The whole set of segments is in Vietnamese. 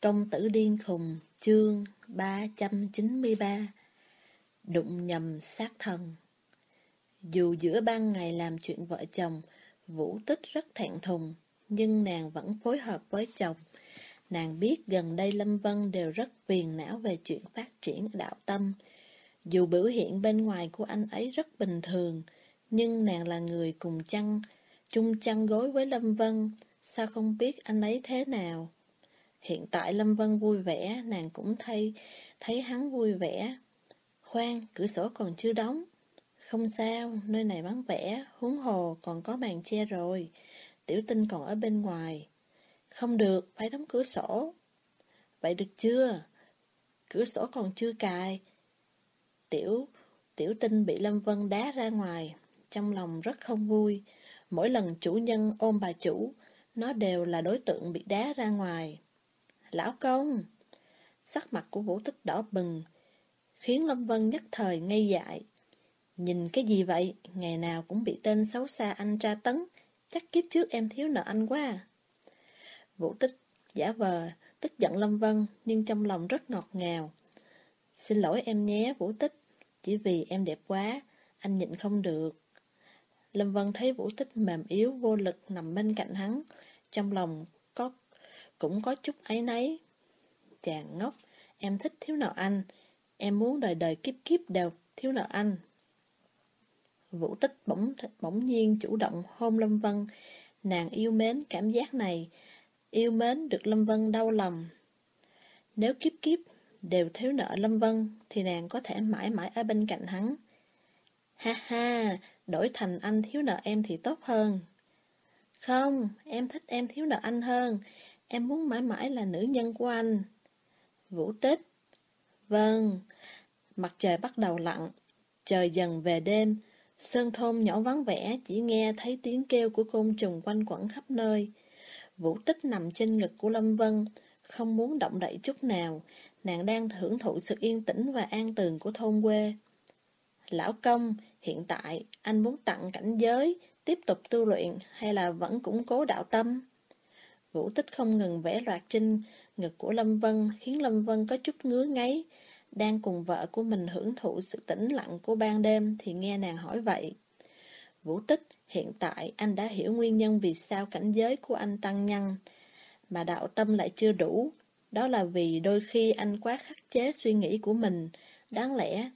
Công tử điên khùng, chương 393. Đụng nhầm sát thần. Dù giữa ban ngày làm chuyện vợ chồng, Vũ Tích rất thẹn thùng, nhưng nàng vẫn phối hợp với chồng. Nàng biết gần đây Lâm Vân đều rất phiền não về chuyện phát triển đạo tâm. Dù biểu hiện bên ngoài của anh ấy rất bình thường, nhưng nàng là người cùng chung chăn gối với Lâm Vân, sao không biết anh ấy thế nào. Hiện tại Lâm Vân vui vẻ, nàng cũng thấy hắn vui vẻ. Khoan, cửa sổ còn chưa đóng. Không sao, nơi này vắng vẻ, huống hồ còn có màn che rồi. Tiểu Tinh còn ở bên ngoài. Không được, phải đóng cửa sổ. Vậy được chưa? Cửa sổ còn chưa cài. Tiểu Tinh bị Lâm Vân đá ra ngoài, trong lòng rất không vui. Mỗi lần chủ nhân ôm bà chủ, nó đều là đối tượng bị đá ra ngoài. Lão công! Sắc mặt của Vũ Tích đỏ bừng, khiến Lâm Vân nhất thời ngây dại. Nhìn cái gì vậy? Ngày nào cũng bị tên xấu xa anh tra tấn. Chắc kiếp trước em thiếu nợ anh quá. Vũ Tích giả vờ tức giận Lâm Vân, nhưng trong lòng rất ngọt ngào. Xin lỗi em nhé Vũ Tích, chỉ vì em đẹp quá, anh nhịn không được. Lâm Vân thấy Vũ Tích mềm yếu vô lực nằm bên cạnh hắn, trong lòng cũng có chút áy náy. Chàng ngốc, em thích thiếu nợ anh, em muốn đời đời kiếp kiếp đều thiếu nợ anh. Vũ Tích bỗng nhiên chủ động hôn Lâm Vân, nàng yêu mến cảm giác này, yêu mến được Lâm Vân đau lòng. Nếu kiếp kiếp đều thiếu nợ Lâm Vân, thì nàng có thể mãi mãi ở bên cạnh hắn. Ha ha, đổi thành anh thiếu nợ em thì tốt hơn. Không, em thích em thiếu nợ anh hơn, em muốn mãi mãi là nữ nhân của anh. Vũ Tích. Vâng. Mặt trời bắt đầu lặn, trời dần về đêm, sơn thôn nhỏ vắng vẻ chỉ nghe thấy tiếng kêu của côn trùng quanh quẩn khắp nơi. Vũ Tích nằm trên ngực của Lâm Vân, không muốn động đậy chút nào, nàng đang hưởng thụ sự yên tĩnh và an tường của thôn quê. Lão công, hiện tại anh muốn tặng cảnh giới, tiếp tục tu luyện hay là vẫn củng cố đạo tâm? Vũ Tích không ngừng vẽ loạt trên ngực của Lâm Vân, khiến Lâm Vân có chút ngứa ngáy. Đang cùng vợ của mình hưởng thụ sự tĩnh lặng của ban đêm thì nghe nàng hỏi vậy. Vũ Tích, hiện tại anh đã hiểu nguyên nhân vì sao cảnh giới của anh tăng nhanh, mà đạo tâm lại chưa đủ. Đó là vì đôi khi anh quá khắc chế suy nghĩ của mình, đáng lẽ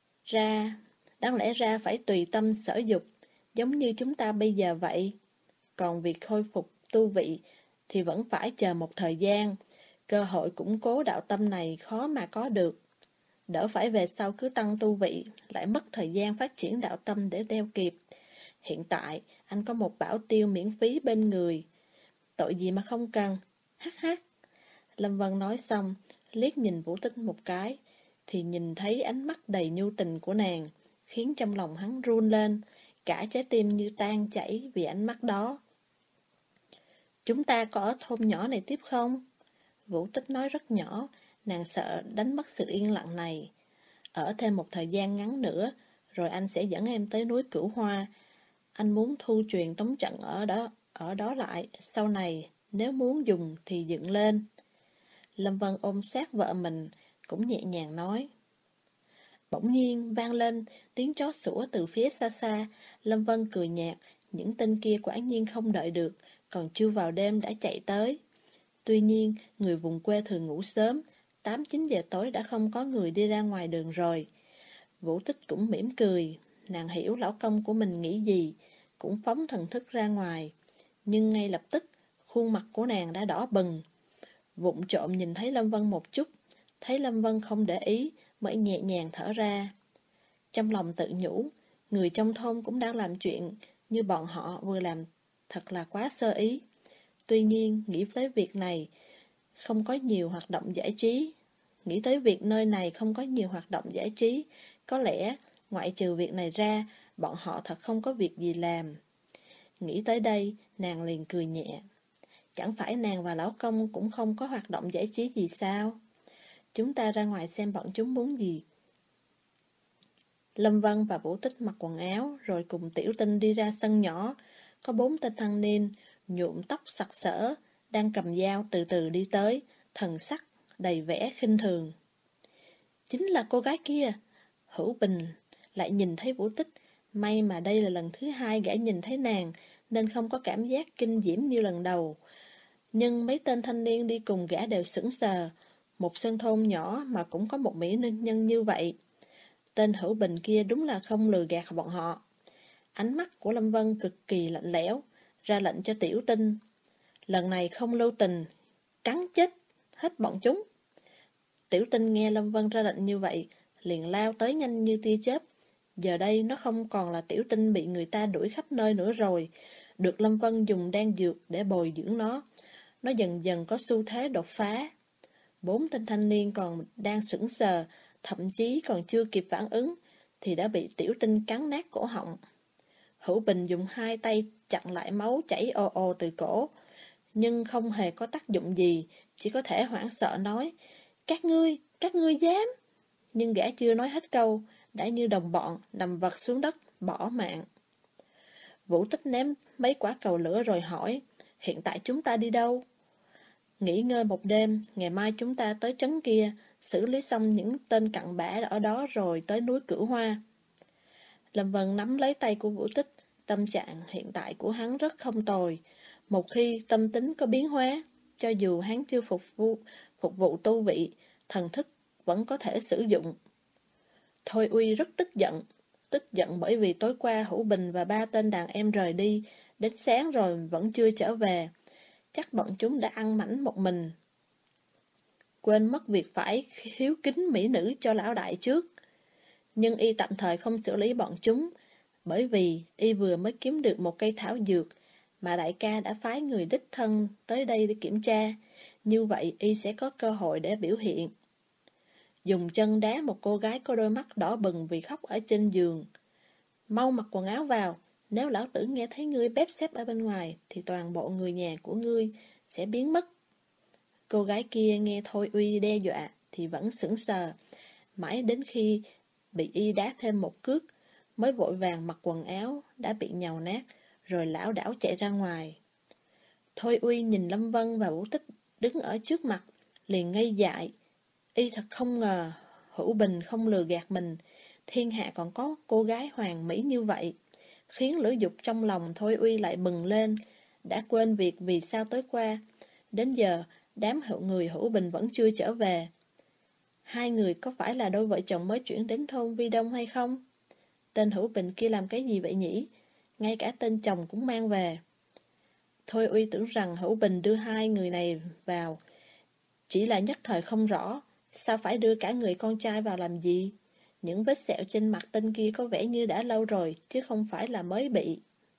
ra phải tùy tâm sở dục, giống như chúng ta bây giờ vậy. Còn việc khôi phục tu vị thì vẫn phải chờ một thời gian, cơ hội củng cố đạo tâm này khó mà có được. Đỡ phải về sau cứ tăng tu vị, lại mất thời gian phát triển đạo tâm để đeo kịp. Hiện tại, anh có một bảo tiêu miễn phí bên người. Tội gì mà không cần. Hắc hắc. Lâm Vân nói xong, liếc nhìn Vũ Tích một cái, thì nhìn thấy ánh mắt đầy nhu tình của nàng, khiến trong lòng hắn run lên, cả trái tim như tan chảy vì ánh mắt đó. Chúng ta có ở thôn nhỏ này tiếp không? Vũ Tích nói rất nhỏ, nàng sợ đánh mất sự yên lặng này. Ở thêm một thời gian ngắn nữa, rồi anh sẽ dẫn em tới núi Cửu Hoa. Anh muốn thu truyền tống trận ở đó lại, sau này, nếu muốn dùng thì dựng lên. Lâm Vân ôm sát vợ mình, cũng nhẹ nhàng nói. Bỗng nhiên vang lên tiếng chó sủa từ phía xa xa. Lâm Vân cười nhạt, những tên kia quả nhiên không đợi được, còn chưa vào đêm đã chạy tới. Tuy nhiên, người vùng quê thường ngủ sớm, 8-9 giờ tối đã không có người đi ra ngoài đường rồi. Vũ Tích cũng mỉm cười, nàng hiểu lão công của mình nghĩ gì, cũng phóng thần thức ra ngoài. Nhưng ngay lập tức, khuôn mặt của nàng đã đỏ bừng. Vụng trộm nhìn thấy Lâm Vân một chút, thấy Lâm Vân không để ý, mới nhẹ nhàng thở ra. Trong lòng tự nhủ, người trong thôn cũng đang làm chuyện như bọn họ vừa làm, thật là quá sơ ý. Tuy nhiên, nghĩ tới việc này, không có nhiều hoạt động giải trí. Nghĩ tới việc nơi này không có nhiều hoạt động giải trí, có lẽ, ngoại trừ việc này ra, bọn họ thật không có việc gì làm. Nghĩ tới đây, nàng liền cười nhẹ. Chẳng phải nàng và lão công cũng không có hoạt động giải trí gì sao? Chúng ta ra ngoài xem bọn chúng muốn gì. Lâm Vân và Vũ Tích mặc quần áo, rồi cùng Tiểu Tinh đi ra sân nhỏ. Có 4 tên thanh niên, nhuộm tóc sặc sỡ, đang cầm dao từ từ đi tới, thần sắc đầy vẻ khinh thường. Chính là cô gái kia. Hữu Bình lại nhìn thấy Vũ Tích. May mà đây là lần thứ hai gã nhìn thấy nàng, nên không có cảm giác kinh diễm như lần đầu. Nhưng mấy tên thanh niên đi cùng gã đều sững sờ. Một sân thôn nhỏ mà cũng có một mỹ nhân như vậy. Tên Hữu Bình kia đúng là không lừa gạt bọn họ. Ánh mắt của Lâm Vân cực kỳ lạnh lẽo, ra lệnh cho Tiểu Tinh. Lần này không lưu tình, cắn chết hết bọn chúng. Tiểu Tinh nghe Lâm Vân ra lệnh như vậy, liền lao tới nhanh như tia chớp. Giờ đây nó không còn là Tiểu Tinh bị người ta đuổi khắp nơi nữa rồi. Được Lâm Vân dùng đan dược để bồi dưỡng nó dần dần có xu thế đột phá. 4 tên thanh niên còn đang sững sờ, thậm chí còn chưa kịp phản ứng, thì đã bị Tiểu Tinh cắn nát cổ họng. Hữu Bình dùng 2 tay chặn lại máu chảy ồ ồ từ cổ, nhưng không hề có tác dụng gì, chỉ có thể hoảng sợ nói, các ngươi dám. Nhưng gã chưa nói hết câu, đã như đồng bọn nằm vật xuống đất, bỏ mạng. Vũ Tích ném mấy quả cầu lửa rồi hỏi, hiện tại chúng ta đi đâu? Nghỉ ngơi một đêm, ngày mai chúng ta tới trấn kia, xử lý xong những tên cặn bã ở đó rồi tới núi Cửu Hoa. Lâm Vân nắm lấy tay của Vũ Tích, tâm trạng hiện tại của hắn rất không tồi. Một khi tâm tính có biến hóa, cho dù hắn chưa phục vụ tu vị, thần thức vẫn có thể sử dụng. Thôi Uy rất tức giận bởi vì tối qua Hữu Bình và 3 tên đàn em rời đi, đến sáng rồi vẫn chưa trở về. Chắc bọn chúng đã ăn mảnh một mình. Quên mất việc phải hiếu kính mỹ nữ cho lão đại trước. Nhưng y tạm thời không xử lý bọn chúng, bởi vì y vừa mới kiếm được một cây thảo dược, mà đại ca đã phái người đích thân tới đây để kiểm tra. Như vậy y sẽ có cơ hội để biểu hiện. Dùng chân đá một cô gái có đôi mắt đỏ bừng vì khóc ở trên giường. Mau mặc quần áo vào, nếu lão tử nghe thấy ngươi bếp xếp ở bên ngoài, thì toàn bộ người nhà của ngươi sẽ biến mất. Cô gái kia nghe Thôi Uy đe dọa thì vẫn sững sờ, mãi đến khi bị y đá thêm một cước, mới vội vàng mặc quần áo đã bị nhàu nát, rồi lảo đảo chạy ra ngoài. Thôi Uy nhìn Lâm Vân và Vũ Tích đứng ở trước mặt, liền ngây dại. Y thật không ngờ Hữu Bình không lừa gạt mình, thiên hạ còn có cô gái hoàn mỹ như vậy, khiến lửa dục trong lòng Thôi Uy lại bừng lên, đã quên việc vì sao tối qua. Đến giờ, đám người Hữu Bình vẫn chưa trở về. Hai người có phải là đôi vợ chồng mới chuyển đến thôn Vi Đông hay không? Tên Hữu Bình kia làm cái gì vậy nhỉ? Ngay cả tên chồng cũng mang về. Thôi Uy tưởng rằng Hữu Bình đưa hai người này vào, chỉ là nhất thời không rõ, sao phải đưa cả người con trai vào làm gì? Những vết sẹo trên mặt tên kia có vẻ như đã lâu rồi, chứ không phải là mới bị.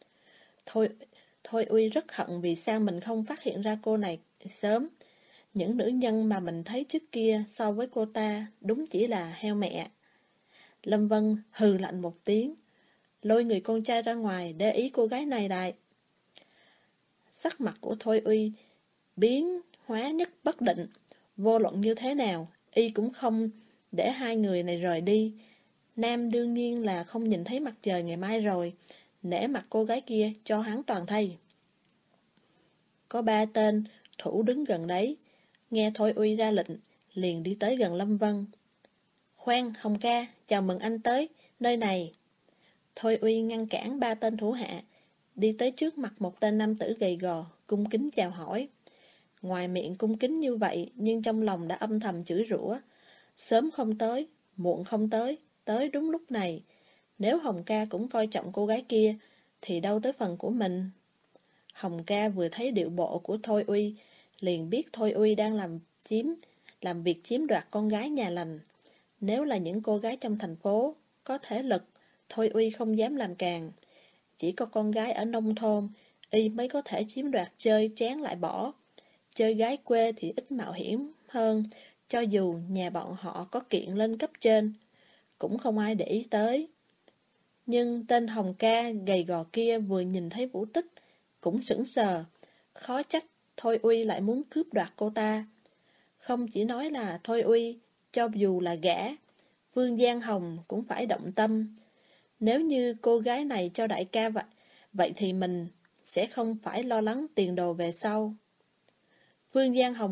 Thôi Uy rất hận vì sao mình không phát hiện ra cô này sớm. Những nữ nhân mà mình thấy trước kia so với cô ta đúng chỉ là heo mẹ. Lâm Vân hừ lạnh một tiếng, lôi người con trai ra ngoài để ý cô gái này lại. Sắc mặt của Thôi Uy biến hóa nhất bất định, vô luận như thế nào, y cũng không để hai người này rời đi. Nam đương nhiên là không nhìn thấy mặt trời ngày mai rồi, nể mặt cô gái kia cho hắn toàn thây. Có 3 tên thủ đứng gần đấy, nghe Thôi Uy ra lệnh, liền đi tới gần Lâm Vân. Khoan, Hồng ca, chào mừng anh tới nơi này. Thôi Uy ngăn cản 3 tên thủ hạ, đi tới trước mặt một tên nam tử gầy gò, cung kính chào hỏi. Ngoài miệng cung kính như vậy, nhưng trong lòng đã âm thầm chửi rủa. Sớm không tới, muộn không tới, tới đúng lúc này. Nếu Hồng ca cũng coi trọng cô gái kia, thì đâu tới phần của mình. Hồng ca vừa thấy điệu bộ của Thôi Uy, liền biết Thôi Uy đang làm việc chiếm đoạt con gái nhà lành. Nếu là những cô gái trong thành phố, có thể lực, Thôi Uy không dám làm càng. Chỉ có con gái ở nông thôn, y mới có thể chiếm đoạt chơi chán lại bỏ. Chơi gái quê thì ít mạo hiểm hơn, cho dù nhà bọn họ có kiện lên cấp trên, cũng không ai để ý tới. Nhưng tên Hồng ca gầy gò kia vừa nhìn thấy Vũ Tích, cũng sững sờ, khó trách Thôi Uy lại muốn cướp đoạt cô ta. Không chỉ nói là Thôi Uy, cho dù là gã, Vương Giang Hồng cũng phải động tâm. Nếu như cô gái này cho đại ca vậy thì mình sẽ không phải lo lắng tiền đồ về sau. Vương Giang Hồng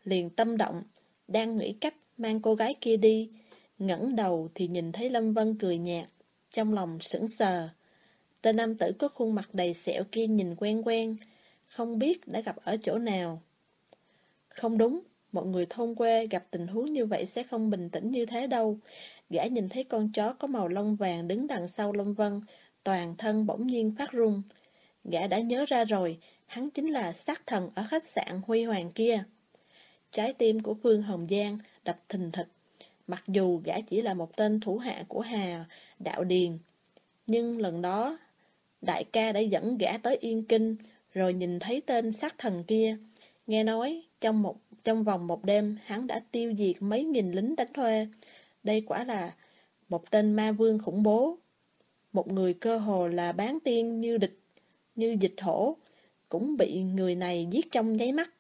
liền tâm động, đang nghĩ cách mang cô gái kia đi. Ngẩng đầu thì nhìn thấy Lâm Vân cười nhạt, trong lòng sững sờ. Tên nam tử có khuôn mặt đầy sẹo kia nhìn quen quen, không biết đã gặp ở chỗ nào. Không đúng, một người thôn quê gặp tình huống như vậy sẽ không bình tĩnh như thế đâu. Gã nhìn thấy con chó có màu lông vàng đứng đằng sau Lâm Vân, toàn thân bỗng nhiên phát run. Gã đã nhớ ra rồi, hắn chính là sát thần ở khách sạn Huy Hoàng kia. Trái tim của Phương Hồng Giang đập thình thịch. Mặc dù gã chỉ là một tên thủ hạ của Hà Đạo Điền, nhưng lần đó đại ca đã dẫn gã tới Yên Kinh, rồi nhìn thấy tên sát thần kia. Nghe nói trong vòng một đêm hắn đã tiêu diệt mấy nghìn lính đánh thuê. Đây quả là một tên ma vương khủng bố. Một người cơ hồ là bán tiên như dịch hổ, cũng bị người này giết trong nháy mắt.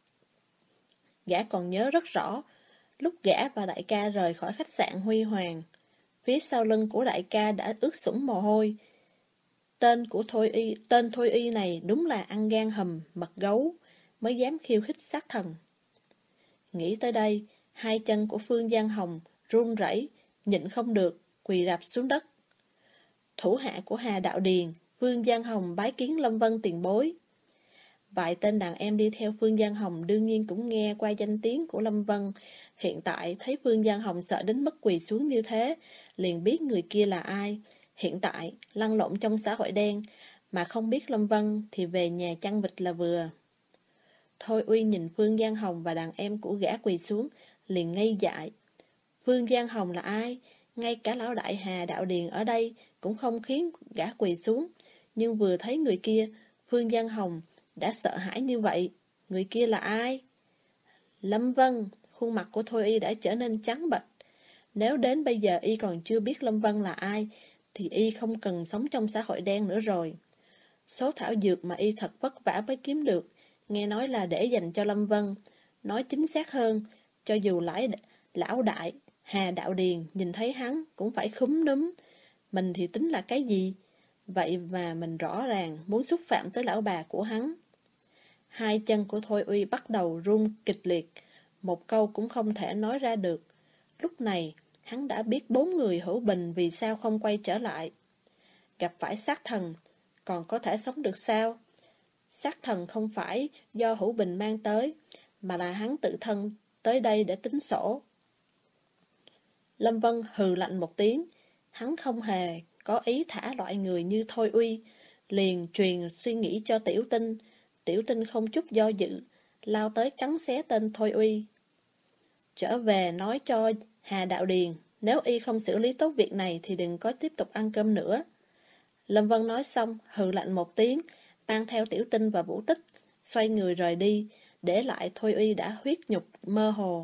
Gã còn nhớ rất rõ, lúc gã và đại ca rời khỏi khách sạn Huy Hoàng, phía sau lưng của đại ca đã ướt sũng mồ hôi. Tên Thôi Y này đúng là ăn gan hùm, mật gấu, mới dám khiêu khích sát thần. Nghĩ tới đây, hai chân của Phương Giang Hồng run rẩy, nhịn không được, quỳ rạp xuống đất. Thủ hạ của Hà Đạo Điền, Phương Giang Hồng bái kiến Lâm Vân tiền bối. Vài tên đàn em đi theo Phương Giang Hồng đương nhiên cũng nghe qua danh tiếng của Lâm Vân. Hiện tại thấy Phương Giang Hồng sợ đến mức quỳ xuống như thế, liền biết người kia là ai. Hiện tại, lăn lộn trong xã hội đen, mà không biết Lâm Vân thì về nhà chăn vịt là vừa. Thôi Uy nhìn Phương Giang Hồng và đàn em của gã quỳ xuống, liền ngây dại. Phương Giang Hồng là ai? Ngay cả lão đại Hà Đạo Điền ở đây cũng không khiến gã quỳ xuống. Nhưng vừa thấy người kia, Phương Giang Hồng đã sợ hãi như vậy. Người kia là ai? Lâm Vân. Khuôn mặt của Thôi Y đã trở nên trắng bệch. Nếu đến bây giờ Y còn chưa biết Lâm Vân là ai, thì Y không cần sống trong xã hội đen nữa rồi. Số thảo dược mà Y thật vất vả mới kiếm được, nghe nói là để dành cho Lâm Vân. Nói chính xác hơn, cho dù lão đại Hà Đạo Điền nhìn thấy hắn cũng phải khúm núm. Mình thì tính là cái gì? Vậy mà mình rõ ràng muốn xúc phạm tới lão bà của hắn. Hai chân của Thôi Uy bắt đầu run kịch liệt, một câu cũng không thể nói ra được. Lúc này, hắn đã biết 4 người hữu bình vì sao không quay trở lại. Gặp phải sát thần, còn có thể sống được sao? Sát thần không phải do hữu bình mang tới, mà là hắn tự thân tới đây để tính sổ. Lâm Vân hừ lạnh một tiếng, hắn không hề có ý thả loại người như Thôi Uy, liền truyền suy nghĩ cho Tiểu Tinh. Tiểu Tinh không chút do dự, lao tới cắn xé tên Thôi Uy. Trở về nói cho Hà Đạo Điền, nếu y không xử lý tốt việc này thì đừng có tiếp tục ăn cơm nữa. Lâm Vân nói xong, hừ lạnh một tiếng, mang theo Tiểu Tinh và Vũ Tích, xoay người rời đi, để lại Thôi Uy đã huyết nhục mơ hồ.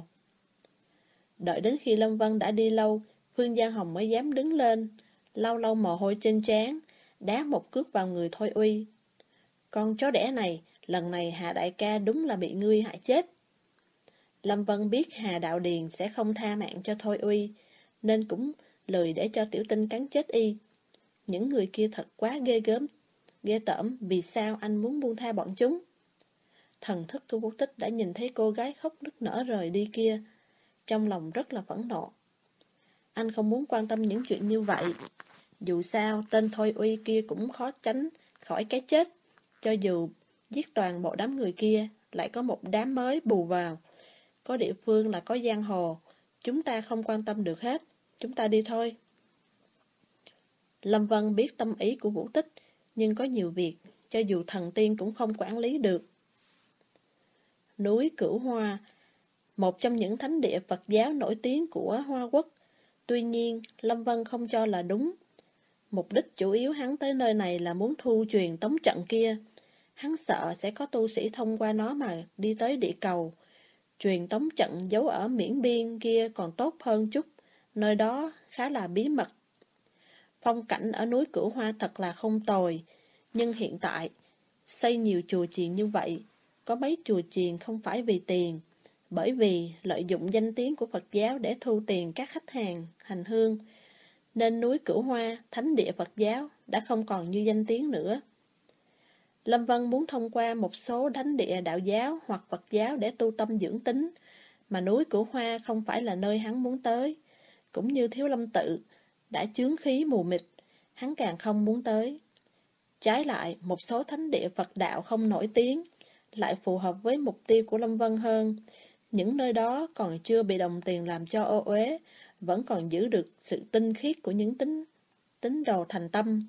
Đợi đến khi Lâm Vân đã đi lâu, Phương Giang Hồng mới dám đứng lên, lau lau mồ hôi trên trán, đá một cước vào người Thôi Uy. Con chó đẻ này, lần này Hà đại ca đúng là bị ngươi hại chết. Lâm Vân biết Hà Đạo Điền sẽ không tha mạng cho Thôi Uy, nên cũng lười để cho Tiểu Tinh cắn chết y. Những người kia thật quá ghê gớm, ghê tởm, vì sao anh muốn buông tha bọn chúng? Thần thức của Vũ Tích đã nhìn thấy cô gái khóc nức nở rời đi kia, trong lòng rất là phẫn nộ. Anh không muốn quan tâm những chuyện như vậy. Dù sao, tên Thôi Uy kia cũng khó tránh khỏi cái chết. Cho dù giết toàn bộ đám người kia, lại có một đám mới bù vào. Có địa phương là có giang hồ, chúng ta không quan tâm được hết. Chúng ta đi thôi. Lâm Vân biết tâm ý của Vũ Tích, nhưng có nhiều việc, cho dù thần tiên cũng không quản lý được. Núi Cửu Hoa, một trong những thánh địa Phật giáo nổi tiếng của Hoa Quốc. Tuy nhiên, Lâm Vân không cho là đúng. Mục đích chủ yếu hắn tới nơi này là muốn thu truyền tống trận kia. Hắn sợ sẽ có tu sĩ thông qua nó mà đi tới địa cầu. Truyền tống trận giấu ở Miễn Biên kia còn tốt hơn chút, nơi đó khá là bí mật. Phong cảnh ở núi Cửu Hoa thật là không tồi, nhưng hiện tại, xây nhiều chùa chiền như vậy, có mấy chùa chiền không phải vì tiền, bởi vì lợi dụng danh tiếng của Phật giáo để thu tiền các khách hàng, hành hương, nên núi Cửu Hoa, thánh địa Phật giáo, đã không còn như danh tiếng nữa. Lâm Vân muốn thông qua một số thánh địa đạo giáo hoặc Phật giáo để tu tâm dưỡng tính, mà núi Cửu Hoa không phải là nơi hắn muốn tới. Cũng như Thiếu Lâm Tự, đã chướng khí mù mịt, hắn càng không muốn tới. Trái lại, một số thánh địa Phật đạo không nổi tiếng, lại phù hợp với mục tiêu của Lâm Vân hơn. Những nơi đó còn chưa bị đồng tiền làm cho ô uế, vẫn còn giữ được sự tinh khiết của những tín đồ thành tâm.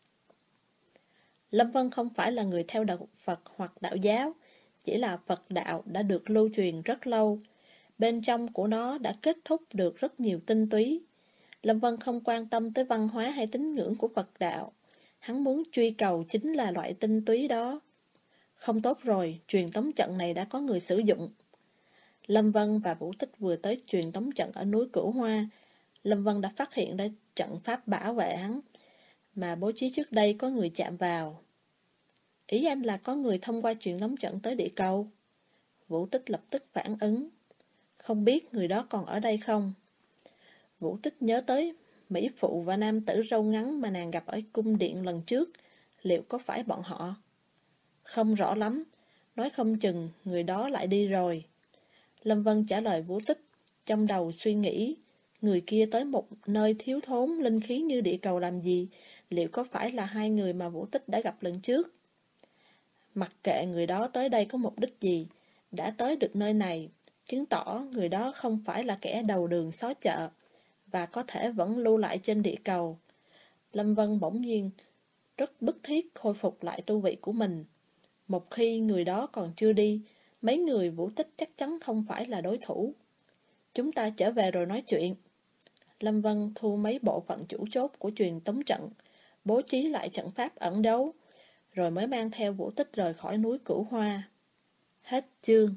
Lâm Vân không phải là người theo đạo Phật hoặc đạo giáo, chỉ là Phật đạo đã được lưu truyền rất lâu. Bên trong của nó đã kết thúc được rất nhiều tinh túy. Lâm Vân không quan tâm tới văn hóa hay tín ngưỡng của Phật đạo. Hắn muốn truy cầu chính là loại tinh túy đó. Không tốt rồi, truyền tống trận này đã có người sử dụng. Lâm Vân và Vũ Tích vừa tới truyền tống trận ở núi Cửu Hoa. Lâm Vân đã phát hiện ra trận pháp bảo vệ hắn, mà bố trí trước đây có người chạm vào. Ý anh là có người thông qua truyền tống trận tới địa cầu. Vũ Tích lập tức phản ứng. Không biết người đó còn ở đây không? Vũ Tích nhớ tới mỹ phụ và nam tử râu ngắn mà nàng gặp ở cung điện lần trước. Liệu có phải bọn họ? Không rõ lắm. Nói không chừng người đó lại đi rồi. Lâm Vân trả lời Vũ Tích. Trong đầu suy nghĩ, người kia tới một nơi thiếu thốn linh khí như địa cầu làm gì? Liệu có phải là hai người mà Vũ Tích đã gặp lần trước? Mặc kệ người đó tới đây có mục đích gì, đã tới được nơi này, chứng tỏ người đó không phải là kẻ đầu đường xó chợ, và có thể vẫn lưu lại trên địa cầu. Lâm Vân bỗng nhiên rất bức thiết khôi phục lại tu vị của mình. Một khi người đó còn chưa đi, mấy người Vũ Tích chắc chắn không phải là đối thủ. Chúng ta trở về rồi nói chuyện. Lâm Vân thu mấy bộ phận chủ chốt của truyền tống trận, bố trí lại trận pháp ẩn đấu, rồi mới mang theo Vũ Tích rời khỏi núi Cửu Hoa. Hết chương.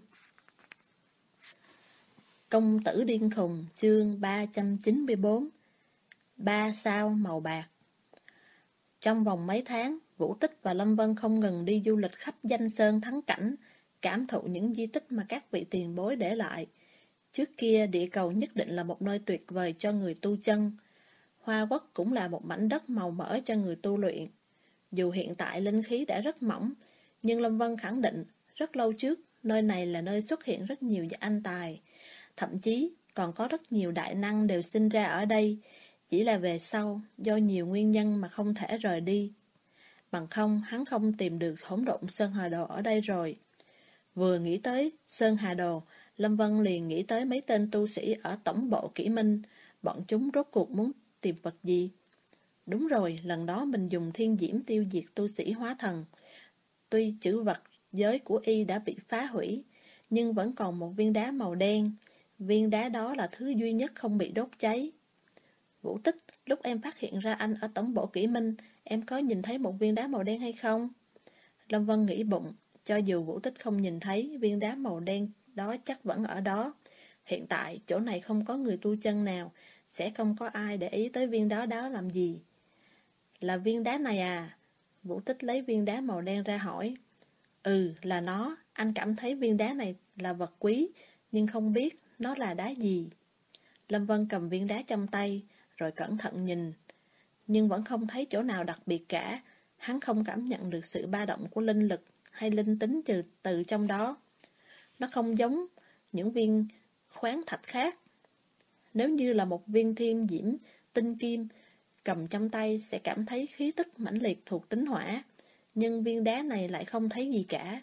Công tử điên khùng, chương 394. 3 sao màu bạc. Trong vòng mấy tháng, Vũ Tích và Lâm Vân không ngừng đi du lịch khắp danh sơn thắng cảnh, cảm thụ những di tích mà các vị tiền bối để lại. Trước kia, địa cầu nhất định là một nơi tuyệt vời cho người tu chân. Hoa Quốc cũng là một mảnh đất màu mỡ cho người tu luyện. Dù hiện tại linh khí đã rất mỏng, nhưng Lâm Vân khẳng định, rất lâu trước, nơi này là nơi xuất hiện rất nhiều anh tài. Thậm chí, còn có rất nhiều đại năng đều sinh ra ở đây, chỉ là về sau, do nhiều nguyên nhân mà không thể rời đi. Bằng không, hắn không tìm được hỗn độn Sơn Hà Đồ ở đây rồi. Vừa nghĩ tới Sơn Hà Đồ, Lâm Vân liền nghĩ tới mấy tên tu sĩ ở tổng bộ Kỷ Minh, bọn chúng rốt cuộc muốn tìm vật gì. Đúng rồi, lần đó mình dùng thiên diễm tiêu diệt tu sĩ hóa thần. Tuy chữ vật giới của y đã bị phá hủy, nhưng vẫn còn một viên đá màu đen. Viên đá đó là thứ duy nhất không bị đốt cháy. Vũ Tích, lúc em phát hiện ra anh ở tổng bộ Kỷ Minh, em có nhìn thấy một viên đá màu đen hay không? Lâm Vân nghĩ bụng, cho dù Vũ Tích không nhìn thấy, viên đá màu đen đó chắc vẫn ở đó. Hiện tại, chỗ này không có người tu chân nào, sẽ không có ai để ý tới viên đó làm gì. Là viên đá này à? Vũ Tích lấy viên đá màu đen ra hỏi. Ừ, là nó, anh cảm thấy viên đá này là vật quý, nhưng không biết nó là đá gì. Lâm Vân cầm viên đá trong tay, rồi cẩn thận nhìn. Nhưng vẫn không thấy chỗ nào đặc biệt cả, hắn không cảm nhận được sự ba động của linh lực hay linh tính từ trong đó. Nó không giống những viên khoáng thạch khác. Nếu như là một viên thiên diễm, tinh kim, cầm trong tay sẽ cảm thấy khí tức mãnh liệt thuộc tính hỏa, nhưng viên đá này lại không thấy gì cả.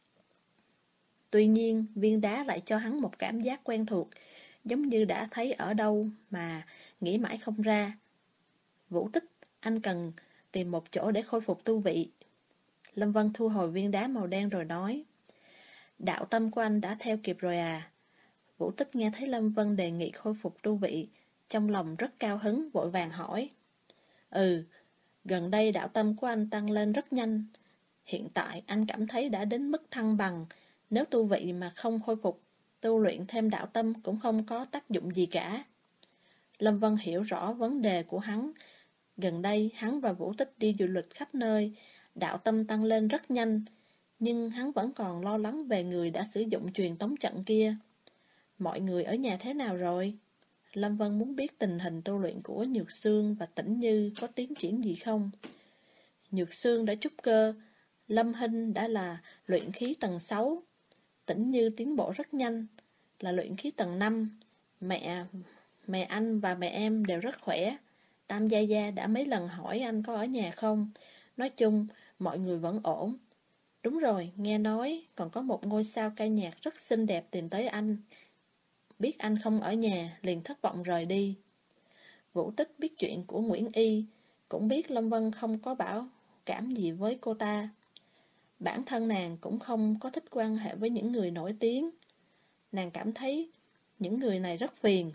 Tuy nhiên, viên đá lại cho hắn một cảm giác quen thuộc, giống như đã thấy ở đâu mà nghĩ mãi không ra. Vũ Tích, anh cần tìm một chỗ để khôi phục tu vị. Lâm Vân thu hồi viên đá màu đen rồi nói. Đạo tâm của anh đã theo kịp rồi à? Vũ Tích nghe thấy Lâm Vân đề nghị khôi phục tu vị, trong lòng rất cao hứng, vội vàng hỏi. Ừ, gần đây đạo tâm của anh tăng lên rất nhanh. Hiện tại anh cảm thấy đã đến mức thăng bằng, nếu tu vị mà không khôi phục, tu luyện thêm đạo tâm cũng không có tác dụng gì cả. Lâm Vân hiểu rõ vấn đề của hắn. Gần đây hắn và Vũ Tích đi du lịch khắp nơi, đạo tâm tăng lên rất nhanh, nhưng hắn vẫn còn lo lắng về người đã sử dụng truyền tống trận kia. Mọi người ở nhà thế nào rồi? Lâm Vân muốn biết tình hình tu luyện của Nhược Sương và Tĩnh Như có tiến triển gì không. Nhược Sương đã trúc cơ, Lâm Hinh đã là luyện khí tầng 6, Tĩnh Như tiến bộ rất nhanh, là luyện khí tầng 5. Mẹ anh và mẹ em đều rất khỏe. Tam Gia Gia đã mấy lần hỏi anh có ở nhà không. Nói chung, mọi người vẫn ổn. Đúng rồi, nghe nói còn có một ngôi sao ca nhạc rất xinh đẹp tìm tới anh. Biết anh không ở nhà, liền thất vọng rời đi. Vũ Tích biết chuyện của Nguyễn Y, cũng biết Lâm Vân không có bảo cảm gì với cô ta. Bản thân nàng cũng không có thích quan hệ với những người nổi tiếng. Nàng cảm thấy những người này rất phiền.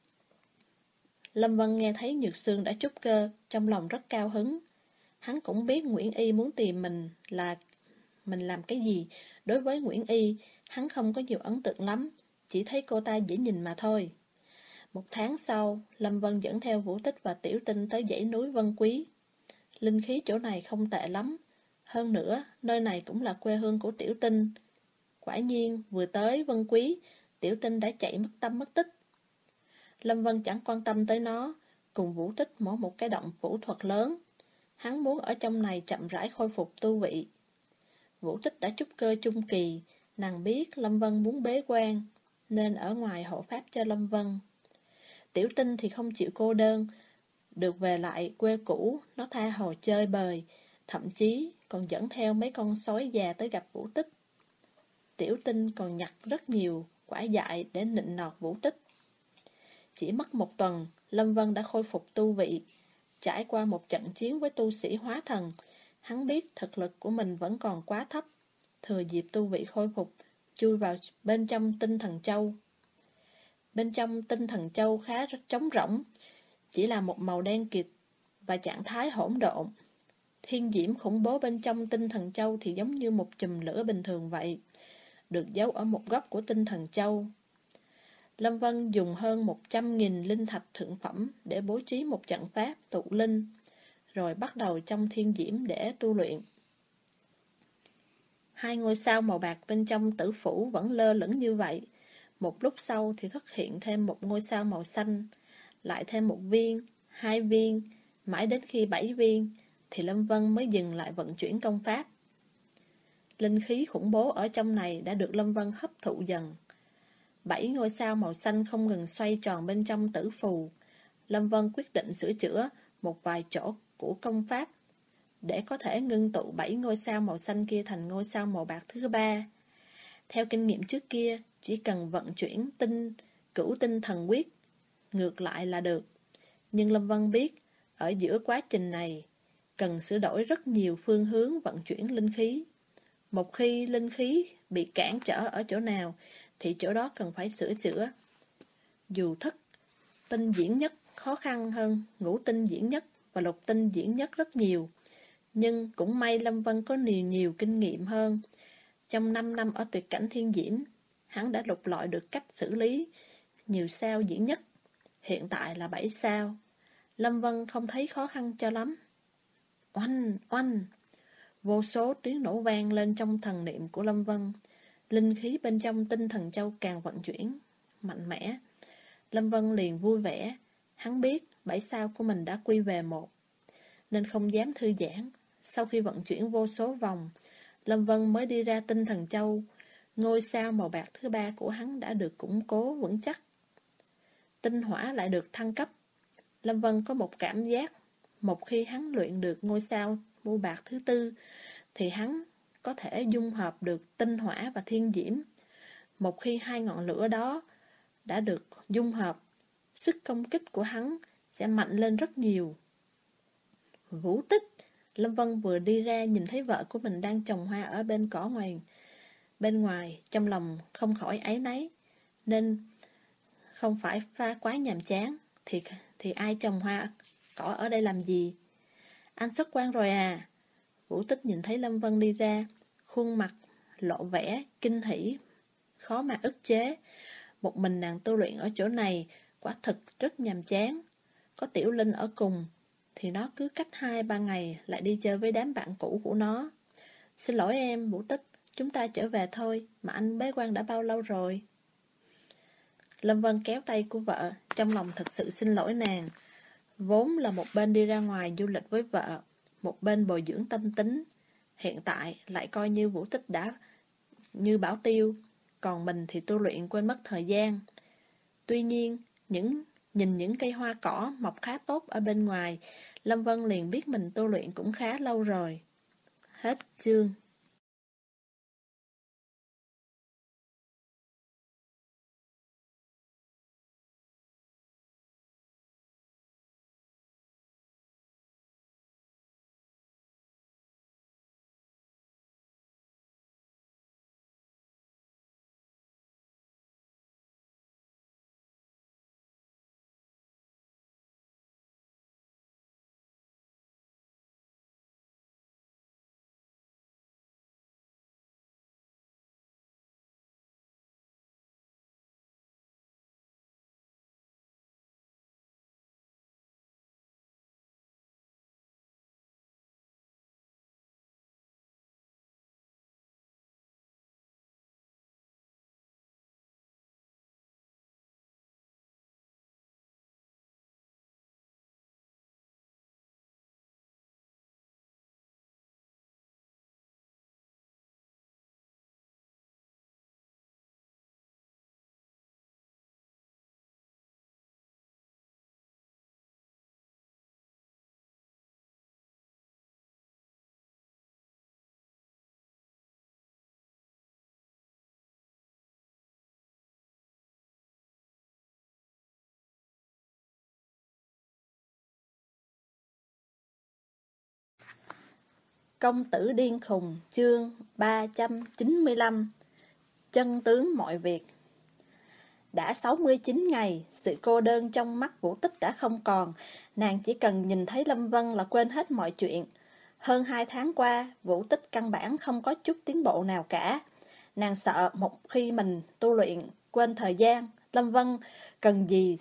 Lâm Vân nghe thấy Nhược Sương đã trút cơ, trong lòng rất cao hứng. Hắn cũng biết Nguyễn Y muốn tìm mình làm cái gì. Đối với Nguyễn Y, hắn không có nhiều ấn tượng lắm, chỉ thấy cô ta dễ nhìn mà thôi. 1 tháng sau, Lâm Vân dẫn theo Vũ Tích và Tiểu Tinh tới dãy núi Vân Quý. Linh khí chỗ này không tệ lắm. Hơn nữa, nơi này cũng là quê hương của Tiểu Tinh. Quả nhiên, vừa tới Vân Quý, Tiểu Tinh đã chạy mất tâm mất tích. Lâm Vân chẳng quan tâm tới nó, cùng Vũ Tích mở một cái động phẫu thuật lớn. Hắn muốn ở trong này chậm rãi khôi phục tu vị. Vũ Tích đã trút cơ trung kỳ, nàng biết Lâm Vân muốn bế quan, nên ở ngoài hộ pháp cho Lâm Vân. Tiểu Tinh thì không chịu cô đơn, được về lại quê cũ, nó tha hồ chơi bời, thậm chí còn dẫn theo mấy con sói già tới gặp Vũ Tích. Tiểu Tinh còn nhặt rất nhiều quả dại để nịnh nọt Vũ Tích. Chỉ mất 1 tuần, Lâm Vân đã khôi phục tu vị. Trải qua một trận chiến với tu sĩ hóa thần, hắn biết thực lực của mình vẫn còn quá thấp. Thừa dịp tu vị khôi phục, chui vào bên trong tinh thần châu. Bên trong tinh thần châu khá rất trống rỗng, chỉ là một màu đen kịt và trạng thái hỗn độn. Thiên diễm khủng bố bên trong tinh thần châu thì giống như một chùm lửa bình thường vậy, được giấu ở một góc của tinh thần châu. Lâm Vân dùng hơn 100.000 linh thạch thượng phẩm để bố trí một trận pháp tụ linh, rồi bắt đầu trong thiên diễm để tu luyện. 2 ngôi sao màu bạc bên trong tử phủ vẫn lơ lửng như vậy. Một lúc sau thì xuất hiện thêm một ngôi sao màu xanh, lại thêm 1 viên, 2 viên, mãi đến khi 7 viên, thì Lâm Vân mới dừng lại vận chuyển công pháp. Linh khí khủng bố ở trong này đã được Lâm Vân hấp thụ dần. 7 ngôi sao màu xanh không ngừng xoay tròn bên trong tử phù. Lâm Vân quyết định sửa chữa một vài chỗ của công pháp để có thể ngưng tụ 7 ngôi sao màu xanh kia thành ngôi sao màu bạc thứ 3. Theo kinh nghiệm trước kia, chỉ cần vận chuyển cửu tinh thần quyết ngược lại là được. Nhưng Lâm Vân biết, ở giữa quá trình này, cần sửa đổi rất nhiều phương hướng vận chuyển linh khí. Một khi linh khí bị cản trở ở chỗ nào, thì chỗ đó cần phải sửa chữa. Dù thất tinh diễn nhất khó khăn hơn ngũ tinh diễn nhất và lục tinh diễn nhất rất nhiều, nhưng cũng may Lâm Vân có nhiều kinh nghiệm hơn. Trong 5 năm ở tuyệt cảnh thiên diễm, hắn đã lục lọi được cách xử lý nhiều sao diễn nhất, hiện tại là 7 sao. Lâm Vân không thấy khó khăn cho lắm. Oanh, oanh! Vô số tiếng nổ vang lên trong thần niệm của Lâm Vân. Linh khí bên trong tinh thần châu càng vận chuyển mạnh mẽ. Lâm Vân liền vui vẻ. Hắn biết 7 sao của mình đã quy về 1, nên không dám thư giãn. Sau khi vận chuyển vô số vòng, Lâm Vân mới đi ra tinh thần châu. Ngôi sao màu bạc thứ 3 của hắn đã được củng cố vững chắc. Tinh hỏa lại được thăng cấp. Lâm Vân có một cảm giác, một khi hắn luyện được ngôi sao màu bạc thứ 4, thì hắn có thể dung hợp được tinh hỏa và thiên diễm. Một khi 2 ngọn lửa đó đã được dung hợp, sức công kích của hắn sẽ mạnh lên rất nhiều. Vũ Tích! Lâm Vân vừa đi ra nhìn thấy vợ của mình đang trồng hoa ở bên cỏ bên ngoài, trong lòng không khỏi áy náy, nên không phải pha quá nhàm chán, thì ai trồng hoa cỏ ở đây làm gì? Anh xuất quan rồi à? Vũ Tích nhìn thấy Lâm Vân đi ra, khuôn mặt lộ vẻ kinh hỉ, khó mà ức chế. Một mình nàng tu luyện ở chỗ này quả thực rất nhàm chán. Có Tiểu Linh ở cùng thì nó cứ cách 2-3 ngày lại đi chơi với đám bạn cũ của nó. Xin lỗi em, Vũ Tích, chúng ta trở về thôi, mà anh bế quan đã bao lâu rồi? Lâm Vân kéo tay của vợ, trong lòng thật sự xin lỗi nàng. Vốn là một bên đi ra ngoài du lịch với vợ, một bên bồi dưỡng tâm tính, Hiện tại lại coi như Vũ Tích đã như bảo tiêu, còn mình thì tu luyện quên mất thời gian. Tuy nhiên, nhìn những cây hoa cỏ mọc khá tốt ở bên ngoài, Lâm Vân liền biết mình tu luyện cũng khá lâu rồi. Hết chương. Công tử điên khùng, chương 395. Chân tướng mọi việc. Đã 69 ngày, sự cô đơn trong mắt Vũ Tích đã không còn, nàng chỉ cần nhìn thấy Lâm Vân là quên hết mọi chuyện. Hơn 2 tháng qua, Vũ Tích căn bản không có chút tiến bộ nào cả. Nàng sợ một khi mình tu luyện, quên thời gian, Lâm Vân cần gì,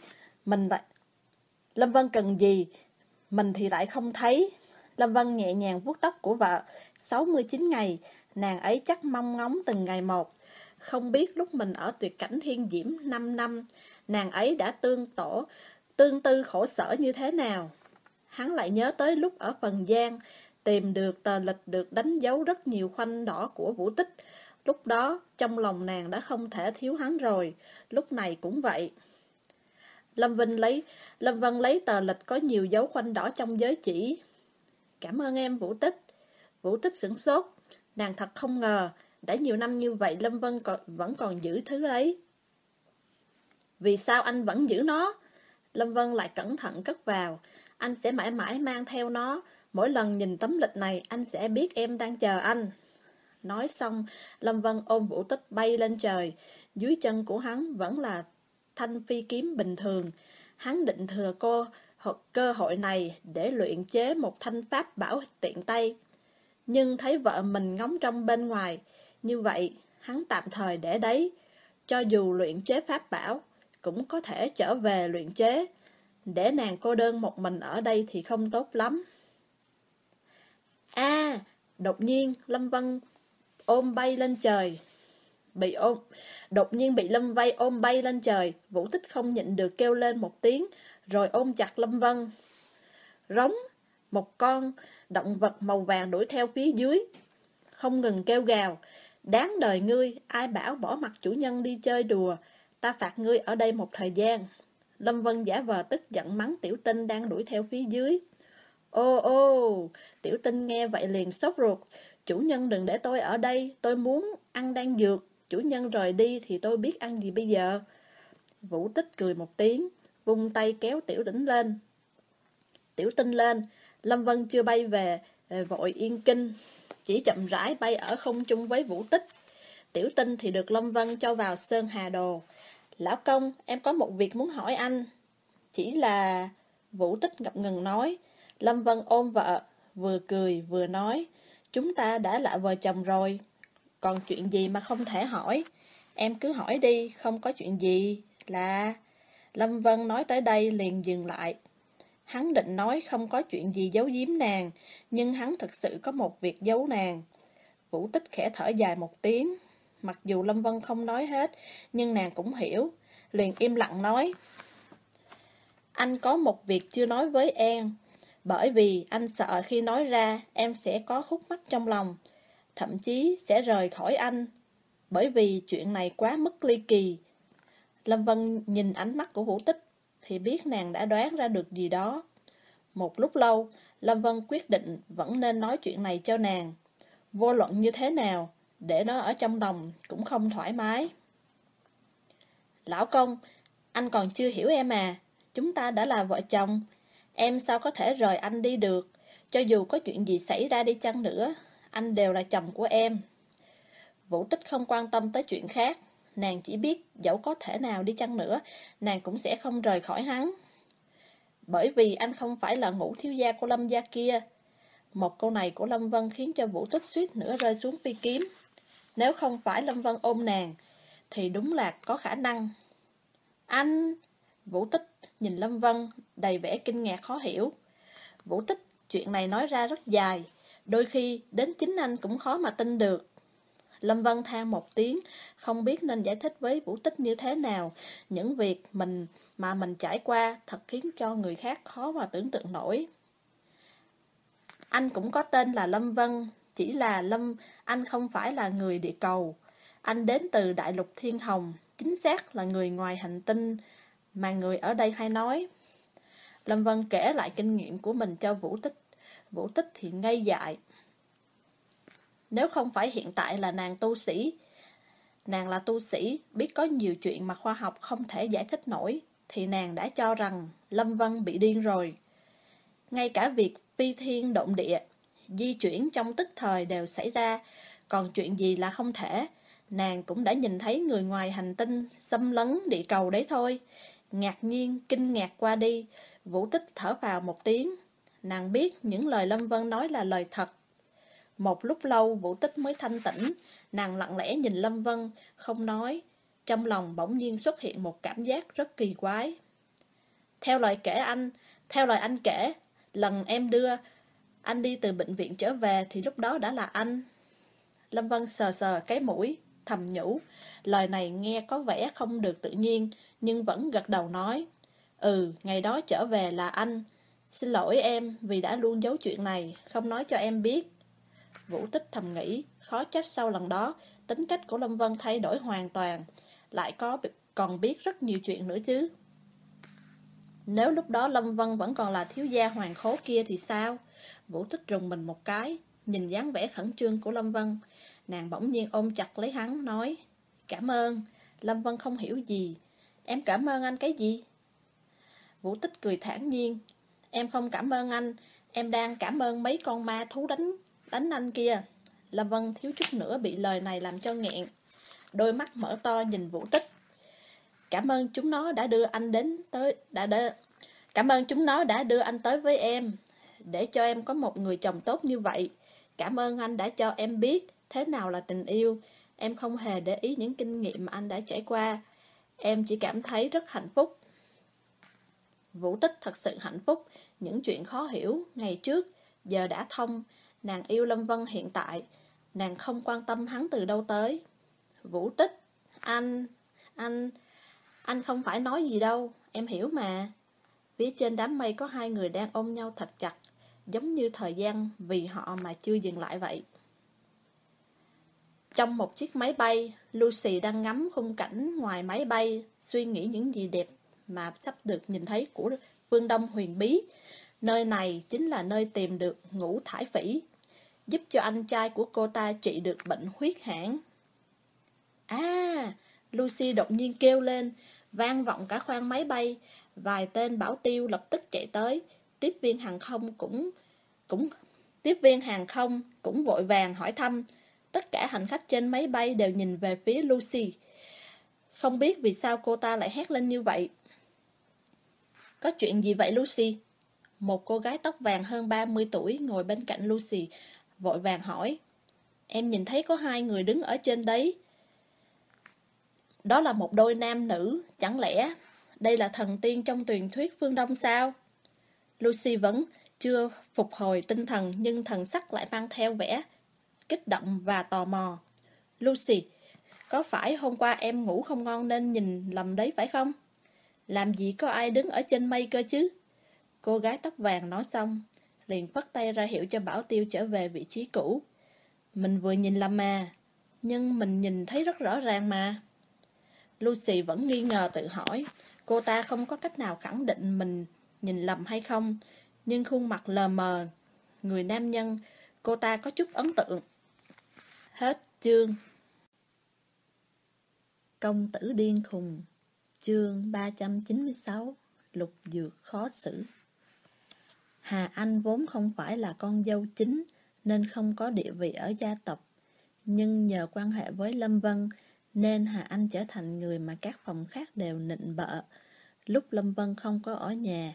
mình thì lại không thấy. Lâm Vân nhẹ nhàng vuốt tóc của vợ. 69 ngày, nàng ấy chắc mong ngóng từng ngày một. Không biết lúc mình ở tuyệt cảnh thiên diễm 5 năm, nàng ấy đã tương tư khổ sở như thế nào. Hắn lại nhớ tới lúc ở Phần Giang, tìm được tờ lịch được đánh dấu rất nhiều khoanh đỏ của Vũ Tích. Lúc đó, trong lòng nàng đã không thể thiếu hắn rồi, lúc này cũng vậy. Lâm Vân lấy tờ lịch có nhiều dấu khoanh đỏ trong giới chỉ. Cảm ơn em Vũ Tích. Vũ Tích sửng sốt. Nàng thật không ngờ, đã nhiều năm như vậy Lâm Vân vẫn còn giữ thứ ấy. Vì sao anh vẫn giữ nó? Lâm Vân lại cẩn thận cất vào. Anh sẽ mãi mãi mang theo nó. Mỗi lần nhìn tấm lịch này anh sẽ biết em đang chờ anh. Nói xong, Lâm Vân ôm Vũ Tích bay lên trời. Dưới chân của hắn vẫn là thanh phi kiếm bình thường. Hắn định thừa cơ hội này để luyện chế một thanh pháp bảo tiện tay. Nhưng thấy vợ mình ngóng trong bên ngoài, như vậy hắn tạm thời để đấy. Cho dù luyện chế pháp bảo, cũng có thể trở về luyện chế. Để nàng cô đơn một mình ở đây thì không tốt lắm. Đột nhiên Lâm Vân ôm bay lên trời. Đột nhiên bị Lâm Vây ôm bay lên trời. Vũ Tích không nhịn được kêu lên một tiếng, rồi ôm chặt Lâm Vân. Rống, một con động vật màu vàng đuổi theo phía dưới, không ngừng kêu gào. Đáng đời ngươi, ai bảo bỏ mặc chủ nhân đi chơi đùa, ta phạt ngươi ở đây một thời gian. Lâm Vân giả vờ tức giận mắng Tiểu Tinh đang đuổi theo phía dưới. Ô, Tiểu Tinh nghe vậy liền sốt ruột. Chủ nhân đừng để tôi ở đây, tôi muốn ăn đan dược. Chủ nhân rời đi thì tôi biết ăn gì bây giờ. Vũ Tích cười một tiếng, vung tay kéo Tiểu Tinh lên. Lâm Vân chưa bay về vội yên kinh, chỉ chậm rãi bay ở không trung với Vũ Tích. Tiểu Tinh thì được Lâm Vân cho vào Sơn Hà Đồ. Lão công, em có một việc muốn hỏi anh. Chỉ là... Vũ Tích ngập ngừng nói. Lâm Vân ôm vợ, vừa cười vừa nói. Chúng ta đã là vợ chồng rồi, còn chuyện gì mà không thể hỏi. Em cứ hỏi đi, không có chuyện gì là... Lâm Vân nói tới đây liền dừng lại. Hắn định nói không có chuyện gì giấu giếm nàng, nhưng hắn thực sự có một việc giấu nàng. Vũ Tích khẽ thở dài một tiếng. Mặc dù Lâm Vân không nói hết, nhưng nàng cũng hiểu. Liền im lặng nói. Anh có một việc chưa nói với em, bởi vì anh sợ khi nói ra em sẽ có khúc mắc trong lòng. thậm chí sẽ rời khỏi anh, bởi vì chuyện này quá mức ly kỳ. Lâm Vân nhìn ánh mắt của Vũ Tích thì biết nàng đã đoán ra được gì đó. Một lúc lâu, Lâm Vân quyết định vẫn nên nói chuyện này cho nàng. Vô luận như thế nào, để nó ở trong lòng cũng không thoải mái. Lão công, anh còn chưa hiểu em à, chúng ta đã là vợ chồng. Em sao có thể rời anh đi được, cho dù có chuyện gì xảy ra đi chăng nữa, anh đều là chồng của em. Vũ Tích không quan tâm tới chuyện khác, nàng chỉ biết dẫu có thể nào đi chăng nữa, nàng cũng sẽ không rời khỏi hắn. Bởi vì anh không phải là Ngũ thiếu gia của Lâm gia kia. Một câu này của Lâm Vân khiến cho Vũ Tích suýt nữa rơi xuống phi kiếm. Nếu không phải Lâm Vân ôm nàng, thì đúng là có khả năng. Anh! Vũ Tích nhìn Lâm Vân đầy vẻ kinh ngạc khó hiểu. Vũ Tích, chuyện này nói ra rất dài, đôi khi đến chính anh cũng khó mà tin được. Lâm Vân than một tiếng, không biết nên giải thích với Vũ Tích như thế nào. Những việc mình trải qua thật khiến cho người khác khó mà tưởng tượng nổi. Anh cũng có tên là Lâm Vân, chỉ là anh không phải là người địa cầu. Anh đến từ đại lục Thiên Hồng, chính xác là người ngoài hành tinh mà người ở đây hay nói. Lâm Vân kể lại kinh nghiệm của mình cho Vũ Tích. Vũ Tích thì ngây dại. Nếu không phải hiện tại là nàng là tu sĩ, biết có nhiều chuyện mà khoa học không thể giải thích nổi, thì nàng đã cho rằng Lâm Vân bị điên rồi. Ngay cả việc phi thiên động địa, di chuyển trong tức thời đều xảy ra, còn chuyện gì là không thể, nàng cũng đã nhìn thấy người ngoài hành tinh xâm lấn địa cầu đấy thôi. Ngạc nhiên, kinh ngạc qua đi, Vũ Tích thở vào một tiếng. Nàng biết những lời Lâm Vân nói là lời thật. Một lúc lâu Vũ Tích mới thanh tỉnh, nàng lặng lẽ nhìn Lâm Vân, không nói. Trong lòng bỗng nhiên xuất hiện một cảm giác rất kỳ quái. Theo lời anh kể, lần em đưa anh đi từ bệnh viện trở về thì lúc đó đã là anh. Lâm Vân sờ sờ cái mũi, thầm nhủ. Lời này nghe có vẻ không được tự nhiên, nhưng vẫn gật đầu nói. Ngày đó trở về là anh. Xin lỗi em vì đã luôn giấu chuyện này, không nói cho em biết. Vũ Tích thầm nghĩ, khó trách sau lần đó, tính cách của Lâm Vân thay đổi hoàn toàn, lại còn biết rất nhiều chuyện nữa chứ. Nếu lúc đó Lâm Vân vẫn còn là thiếu gia hoàng khố kia thì sao? Vũ Tích rùng mình một cái, nhìn dáng vẻ khẩn trương của Lâm Vân. Nàng bỗng nhiên ôm chặt lấy hắn, nói, cảm ơn. Lâm Vân không hiểu gì. Em cảm ơn anh cái gì? Vũ Tích cười thản nhiên. Em không cảm ơn anh, em đang cảm ơn mấy con ma thú đánh anh kia. Lâm Vân thiếu chút nữa bị lời này làm cho nghẹn. Đôi mắt mở to nhìn Vũ Tích. Cảm ơn chúng nó đã đưa anh Cảm ơn chúng nó đã đưa anh tới với em, để cho em có một người chồng tốt như vậy. Cảm ơn anh đã cho em biết thế nào là tình yêu. Em không hề để ý những kinh nghiệm mà anh đã trải qua. Em chỉ cảm thấy rất hạnh phúc. Vũ Tích thật sự hạnh phúc. Những chuyện khó hiểu ngày trước giờ đã thông. Nàng yêu Lâm Vân hiện tại. Nàng không quan tâm hắn từ đâu tới. Vũ Tích, anh không phải nói gì đâu, em hiểu mà. Phía trên đám mây có hai người đang ôm nhau thật chặt, giống như thời gian vì họ mà chưa dừng lại vậy. Trong một chiếc máy bay, Lucy đang ngắm khung cảnh ngoài máy bay, suy nghĩ những gì đẹp mà sắp được nhìn thấy của phương Đông huyền bí. Nơi này chính là nơi tìm được Ngũ Thải Phỉ, giúp cho anh trai của cô ta trị được bệnh huyết hãn. Lucy đột nhiên kêu lên, vang vọng cả khoang máy bay. Vài tên bảo tiêu lập tức chạy tới. Tiếp viên hàng không cũng vội vàng hỏi thăm. Tất cả hành khách trên máy bay đều nhìn về phía Lucy. Không biết vì sao cô ta lại hét lên như vậy. Có chuyện gì vậy Lucy? Một cô gái tóc vàng hơn 30 tuổi ngồi bên cạnh Lucy vội vàng hỏi. Em nhìn thấy có hai người đứng ở trên đấy. Đó là một đôi nam nữ, chẳng lẽ đây là thần tiên trong truyền thuyết phương Đông sao? Lucy vẫn chưa phục hồi tinh thần, nhưng thần sắc lại mang theo vẻ kích động và tò mò. Lucy, có phải hôm qua em ngủ không ngon nên nhìn lầm đấy phải không? Làm gì có ai đứng ở trên mây cơ chứ? Cô gái tóc vàng nói xong, liền phất tay ra hiệu cho bảo tiêu trở về vị trí cũ. Mình vừa nhìn lầm mà, nhưng mình nhìn thấy rất rõ ràng mà. Lucy vẫn nghi ngờ tự hỏi, cô ta không có cách nào khẳng định mình nhìn lầm hay không, nhưng khuôn mặt lờ mờ, người nam nhân, cô ta có chút ấn tượng. Hết chương. Công tử điên khùng. Chương 396. Lục dược khó xử. Hà Anh vốn không phải là con dâu chính, nên không có địa vị ở gia tộc. Nhưng nhờ quan hệ với Lâm Vân, nên Hà Anh trở thành người mà các phòng khác đều nịnh bợ. Lúc Lâm Vân không có ở nhà,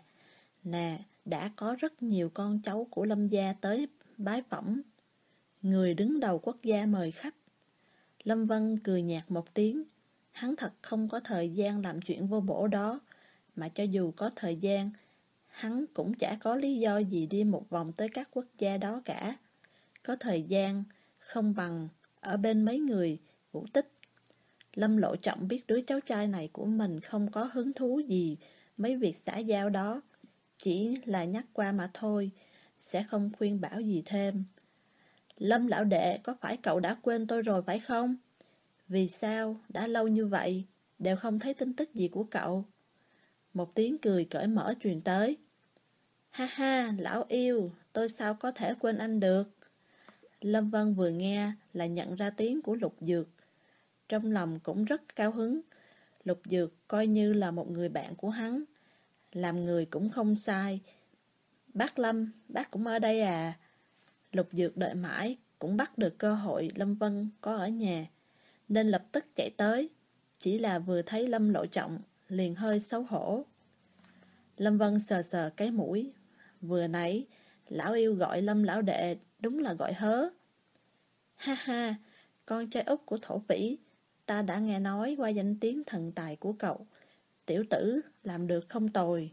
đã có rất nhiều con cháu của Lâm gia tới bái phỏng. Người đứng đầu quốc gia mời khách. Lâm Vân cười nhạt một tiếng. Hắn thật không có thời gian làm chuyện vô bổ đó, mà cho dù có thời gian, hắn cũng chả có lý do gì đi một vòng tới các quốc gia đó cả. Có thời gian, không bằng ở bên mấy người Vũ Tích. Lâm Lộ Trọng biết đứa cháu trai này của mình không có hứng thú gì mấy việc xã giao đó, chỉ là nhắc qua mà thôi, sẽ không khuyên bảo gì thêm. Lâm lão đệ, có phải cậu đã quên tôi rồi phải không? Vì sao đã lâu như vậy đều không thấy tin tức gì của cậu? Một tiếng cười cởi mở truyền tới. Ha ha, lão yêu, tôi sao có thể quên anh được? Lâm Vân vừa nghe là nhận ra tiếng của Lục Dược. Trong lòng cũng rất cao hứng. Lục Dược coi như là một người bạn của hắn. Làm người cũng không sai. Bác Lâm, bác cũng ở đây à? Lục Dược đợi mãi, cũng bắt được cơ hội Lâm Vân có ở nhà, nên lập tức chạy tới. Chỉ là vừa thấy Lâm Lộ Trọng, liền hơi xấu hổ. Lâm Vân sờ sờ cái mũi. Vừa nãy, lão yêu gọi Lâm lão đệ, đúng là gọi hớ. Ha ha, con trai út của thổ phỉ, ta đã nghe nói qua danh tiếng thần tài của cậu. Tiểu tử, làm được không tồi.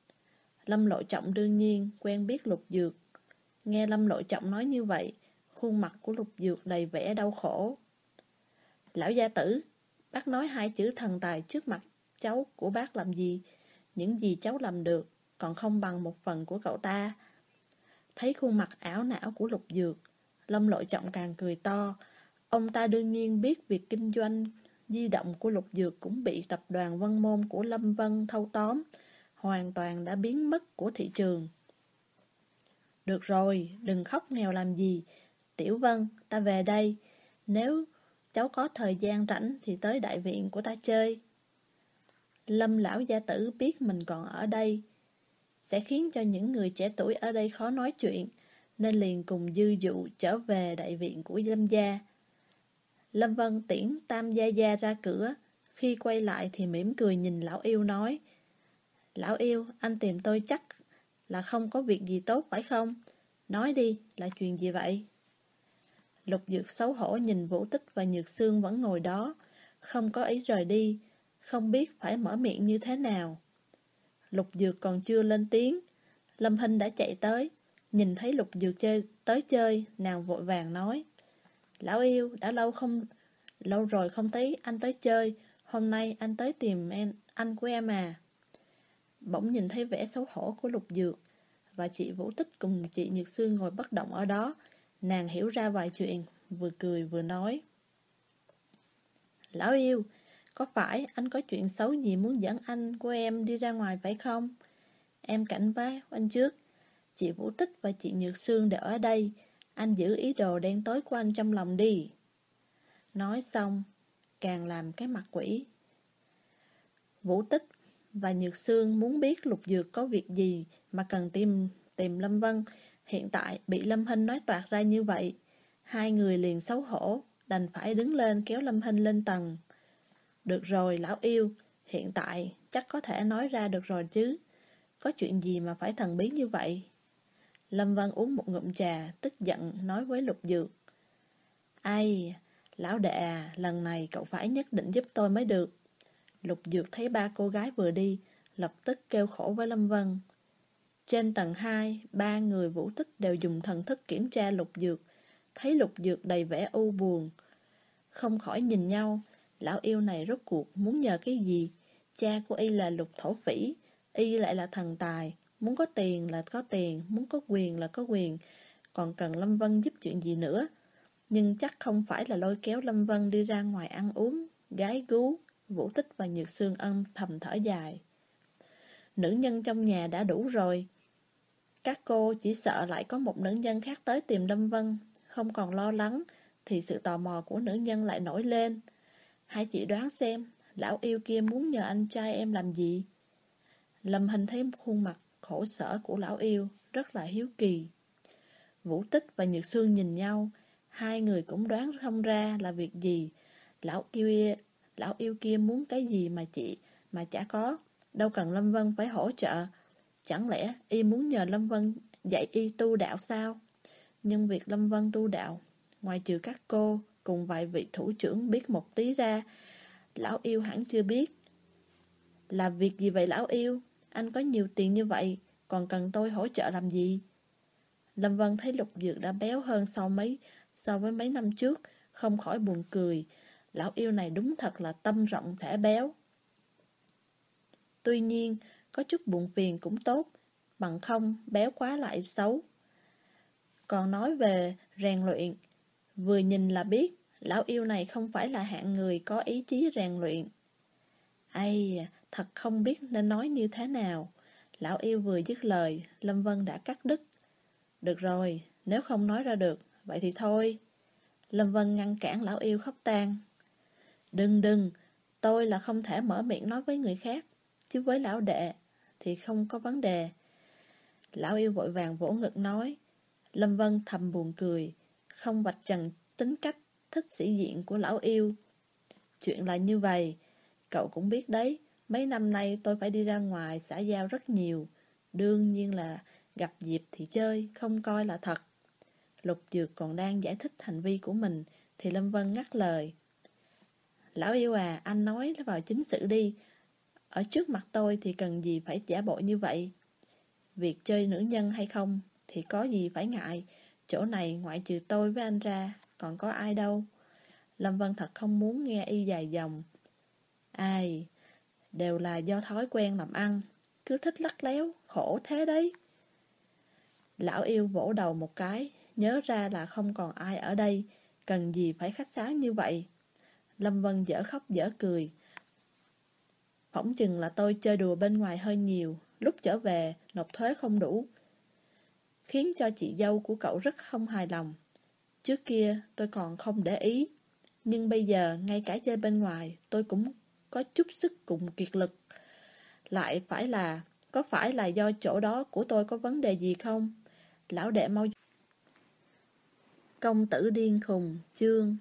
Lâm Lộ Trọng đương nhiên quen biết Lục Dược. Nghe Lâm Lộ Trọng nói như vậy, khuôn mặt của Lục Dược đầy vẻ đau khổ. Lão gia tử, bác nói hai chữ thần tài trước mặt cháu của bác làm gì? Những gì cháu làm được còn không bằng một phần của cậu ta. Thấy khuôn mặt ảo não của Lục Dược, Lâm Lộ Trọng càng cười to. Ông ta đương nhiên biết việc kinh doanh di động của Lục Dược cũng bị tập đoàn Vân Môn của Lâm Vân thâu tóm, hoàn toàn đã biến mất của thị trường. Được rồi, đừng khóc nghèo làm gì. Tiểu Vân, ta về đây. Nếu cháu có thời gian rảnh thì tới đại viện của ta chơi. Lâm lão gia tử biết mình còn ở đây, sẽ khiến cho những người trẻ tuổi ở đây khó nói chuyện, nên liền cùng dư dụ trở về đại viện của Lâm gia. Lâm Vân tiễn Tam Gia Gia ra cửa, khi quay lại thì mỉm cười nhìn lão yêu nói: Lão yêu, anh tìm tôi chắc là không có việc gì tốt phải không? Nói đi, là chuyện gì vậy? Lục Dược xấu hổ nhìn Vũ Tích và Nhược Sương vẫn ngồi đó, không có ý rời đi, không biết phải mở miệng như thế nào. Lục Dược còn chưa lên tiếng, Lâm Hinh đã chạy tới, nhìn thấy Lục Dược tới chơi, nàng vội vàng nói: Lão yêu, đã lâu rồi không thấy anh tới chơi, hôm nay anh tới tìm anh của em à. Bỗng nhìn thấy vẻ xấu hổ của Lục Dược, và chị Vũ Tích cùng chị Nhược Sương ngồi bất động ở đó, nàng hiểu ra vài chuyện, vừa cười vừa nói: Lão yêu, có phải anh có chuyện xấu gì muốn dẫn anh của em đi ra ngoài phải không? Em cảnh báo anh trước, chị Vũ Tích và chị Nhược Sương đều ở đây, anh giữ ý đồ đen tối của anh trong lòng đi. Nói xong, càng làm cái mặt quỷ. Vũ Tích và Nhược Sương muốn biết Lục Dược có việc gì mà cần tìm Lâm Vân, hiện tại bị Lâm Hinh nói toạc ra như vậy. Hai người liền xấu hổ, đành phải đứng lên kéo Lâm Hinh lên tầng. Được rồi lão yêu, hiện tại chắc có thể nói ra được rồi chứ. Có chuyện gì mà phải thần bí như vậy? Lâm Vân uống một ngụm trà, tức giận nói với Lục Dược: Ai, lão đệ à, lần này cậu phải nhất định giúp tôi mới được. Lục Dược thấy ba cô gái vừa đi, lập tức kêu khổ với Lâm Vân. Trên tầng 2, ba người Vũ Tích đều dùng thần thức kiểm tra Lục Dược, thấy Lục Dược đầy vẻ u buồn, không khỏi nhìn nhau. Lão yêu này rốt cuộc muốn nhờ cái gì? Cha của y là Lục thổ phỉ, y lại là thần tài, muốn có tiền là có tiền, muốn có quyền là có quyền, còn cần Lâm Vân giúp chuyện gì nữa? nhưng chắc không phải là lôi kéo Lâm Vân đi ra ngoài ăn uống, gái gú. Vũ Tích và Nhược Sương âm thầm thở dài. Nữ nhân trong nhà đã đủ rồi. Các cô chỉ sợ lại có một nữ nhân khác tới tìm Lâm Vân. Không còn lo lắng thì sự tò mò của nữ nhân lại nổi lên. Hai chị đoán xem, lão yêu kia muốn nhờ anh trai em làm gì? Lâm Hình thấy khuôn mặt khổ sở của lão yêu, rất là hiếu kỳ. Vũ Tích và Nhược Sương nhìn nhau, hai người cũng đoán không ra là việc gì. Lão yêu kia muốn cái gì mà chả có, đâu cần Lâm Vân phải hỗ trợ. Chẳng lẽ y muốn nhờ Lâm Vân dạy y tu đạo sao? Nhưng việc Lâm Vân tu đạo, ngoài trừ các cô cùng vài vị thủ trưởng biết một tí ra, lão yêu hẳn chưa biết. Là việc gì vậy lão yêu? Anh có nhiều tiền như vậy, còn cần tôi hỗ trợ làm gì? Lâm Vân thấy Lục Dược đã béo hơn so với mấy năm trước, không khỏi buồn cười. Lão yêu này đúng thật là tâm rộng thể béo. Tuy nhiên, có chút buồn phiền cũng tốt, bằng không béo quá lại xấu. Còn nói về rèn luyện, vừa nhìn là biết, lão yêu này không phải là hạng người có ý chí rèn luyện. Ây, thật không biết nên nói như thế nào. Lão yêu vừa dứt lời, Lâm Vân đã cắt đứt. Được rồi, nếu không nói ra được, vậy thì thôi. Lâm Vân ngăn cản lão yêu khóc tang. Đừng, tôi là không thể mở miệng nói với người khác, chứ với lão đệ thì không có vấn đề. Lão yêu vội vàng vỗ ngực nói. Lâm Vân thầm buồn cười, không vạch trần tính cách thích sĩ diện của lão yêu. Chuyện là như vậy, cậu cũng biết đấy, mấy năm nay tôi phải đi ra ngoài xã giao rất nhiều. Đương nhiên là gặp dịp thì chơi, không coi là thật. Lục Dược còn đang giải thích hành vi của mình, thì Lâm Vân ngắt lời. Lão yêu à, anh nói vào chính sự đi. Ở trước mặt tôi thì cần gì phải giả bộ như vậy? Việc chơi nữ nhân hay không thì có gì phải ngại. Chỗ này ngoại trừ tôi với anh ra, còn có ai đâu. Lâm Vân thật không muốn nghe y dài dòng. Ai, đều là do thói quen làm ăn, cứ thích lắt léo, khổ thế đấy. Lão yêu vỗ đầu một cái, nhớ ra là không còn ai ở đây, cần gì phải khách sáo như vậy. Lâm Vân dở khóc dở cười. Phỏng chừng là tôi chơi đùa bên ngoài hơi nhiều, lúc trở về nộp thuế không đủ, khiến cho chị dâu của cậu rất không hài lòng. Trước kia tôi còn không để ý, nhưng bây giờ ngay cả chơi bên ngoài tôi cũng có chút sức cùng kiệt lực. Có phải là do chỗ đó của tôi có vấn đề gì không? Lão đệ mau. Công tử điên khùng, chương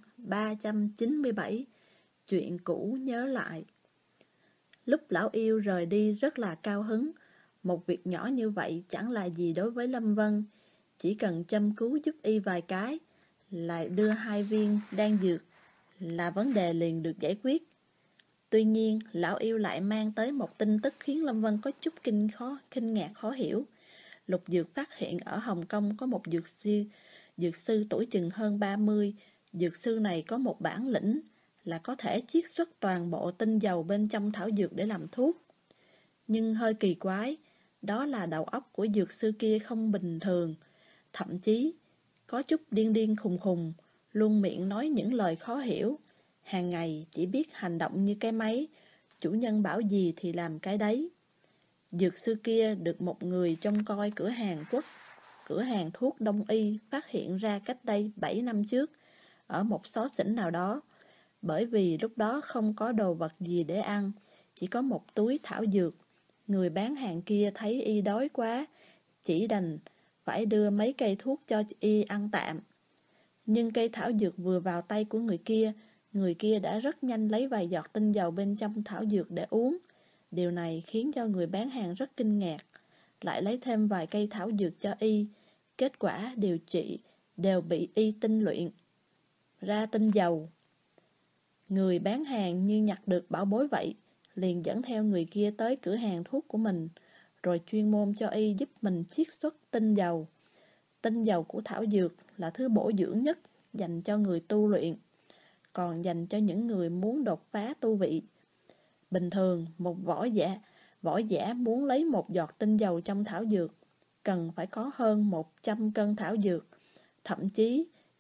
397. Chuyện cũ nhớ lại. Lúc lão yêu rời đi rất là cao hứng. Một việc nhỏ như vậy chẳng là gì đối với Lâm Vân. Chỉ cần chăm cứu giúp y vài cái, lại đưa 2 viên đan dược, là vấn đề liền được giải quyết. Tuy nhiên, lão yêu lại mang tới một tin tức khiến Lâm Vân có chút kinh ngạc khó hiểu. Lục Dược phát hiện ở Hồng Kông có một dược sư tuổi chừng hơn 30. Dược sư này có một bản lĩnh là có thể chiết xuất toàn bộ tinh dầu bên trong thảo dược để làm thuốc. Nhưng hơi kỳ quái, đó là đầu óc của dược sư kia không bình thường, thậm chí có chút điên khùng khùng, luôn miệng nói những lời khó hiểu. Hàng ngày chỉ biết hành động như cái máy, chủ nhân bảo gì thì làm cái đấy. Dược sư kia được một người trông coi cửa hàng thuốc đông y phát hiện ra cách đây 7 năm trước, ở một xó xỉnh nào đó. Bởi vì lúc đó không có đồ vật gì để ăn, chỉ có một túi thảo dược. Người bán hàng kia thấy y đói quá, chỉ đành phải đưa mấy cây thuốc cho y ăn tạm. Nhưng cây thảo dược vừa vào tay của người kia đã rất nhanh lấy vài giọt tinh dầu bên trong thảo dược để uống. Điều này khiến cho người bán hàng rất kinh ngạc, lại lấy thêm vài cây thảo dược cho y. Kết quả điều trị đều bị y tinh luyện ra tinh dầu. Người bán hàng như nhặt được bảo bối vậy, liền dẫn theo người kia tới cửa hàng thuốc của mình, rồi chuyên môn cho y giúp mình chiết xuất tinh dầu. Tinh dầu của thảo dược là thứ bổ dưỡng nhất dành cho người tu luyện, còn dành cho những người muốn đột phá tu vị. Bình thường, một võ giả muốn lấy một giọt tinh dầu trong thảo dược, cần phải có hơn 100 cân thảo dược. Thậm chí,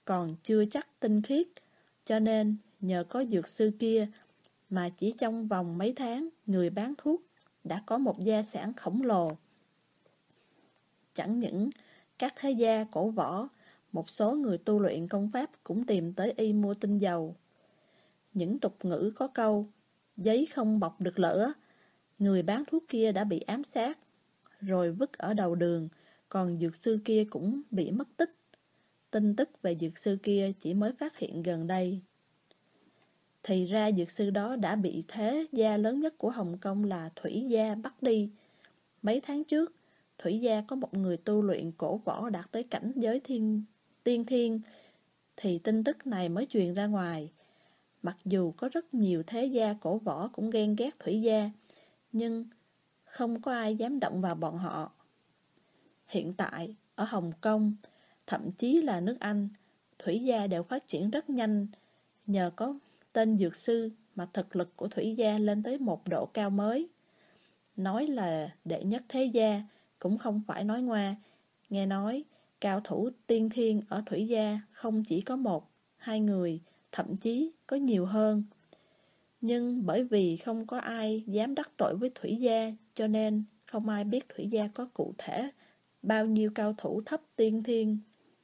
còn chưa chắc tinh khiết, cho nên nhờ có dược sư kia mà chỉ trong vòng mấy tháng, người bán thuốc đã có một gia sản khổng lồ. Chẳng những các thế gia cổ võ, một số người tu luyện công pháp cũng tìm tới y mua tinh dầu. Những tục ngữ có câu, giấy không bọc được lửa, người bán thuốc kia đã bị ám sát, rồi vứt ở đầu đường, còn dược sư kia cũng bị mất tích. Tin tức về dược sư kia chỉ mới phát hiện gần đây. Thì ra dược sư đó đã bị thế gia lớn nhất của Hồng Kông là Thủy Gia bắt đi. Mấy tháng trước, Thủy Gia có một người tu luyện cổ võ đạt tới cảnh giới tiên thiên, thì tin tức này mới truyền ra ngoài. Mặc dù có rất nhiều thế gia cổ võ cũng ghen ghét Thủy Gia, nhưng không có ai dám động vào bọn họ. Hiện tại, ở Hồng Kông, thậm chí là nước Anh, Thủy Gia đều phát triển rất nhanh. Nhờ có tên dược sư mà thực lực của Thủy Gia lên tới một độ cao mới. Nói là đệ nhất thế gia cũng không phải nói ngoa. Nghe nói, cao thủ tiên thiên ở Thủy Gia không chỉ có một, hai người, thậm chí có nhiều hơn. Nhưng bởi vì không có ai dám đắc tội với Thủy Gia, cho nên không ai biết Thủy Gia có cụ thể bao nhiêu cao thủ thấp tiên thiên.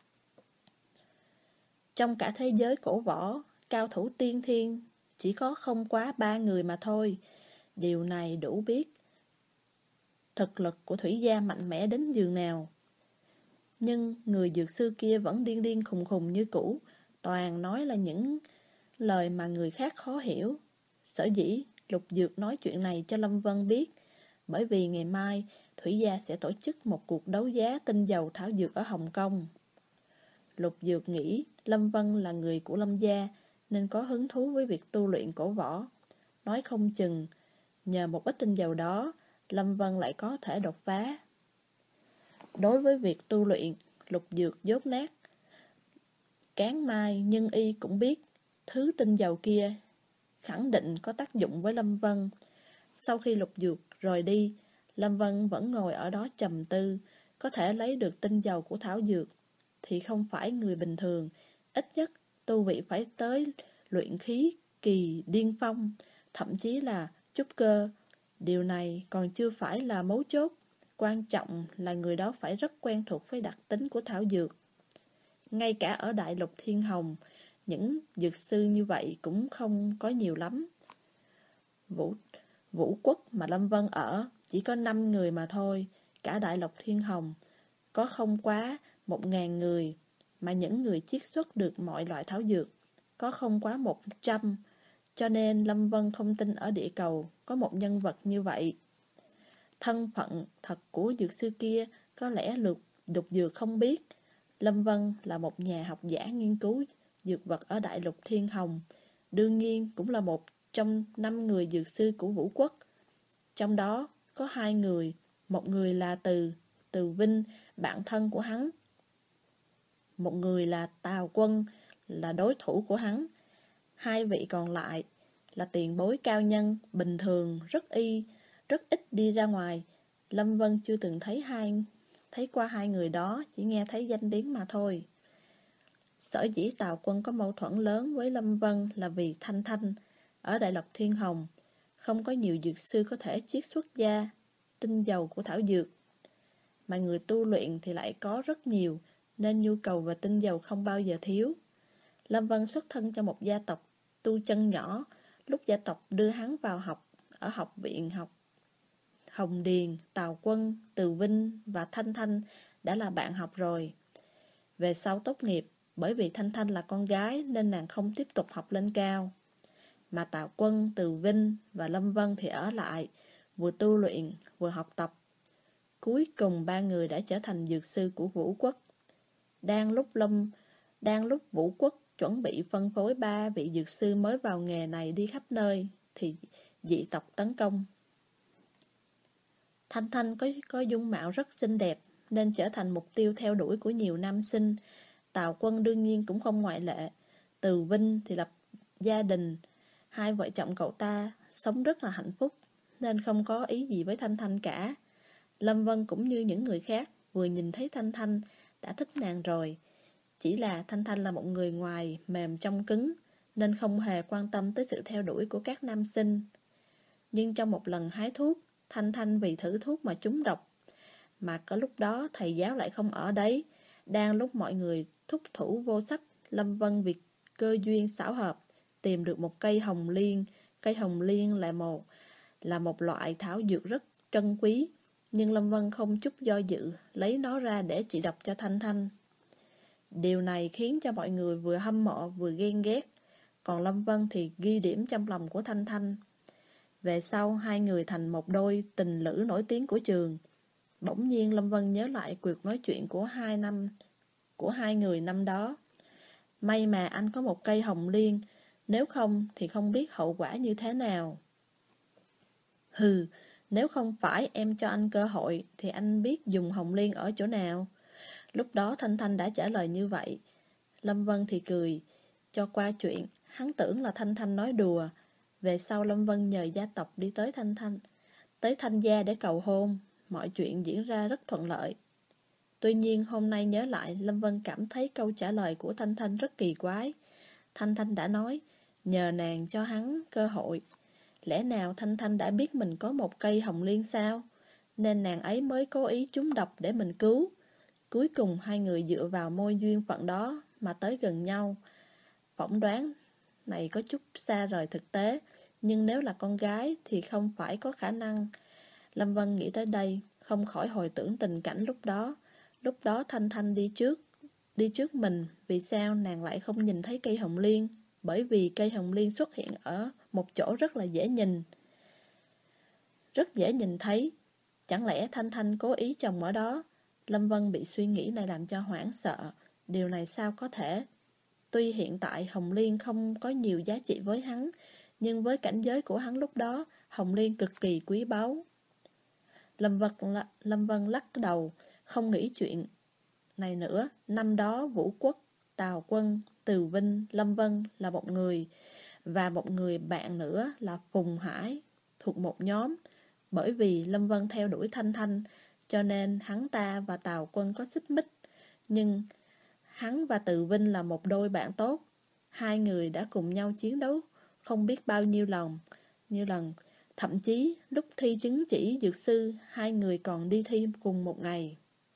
Trong cả thế giới cổ võ, cao thủ tiên thiên chỉ có không quá 3 người mà thôi. Điều này đủ biết thực lực của Thủy Gia mạnh mẽ đến giường nào. Nhưng người dược sư kia vẫn điên điên khùng khùng như cũ, toàn nói là những lời mà người khác khó hiểu. Sở dĩ Lục Dược nói chuyện này cho Lâm Vân biết, bởi vì ngày mai Thủy Gia sẽ tổ chức một cuộc đấu giá tinh dầu thảo dược ở Hồng Kông. Lục Dược nghĩ Lâm Vân là người của Lâm gia nên có hứng thú với việc tu luyện cổ võ. Nói không chừng, nhờ một ít tinh dầu đó, Lâm Vân lại có thể đột phá. Đối với việc tu luyện, Lục Dược dốt nát. Cán Mai, Nhân Y cũng biết thứ tinh dầu kia khẳng định có tác dụng với Lâm Vân. Sau khi Lục Dược rời đi, Lâm Vân vẫn ngồi ở đó trầm tư. Có thể lấy được tinh dầu của thảo dược thì không phải người bình thường, ít nhất tu vị phải tới luyện khí kỳ điên phong, thậm chí là trúc cơ. Điều này còn chưa phải là mấu chốt, quan trọng là người đó phải rất quen thuộc với đặc tính của thảo dược. Ngay cả ở Đại Lục Thiên Hồng, những dược sư như vậy cũng không có nhiều lắm. Vũ Quốc mà Lâm Vân ở chỉ có 5 người mà thôi, cả Đại Lục Thiên Hồng có không quá 1000 người, mà những người chiết xuất được mọi loại thảo dược có không quá 100, cho nên Lâm Vân không tin ở địa cầu có một nhân vật như vậy. Thân phận thật của dược sư kia có lẽ Lục Dược không biết. Lâm Vân là một nhà học giả nghiên cứu dược vật ở Đại Lục Thiên Hồng, đương nhiên cũng là một trong 5 người dược sư của Vũ Quốc. Trong đó có 2 người, một người là Từ Vinh, bạn thân của hắn. Một người là Tào Quân, là đối thủ của hắn. 2 vị còn lại là tiền bối cao nhân, bình thường, rất ít đi ra ngoài. Lâm Vân chưa từng thấy qua 2 người đó, chỉ nghe thấy danh tiếng mà thôi. Sở dĩ Tào Quân có mâu thuẫn lớn với Lâm Vân là vì Thanh Thanh. Ở Đại Lục Thiên Hồng, không có nhiều dược sư có thể chiết xuất ra tinh dầu của thảo dược, mà người tu luyện thì lại có rất nhiều, nên nhu cầu về tinh dầu không bao giờ thiếu. Lâm Vân xuất thân trong một gia tộc tu chân nhỏ, lúc gia tộc đưa hắn vào học ở học viện học Hồng Điền, Tào Quân, Từ Vinh và Thanh Thanh đã là bạn học rồi. Về sau tốt nghiệp, bởi vì Thanh Thanh là con gái nên nàng không tiếp tục học lên cao. Mà Tào Quân, Từ Vinh và Lâm Vân thì ở lại, vừa tu luyện, vừa học tập. Cuối cùng 3 người đã trở thành dược sư của Vũ Quốc. Đang lúc Vũ Quốc chuẩn bị phân phối 3 vị dược sư mới vào nghề này đi khắp nơi, thì dị tộc tấn công. Thanh Thanh có dung mạo rất xinh đẹp, nên trở thành mục tiêu theo đuổi của nhiều nam sinh. Tào Quân đương nhiên cũng không ngoại lệ. Từ Vinh thì lập gia đình, 2 vợ chồng cậu ta sống rất là hạnh phúc, nên không có ý gì với Thanh Thanh cả. Lâm Vân cũng như những người khác, vừa nhìn thấy Thanh Thanh đã thích nàng rồi. Chỉ là Thanh Thanh là một người ngoài mềm trong cứng, nên không hề quan tâm tới sự theo đuổi của các nam sinh. Nhưng trong một lần hái thuốc, Thanh Thanh vì thử thuốc mà trúng độc. Mà có lúc đó thầy giáo lại không ở đấy. Đang lúc mọi người thúc thủ vô sách, Lâm Vân vì cơ duyên xảo hợp tìm được một cây hồng liên. Cây hồng liên là một loại thảo dược rất trân quý, nhưng Lâm Vân không chút do dự lấy nó ra để trị độc cho Thanh Thanh. Điều này khiến cho mọi người vừa hâm mộ vừa ghen ghét, còn Lâm Vân thì ghi điểm trong lòng của Thanh Thanh. Về sau hai người thành một đôi tình lữ nổi tiếng của trường. Bỗng nhiên Lâm Vân nhớ lại cuộc nói chuyện của hai người năm đó. May mà anh có một cây hồng liên, nếu không thì không biết hậu quả như thế nào. Hừ, nếu không phải em cho anh cơ hội thì anh biết dùng hồng liên ở chỗ nào. Lúc đó Thanh Thanh đã trả lời như vậy. Lâm Vân thì cười cho qua chuyện, hắn tưởng là Thanh Thanh nói đùa. Về sau Lâm Vân nhờ gia tộc đi tới Thanh Gia để cầu hôn. Mọi chuyện diễn ra rất thuận lợi. Tuy nhiên hôm nay nhớ lại, Lâm Vân cảm thấy câu trả lời của Thanh Thanh rất kỳ quái. Thanh Thanh đã nói nhờ nàng cho hắn cơ hội. Lẽ nào Thanh Thanh đã biết mình có một cây hồng liên sao? Nên nàng ấy mới cố ý trúng độc để mình cứu. Cuối cùng hai người dựa vào môi duyên phận đó mà tới gần nhau. Phỏng đoán này có chút xa rời thực tế, nhưng nếu là con gái thì không phải có khả năng. Lâm Vân nghĩ tới đây, không khỏi hồi tưởng tình cảnh lúc đó. Lúc đó Thanh Thanh đi trước mình, vì sao nàng lại không nhìn thấy cây hồng liên? Bởi vì cây hồng liên xuất hiện ở một chỗ rất là rất dễ nhìn thấy. Chẳng lẽ Thanh Thanh cố ý trồng ở đó? Lâm Vân bị suy nghĩ này làm cho hoảng sợ. Điều này sao có thể? Tuy hiện tại hồng liên không có nhiều giá trị với hắn, nhưng với cảnh giới của hắn lúc đó, hồng liên cực kỳ quý báu. Lâm Vân lắc đầu, không nghĩ chuyện này nữa. Năm đó Vũ Quốc, Tào Quân, Từ Vinh, Lâm Vân là một người, và một người bạn nữa là Phùng Hải, thuộc một nhóm. Bởi vì Lâm Vân theo đuổi Thanh Thanh, cho nên hắn ta và Tào Quân có xích mích. Nhưng hắn và Từ Vinh là một đôi bạn tốt. Hai người đã cùng nhau chiến đấu không biết bao nhiêu lần. Thậm chí lúc thi chứng chỉ dược sư, hai người còn đi thi cùng một ngày.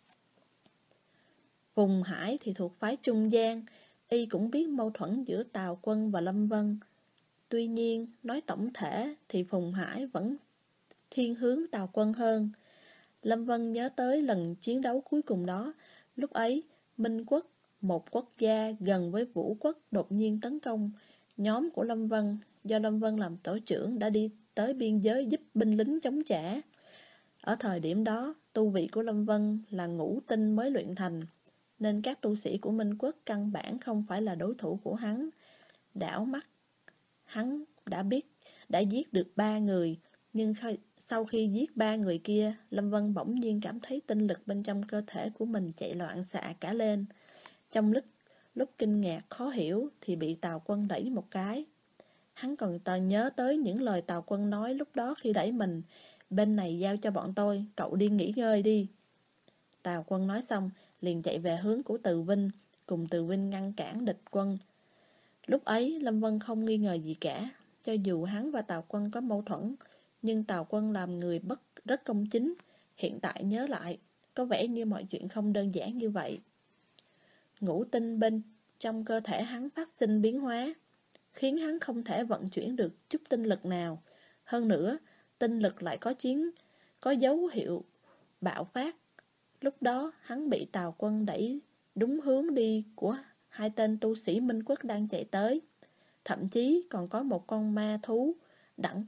Phùng Hải thì thuộc phái trung gian, y cũng biết mâu thuẫn giữa Tào Quân và Lâm Vân. Tuy nhiên, nói tổng thể thì Phùng Hải vẫn thiên hướng Tào Quân hơn. Lâm Vân nhớ tới lần chiến đấu cuối cùng đó. Lúc ấy, Minh Quốc, một quốc gia gần với Vũ Quốc, đột nhiên tấn công. Nhóm của Lâm Vân, do Lâm Vân làm tổ trưởng, đã đi tới biên giới giúp binh lính chống trả. Ở thời điểm đó, tu vị của Lâm Vân là ngũ tinh mới luyện thành, nên các tu sĩ của Minh Quốc căn bản không phải là đối thủ của hắn. Đảo mắt, hắn đã giết được 3 người, nhưng sau khi giết 3 người kia, Lâm Vân bỗng nhiên cảm thấy tinh lực bên trong cơ thể của mình chạy loạn xạ cả lên. Trong lúc kinh ngạc khó hiểu thì bị Tào Quân đẩy một cái. Hắn còn nhớ tới những lời Tào Quân nói lúc đó khi đẩy mình: bên này giao cho bọn tôi, cậu đi nghỉ ngơi đi. Tào Quân nói xong liền chạy về hướng của Từ Vinh, cùng Từ Vinh ngăn cản địch quân. Lúc ấy Lâm Vân không nghi ngờ gì cả. Cho dù hắn và Tào Quân có mâu thuẫn, nhưng Tào Quân làm người rất công chính. Hiện tại nhớ lại, có vẻ như mọi chuyện không đơn giản như vậy. Ngũ tinh bên trong cơ thể hắn phát sinh biến hóa, khiến hắn không thể vận chuyển được chút tinh lực nào. Hơn nữa, tinh lực lại có dấu hiệu bạo phát. Lúc đó hắn bị Tào Quân đẩy đúng hướng đi của hai tên tu sĩ Minh Quốc đang chạy tới. Thậm chí còn có một con ma thú đẳng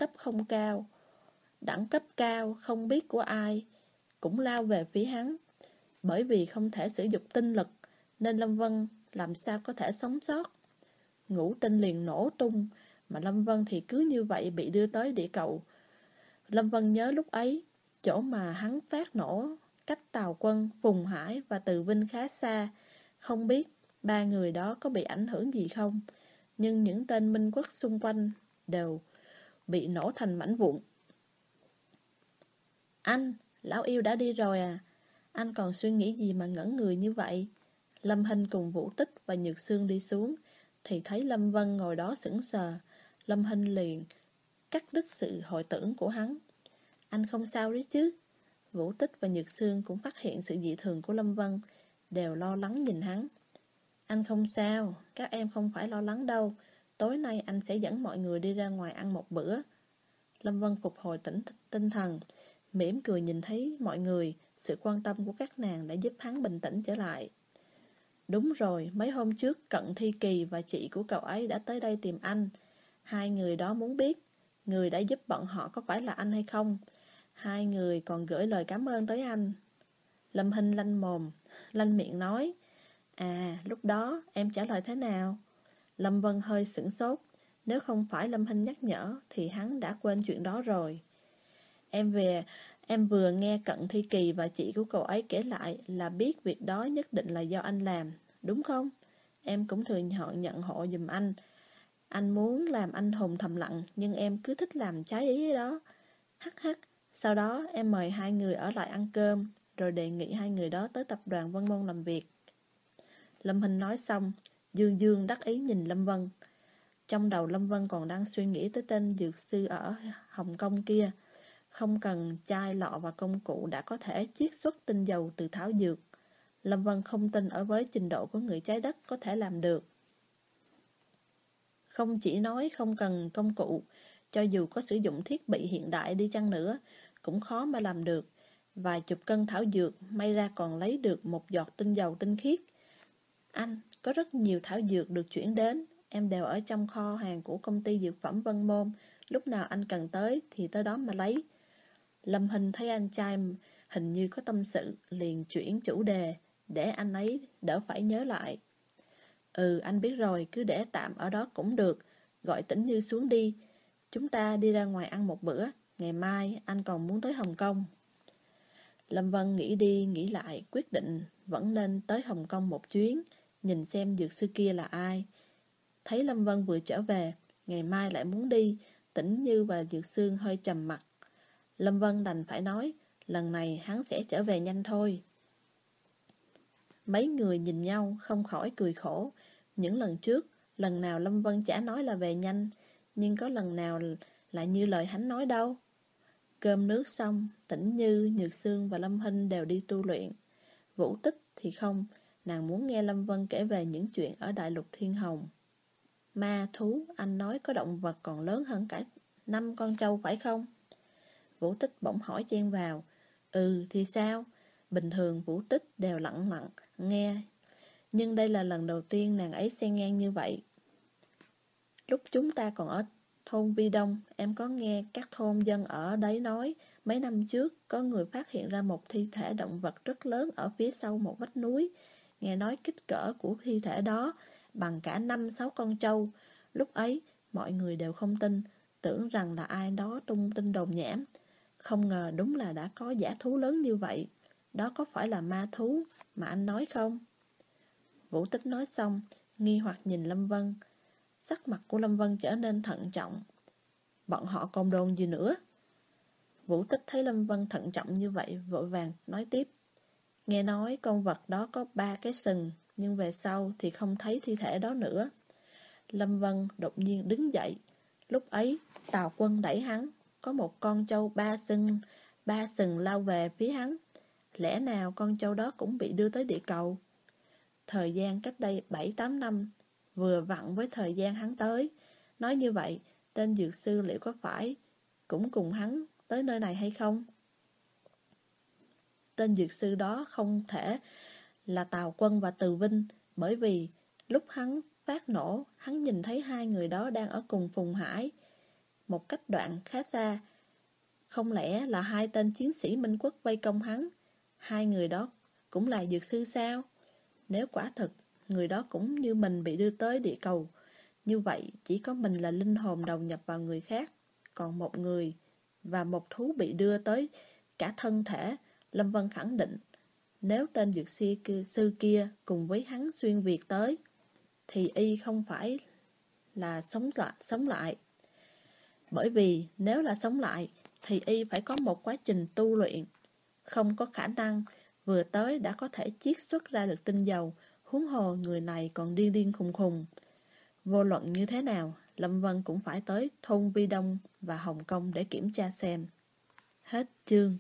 cấp cao không biết của ai cũng lao về phía hắn. Bởi vì không thể sử dụng tinh lực nên Lâm Vân làm sao có thể sống sót. Ngũ tinh liền nổ tung, mà Lâm Vân thì cứ như vậy bị đưa tới địa cầu. Lâm Vân nhớ lúc ấy, chỗ mà hắn phát nổ cách Tào Quân, Phùng Hải và Từ Vinh khá xa. Không biết 3 người đó có bị ảnh hưởng gì không, nhưng những tên Minh Quốc xung quanh đều bị nổ thành mảnh vụn. Anh, lão yêu đã đi rồi à? Anh còn suy nghĩ gì mà ngẩn người như vậy? Lâm Hinh cùng Vũ Tích và Nhược Sương đi xuống, thì thấy Lâm Vân ngồi đó sững sờ. Lâm Hinh liền cắt đứt sự hồi tưởng của hắn. Anh không sao đấy chứ? Vũ Tích và Nhược Sương cũng phát hiện sự dị thường của Lâm Vân, đều lo lắng nhìn hắn. Anh không sao, các em không phải lo lắng đâu. Tối nay anh sẽ dẫn mọi người đi ra ngoài ăn một bữa. Lâm Vân phục hồi tinh thần, mỉm cười nhìn thấy mọi người. Sự quan tâm của các nàng đã giúp hắn bình tĩnh trở lại. Đúng rồi, mấy hôm trước Cận Thi Kỳ và chị của cậu ấy đã tới đây tìm anh. Hai người đó muốn biết người đã giúp bọn họ có phải là anh hay không. Hai người còn gửi lời cảm ơn tới anh. Lâm Hinh lanh miệng nói. À, lúc đó em trả lời thế nào? Lâm Vân hơi sửng sốt. Nếu không phải Lâm Hinh nhắc nhở thì hắn đã quên chuyện đó rồi. Em vừa nghe Cận Thi Kỳ và chị của cậu ấy kể lại là biết việc đó nhất định là do anh làm, đúng không? Em cũng thừa nhận hộ giùm anh. Anh muốn làm anh hùng thầm lặng, nhưng em cứ thích làm trái ý đó. Hắc hắc, sau đó em mời hai người ở lại ăn cơm, rồi đề nghị hai người đó tới tập đoàn Vân Môn làm việc. Lâm Hinh nói xong, dương dương đắc ý nhìn Lâm Vân. Trong đầu Lâm Vân còn đang suy nghĩ tới tên dược sư ở Hồng Kông kia. Không cần chai lọ và công cụ đã có thể chiết xuất tinh dầu từ thảo dược. Lâm Vân không tin ở với trình độ của người trái đất có thể làm được. Không chỉ nói không cần công cụ, cho dù có sử dụng thiết bị hiện đại đi chăng nữa, cũng khó mà làm được. Vài chục cân thảo dược, may ra còn lấy được một giọt tinh dầu tinh khiết. Anh, có rất nhiều thảo dược được chuyển đến, em đều ở trong kho hàng của công ty dược phẩm Vân Môn, lúc nào anh cần tới thì tới đó mà lấy. Lâm Hinh thấy anh trai hình như có tâm sự, liền chuyển chủ đề, để anh ấy đỡ phải nhớ lại. Ừ, anh biết rồi, cứ để tạm ở đó cũng được, gọi Tĩnh Như xuống đi. Chúng ta đi ra ngoài ăn một bữa, ngày mai anh còn muốn tới Hồng Kông. Lâm Vân nghĩ đi nghĩ lại, quyết định vẫn nên tới Hồng Kông một chuyến, nhìn xem dược sư kia là ai. Thấy Lâm Vân vừa trở về, ngày mai lại muốn đi, Tĩnh Như và Dược Sương hơi trầm mặt. Lâm Vân đành phải nói, lần này hắn sẽ trở về nhanh thôi. Mấy người nhìn nhau không khỏi cười khổ. Những lần trước, lần nào Lâm Vân chả nói là về nhanh, nhưng có lần nào lại như lời hắn nói đâu. Cơm nước xong, Tĩnh Như, Nhược Sương và Lâm Hinh đều đi tu luyện. Vũ Tích thì không, nàng muốn nghe Lâm Vân kể về những chuyện ở Đại Lục Thiên Hồng. Ma thú, anh nói có động vật còn lớn hơn cả 5 con trâu phải không? Vũ Tích bỗng hỏi chen vào. Ừ thì sao? Bình thường Vũ Tích đều lặng lặng nghe, nhưng đây là lần đầu tiên nàng ấy xen ngang như vậy. Lúc chúng ta còn ở thôn Vi Đông, em có nghe các thôn dân ở đấy nói, mấy năm trước có người phát hiện ra một thi thể động vật rất lớn ở phía sau một vách núi. Nghe nói kích cỡ của thi thể đó bằng cả 5-6 con trâu. Lúc ấy, mọi người đều không tin, tưởng rằng là ai đó tung tin đồn nhảm. Không ngờ đúng là đã có dã thú lớn như vậy. Đó có phải là ma thú mà anh nói không? Vũ Tích nói xong, nghi hoặc nhìn Lâm Vân. Sắc mặt của Lâm Vân trở nên thận trọng. Bọn họ còn đồn gì nữa? Vũ Tích thấy Lâm Vân thận trọng như vậy, vội vàng nói tiếp. Nghe nói con vật đó có 3 cái sừng, nhưng về sau thì không thấy thi thể đó nữa. Lâm Vân đột nhiên đứng dậy. Lúc ấy, Tào Quân đẩy hắn, có một con trâu 3 sừng lao về phía hắn. Lẽ nào con trâu đó cũng bị đưa tới địa cầu? Thời gian cách đây 7-8 năm, vừa vặn với thời gian hắn tới. Nói như vậy, tên dược sư liệu có phải cũng cùng hắn tới nơi này hay không? Tên dược sư đó không thể là Tào Quân và Từ Vinh, bởi vì lúc hắn phát nổ, hắn nhìn thấy hai người đó đang ở cùng Phùng Hải, một cách đoạn khá xa. Không lẽ là hai tên chiến sĩ Minh Quốc vây công hắn? Hai người đó cũng là dược sư sao? Nếu quả thực, người đó cũng như mình bị đưa tới địa cầu, như vậy chỉ có mình là linh hồn đầu nhập vào người khác, còn một người và một thú bị đưa tới cả thân thể. Lâm Vân khẳng định, nếu tên dược sư kia cùng với hắn xuyên Việt tới, thì y không phải là sống lại. Bởi vì nếu là sống lại, thì y phải có một quá trình tu luyện. Không có khả năng vừa tới đã có thể chiết xuất ra được tinh dầu, Huống hồ người này còn điên điên khùng khùng. Vô luận như thế nào, Lâm Vân cũng phải tới thôn Vi Đông và Hồng Kông để kiểm tra xem. Hết chương.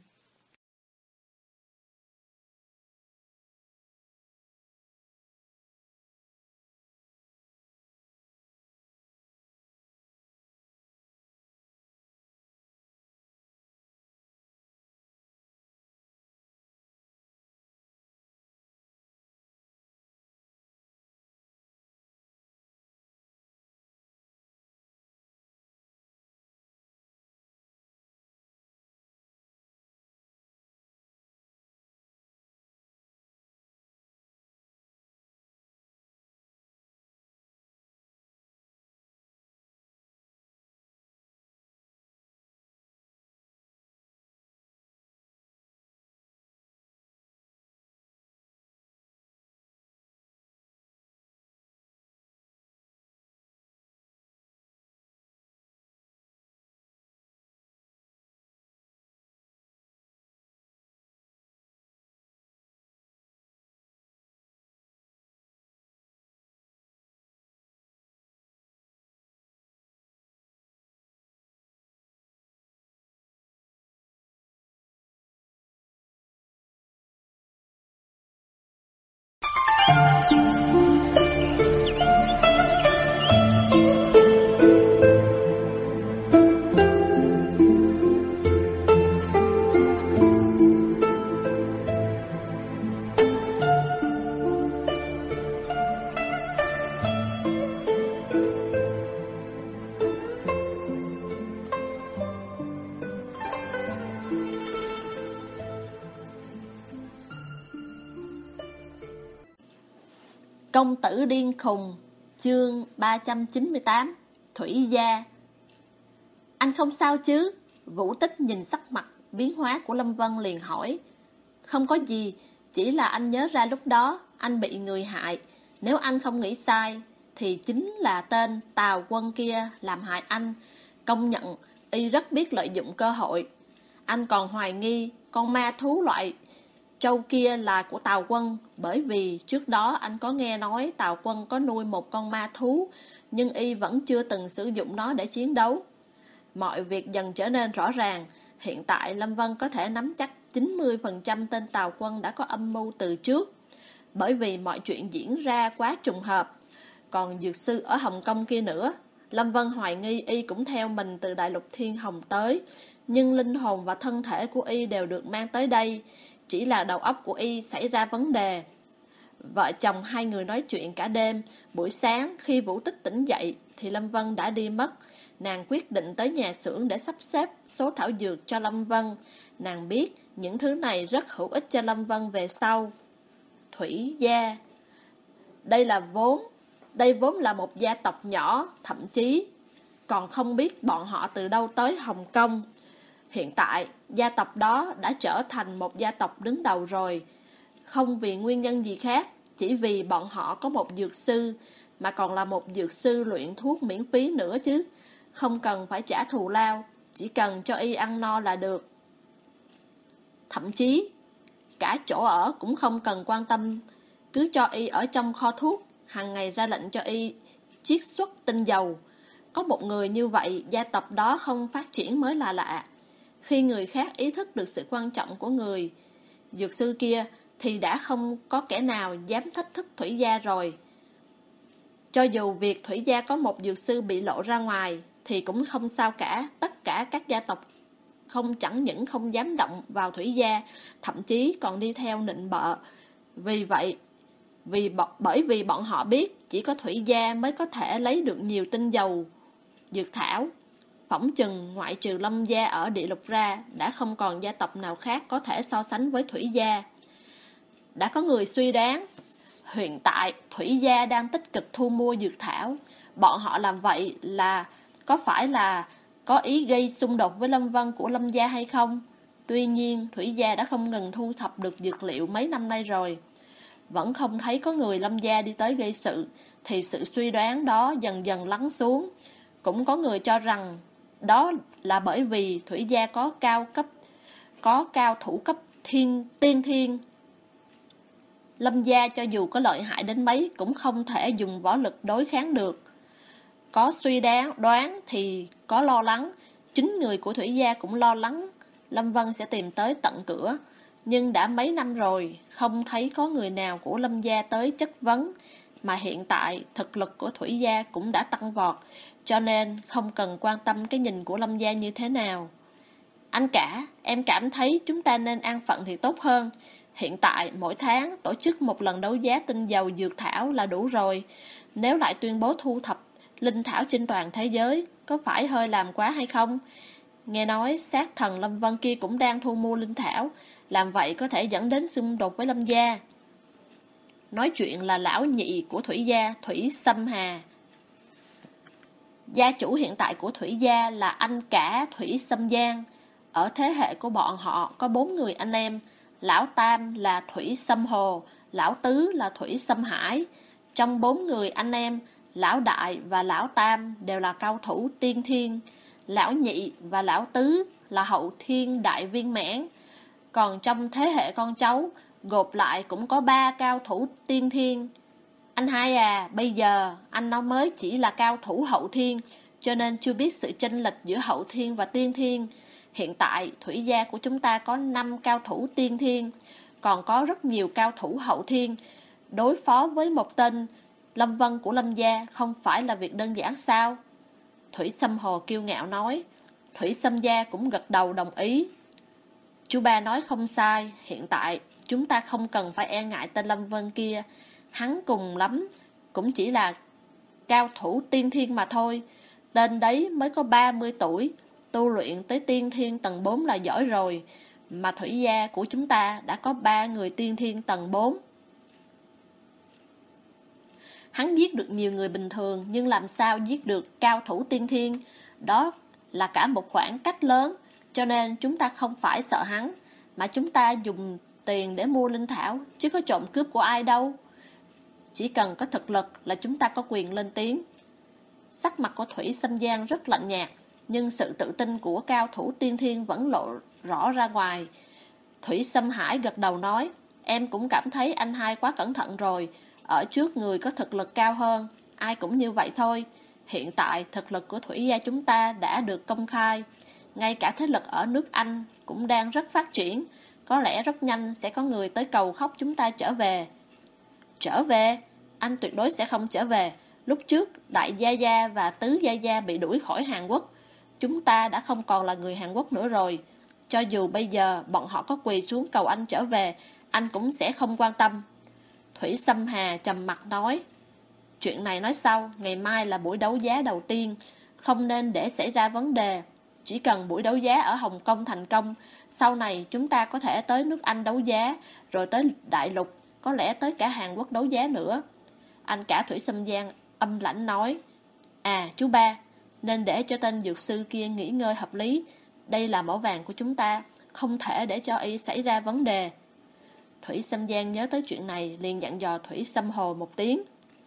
Công tử điên khùng, chương 398, Thủy Gia. Anh không sao chứ? Vũ Tích nhìn sắc mặt biến hóa của Lâm Vân liền hỏi. Không có gì, chỉ là anh nhớ ra lúc đó anh bị người hại. Nếu anh không nghĩ sai, thì chính là tên Tào Quân kia làm hại anh. Công nhận, y rất biết lợi dụng cơ hội. Anh còn hoài nghi con ma thú loại trâu kia là của Tào Quân, bởi vì trước đó anh có nghe nói Tào Quân có nuôi một con ma thú, nhưng y vẫn chưa từng sử dụng nó để chiến đấu. Mọi việc dần trở nên rõ ràng. Hiện tại Lâm Vân có thể nắm chắc 90% tên Tào Quân đã có âm mưu từ trước, bởi vì mọi chuyện diễn ra quá trùng hợp. Còn dược sư ở Hồng Kông kia nữa, Lâm Vân hoài nghi y cũng theo mình từ Đại Lục Thiên Hồng tới, nhưng linh hồn và thân thể của y đều được mang tới đây, chỉ là đầu óc của y xảy ra vấn đề. Vợ chồng hai người nói chuyện cả đêm. Buổi sáng khi Vũ Tích tỉnh dậy thì Lâm Vân đã đi mất. Nàng quyết định tới nhà xưởng để sắp xếp số thảo dược cho Lâm Vân. Nàng biết những thứ này rất hữu ích cho Lâm Vân về sau. Thủy Gia. Đây vốn là một gia tộc nhỏ, thậm chí còn không biết bọn họ từ đâu tới Hồng Kông. Hiện tại, gia tộc đó đã trở thành một gia tộc đứng đầu rồi. Không vì nguyên nhân gì khác, chỉ vì bọn họ có một dược sư, mà còn là một dược sư luyện thuốc miễn phí nữa chứ. Không cần phải trả thù lao, chỉ cần cho y ăn no là được. Thậm chí, cả chỗ ở cũng không cần quan tâm, cứ cho y ở trong kho thuốc, hàng ngày ra lệnh cho y chiết xuất tinh dầu. Có một người như vậy, gia tộc đó không phát triển mới là lạ. Khi người khác ý thức được sự quan trọng của người dược sư kia, thì đã không có kẻ nào dám thách thức Thủy Gia rồi. Cho dù việc Thủy Gia có một dược sư bị lộ ra ngoài thì cũng không sao cả. Tất cả các gia tộc chẳng những không dám động vào Thủy Gia, thậm chí còn đi theo nịnh bợ. Bởi vì bọn họ biết chỉ có Thủy Gia mới có thể lấy được nhiều tinh dầu dược thảo. Phỏng chừng ngoại trừ Lâm Gia ở địa lục ra, đã không còn gia tộc nào khác có thể so sánh với Thủy Gia. Đã có người suy đoán, hiện tại Thủy Gia đang tích cực thu mua dược thảo. Bọn họ làm vậy có phải là có ý gây xung đột với Lâm Vân của Lâm Gia hay không? Tuy nhiên, Thủy Gia đã không ngừng thu thập được dược liệu mấy năm nay rồi. Vẫn không thấy có người Lâm Gia đi tới gây sự, thì sự suy đoán đó dần dần lắng xuống. Cũng có người cho rằng đó là bởi vì Thủy Gia có cao thủ cấp tiên thiên. Lâm gia cho dù có lợi hại đến mấy cũng không thể dùng võ lực đối kháng được. Có suy đoán thì có lo lắng, chính người của Thủy gia cũng lo lắng Lâm Vân sẽ tìm tới tận cửa. Nhưng đã mấy năm rồi, không thấy có người nào của Lâm gia tới chất vấn, mà hiện tại thực lực của Thủy gia cũng đã tăng vọt, cho nên không cần quan tâm cái nhìn của Lâm gia như thế nào. Anh cả, em cảm thấy chúng ta nên an phận thì tốt hơn. Hiện tại mỗi tháng tổ chức một lần đấu giá tinh dầu dược thảo là đủ rồi. Nếu lại tuyên bố thu thập linh thảo trên toàn thế giới, có phải hơi làm quá hay không? Nghe nói sát thần Lâm Vân kia cũng đang thu mua linh thảo, làm vậy có thể dẫn đến xung đột với Lâm gia. Nói chuyện là lão nhị của Thủy gia, Thủy Sâm Hà. Gia chủ hiện tại của Thủy gia là anh cả Thủy Sâm Giang. Ở thế hệ của bọn họ có 4 người anh em. Lão Tam là Thủy Sâm Hồ, Lão Tứ là Thủy Sâm Hải. Trong 4 người anh em, Lão Đại và Lão Tam đều là cao thủ tiên thiên. Lão Nhị và Lão Tứ là hậu thiên đại viên mãn. Còn trong thế hệ con cháu, gộp lại cũng có 3 cao thủ tiên thiên. Anh hai à, bây giờ anh nó mới chỉ là cao thủ hậu thiên, cho nên chưa biết sự chênh lệch giữa hậu thiên và tiên thiên. Hiện tại, Thủy gia của chúng ta có 5 cao thủ tiên thiên, còn có rất nhiều cao thủ hậu thiên. Đối phó với một tên Lâm Vân của Lâm gia không phải là việc đơn giản sao? Thủy Sâm Hồ kiêu ngạo nói. Thủy Sâm gia cũng gật đầu đồng ý. Chú ba nói không sai, hiện tại chúng ta không cần phải e ngại tên Lâm Vân kia. Hắn cùng lắm cũng chỉ là cao thủ tiên thiên mà thôi. Tên đấy mới có 30 tuổi, tu luyện tới tiên thiên tầng 4 là giỏi rồi. Mà Thủy gia của chúng ta đã có 3 người tiên thiên tầng 4. Hắn giết được nhiều người bình thường, nhưng làm sao giết được cao thủ tiên thiên? Đó là cả một khoảng cách lớn, cho nên chúng ta không phải sợ hắn, mà chúng ta dùng tiền để mua linh thảo, chứ có trộm cướp của ai đâu. Chỉ cần có thực lực là chúng ta có quyền lên tiếng. Sắc mặt của Thủy Sâm Giang rất lạnh nhạt, nhưng sự tự tin của cao thủ tiên thiên vẫn lộ rõ ra ngoài. Thủy Sâm Hải gật đầu nói, em cũng cảm thấy anh hai quá cẩn thận rồi. Ở trước người có thực lực cao hơn, ai cũng như vậy thôi. Hiện tại thực lực của Thủy gia chúng ta đã được công khai. Ngay cả thế lực ở nước Anh cũng đang rất phát triển. Có lẽ rất nhanh sẽ có người tới cầu khóc chúng ta trở về. Trở về? Anh tuyệt đối sẽ không trở về. Lúc trước Đại Gia Gia và Tứ Gia Gia bị đuổi khỏi Hàn Quốc, chúng ta đã không còn là người Hàn Quốc nữa rồi. Cho dù bây giờ bọn họ có quỳ xuống cầu anh trở về, anh cũng sẽ không quan tâm. Thủy Sâm Hà trầm mặt nói, chuyện này nói sau, ngày mai là buổi đấu giá đầu tiên, không nên để xảy ra vấn đề. Chỉ cần buổi đấu giá ở Hồng Kông thành công, sau này chúng ta có thể tới nước Anh đấu giá, rồi tới Đại Lục, có lẽ tới cả Hàn Quốc đấu giá nữa. Anh cả Thủy Sâm Giang âm lãnh nói, à chú ba, nên để cho tên dược sư kia nghỉ ngơi hợp lý. Đây là mỏ vàng của chúng ta, không thể để cho y xảy ra vấn đề. Thủy Sâm Giang nhớ tới chuyện này, liền dặn dò Thủy Sâm Hồ một tiếng.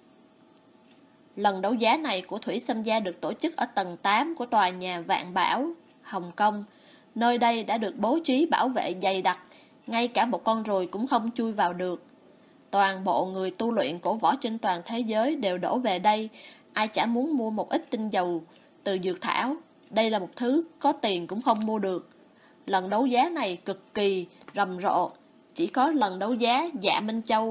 Lần đấu giá này của Thủy Sâm Gia được tổ chức ở tầng 8 của tòa nhà Vạn Bảo, Hồng Kông. Nơi đây đã được bố trí bảo vệ dày đặc, ngay cả một con ruồi cũng không chui vào được. Toàn bộ người tu luyện cổ võ trên toàn thế giới đều đổ về đây, ai chả muốn mua một ít tinh dầu từ dược thảo. Đây là một thứ có tiền cũng không mua được. Lần đấu giá này cực kỳ rầm rộ, chỉ có lần đấu giá Dạ Minh Châu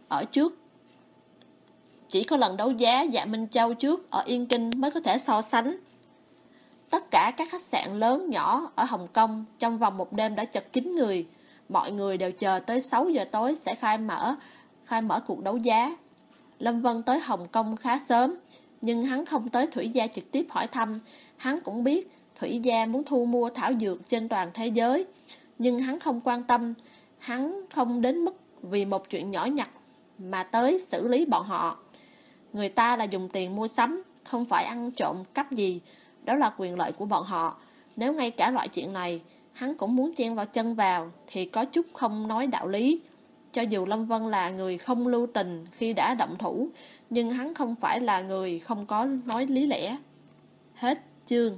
trước ở Yên Kinh mới có thể so sánh. Tất cả các khách sạn lớn nhỏ ở Hồng Kông trong vòng một đêm đã chật kín người. Mọi người đều chờ tới 6 giờ tối sẽ khai mở cuộc đấu giá. Lâm Vân tới Hồng Kông khá sớm, nhưng hắn không tới Thủy gia trực tiếp hỏi thăm. Hắn cũng biết Thủy gia muốn thu mua thảo dược trên toàn thế giới, nhưng hắn không quan tâm. Hắn không đến mức vì một chuyện nhỏ nhặt mà tới xử lý bọn họ. Người ta là dùng tiền mua sắm, không phải ăn trộm cắp gì. Đó là quyền lợi của bọn họ. Nếu ngay cả loại chuyện này hắn cũng muốn chen vào chân vào, thì có chút không nói đạo lý. Cho dù Lâm Vân là người không lưu tình khi đã động thủ, nhưng hắn không phải là người không có nói lý lẽ. Hết chương.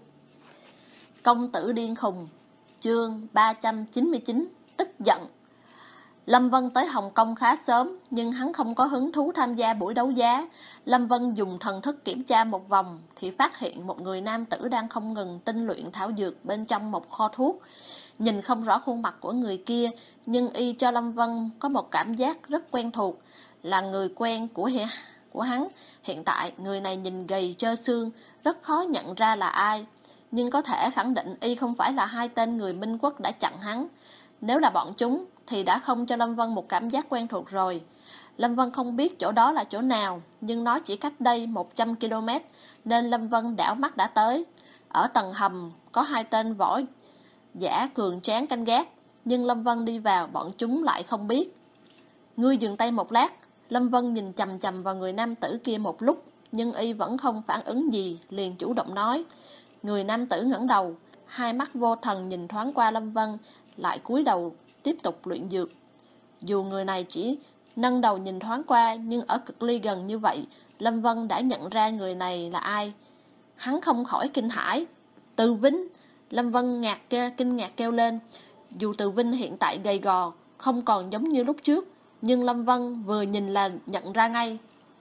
Công tử điên khùng. Chương 399. Tức giận. Lâm Vân tới Hồng Kông khá sớm, nhưng hắn không có hứng thú tham gia buổi đấu giá. Lâm Vân dùng thần thức kiểm tra một vòng thì phát hiện một người nam tử đang không ngừng tinh luyện thảo dược bên trong một kho thuốc. Nhìn không rõ khuôn mặt của người kia, nhưng y cho Lâm Vân có một cảm giác rất quen thuộc, là người quen của hắn. Hiện tại, người này nhìn gầy trơ xương, rất khó nhận ra là ai, nhưng có thể khẳng định y không phải là hai tên người Minh Quốc đã chặn hắn. Nếu là bọn chúng thì đã không cho Lâm Vân một cảm giác quen thuộc rồi. Lâm Vân không biết chỗ đó là chỗ nào, nhưng nó chỉ cách đây 100 km, nên Lâm Vân đảo mắt đã tới. Ở tầng hầm có hai tên võ giả cường tráng canh gác, nhưng Lâm Vân đi vào bọn chúng lại không biết. Ngươi dừng tay một lát. Lâm Vân nhìn chằm chằm vào người nam tử kia một lúc, nhưng y vẫn không phản ứng gì, liền chủ động nói. Người nam tử ngẩng đầu, hai mắt vô thần nhìn thoáng qua Lâm Vân, lại cúi đầu tiếp tục luyện dược. Dù người này chỉ nâng đầu nhìn thoáng qua, nhưng ở cực ly gần như vậy, Lâm Vân đã nhận ra người này là ai. Hắn không khỏi kinh hãi. Từ Vinh! Lâm Vân kinh ngạc kêu lên. Dù Từ Vinh hiện tại gầy gò, không còn giống như lúc trước, nhưng Lâm Vân vừa nhìn là nhận ra ngay.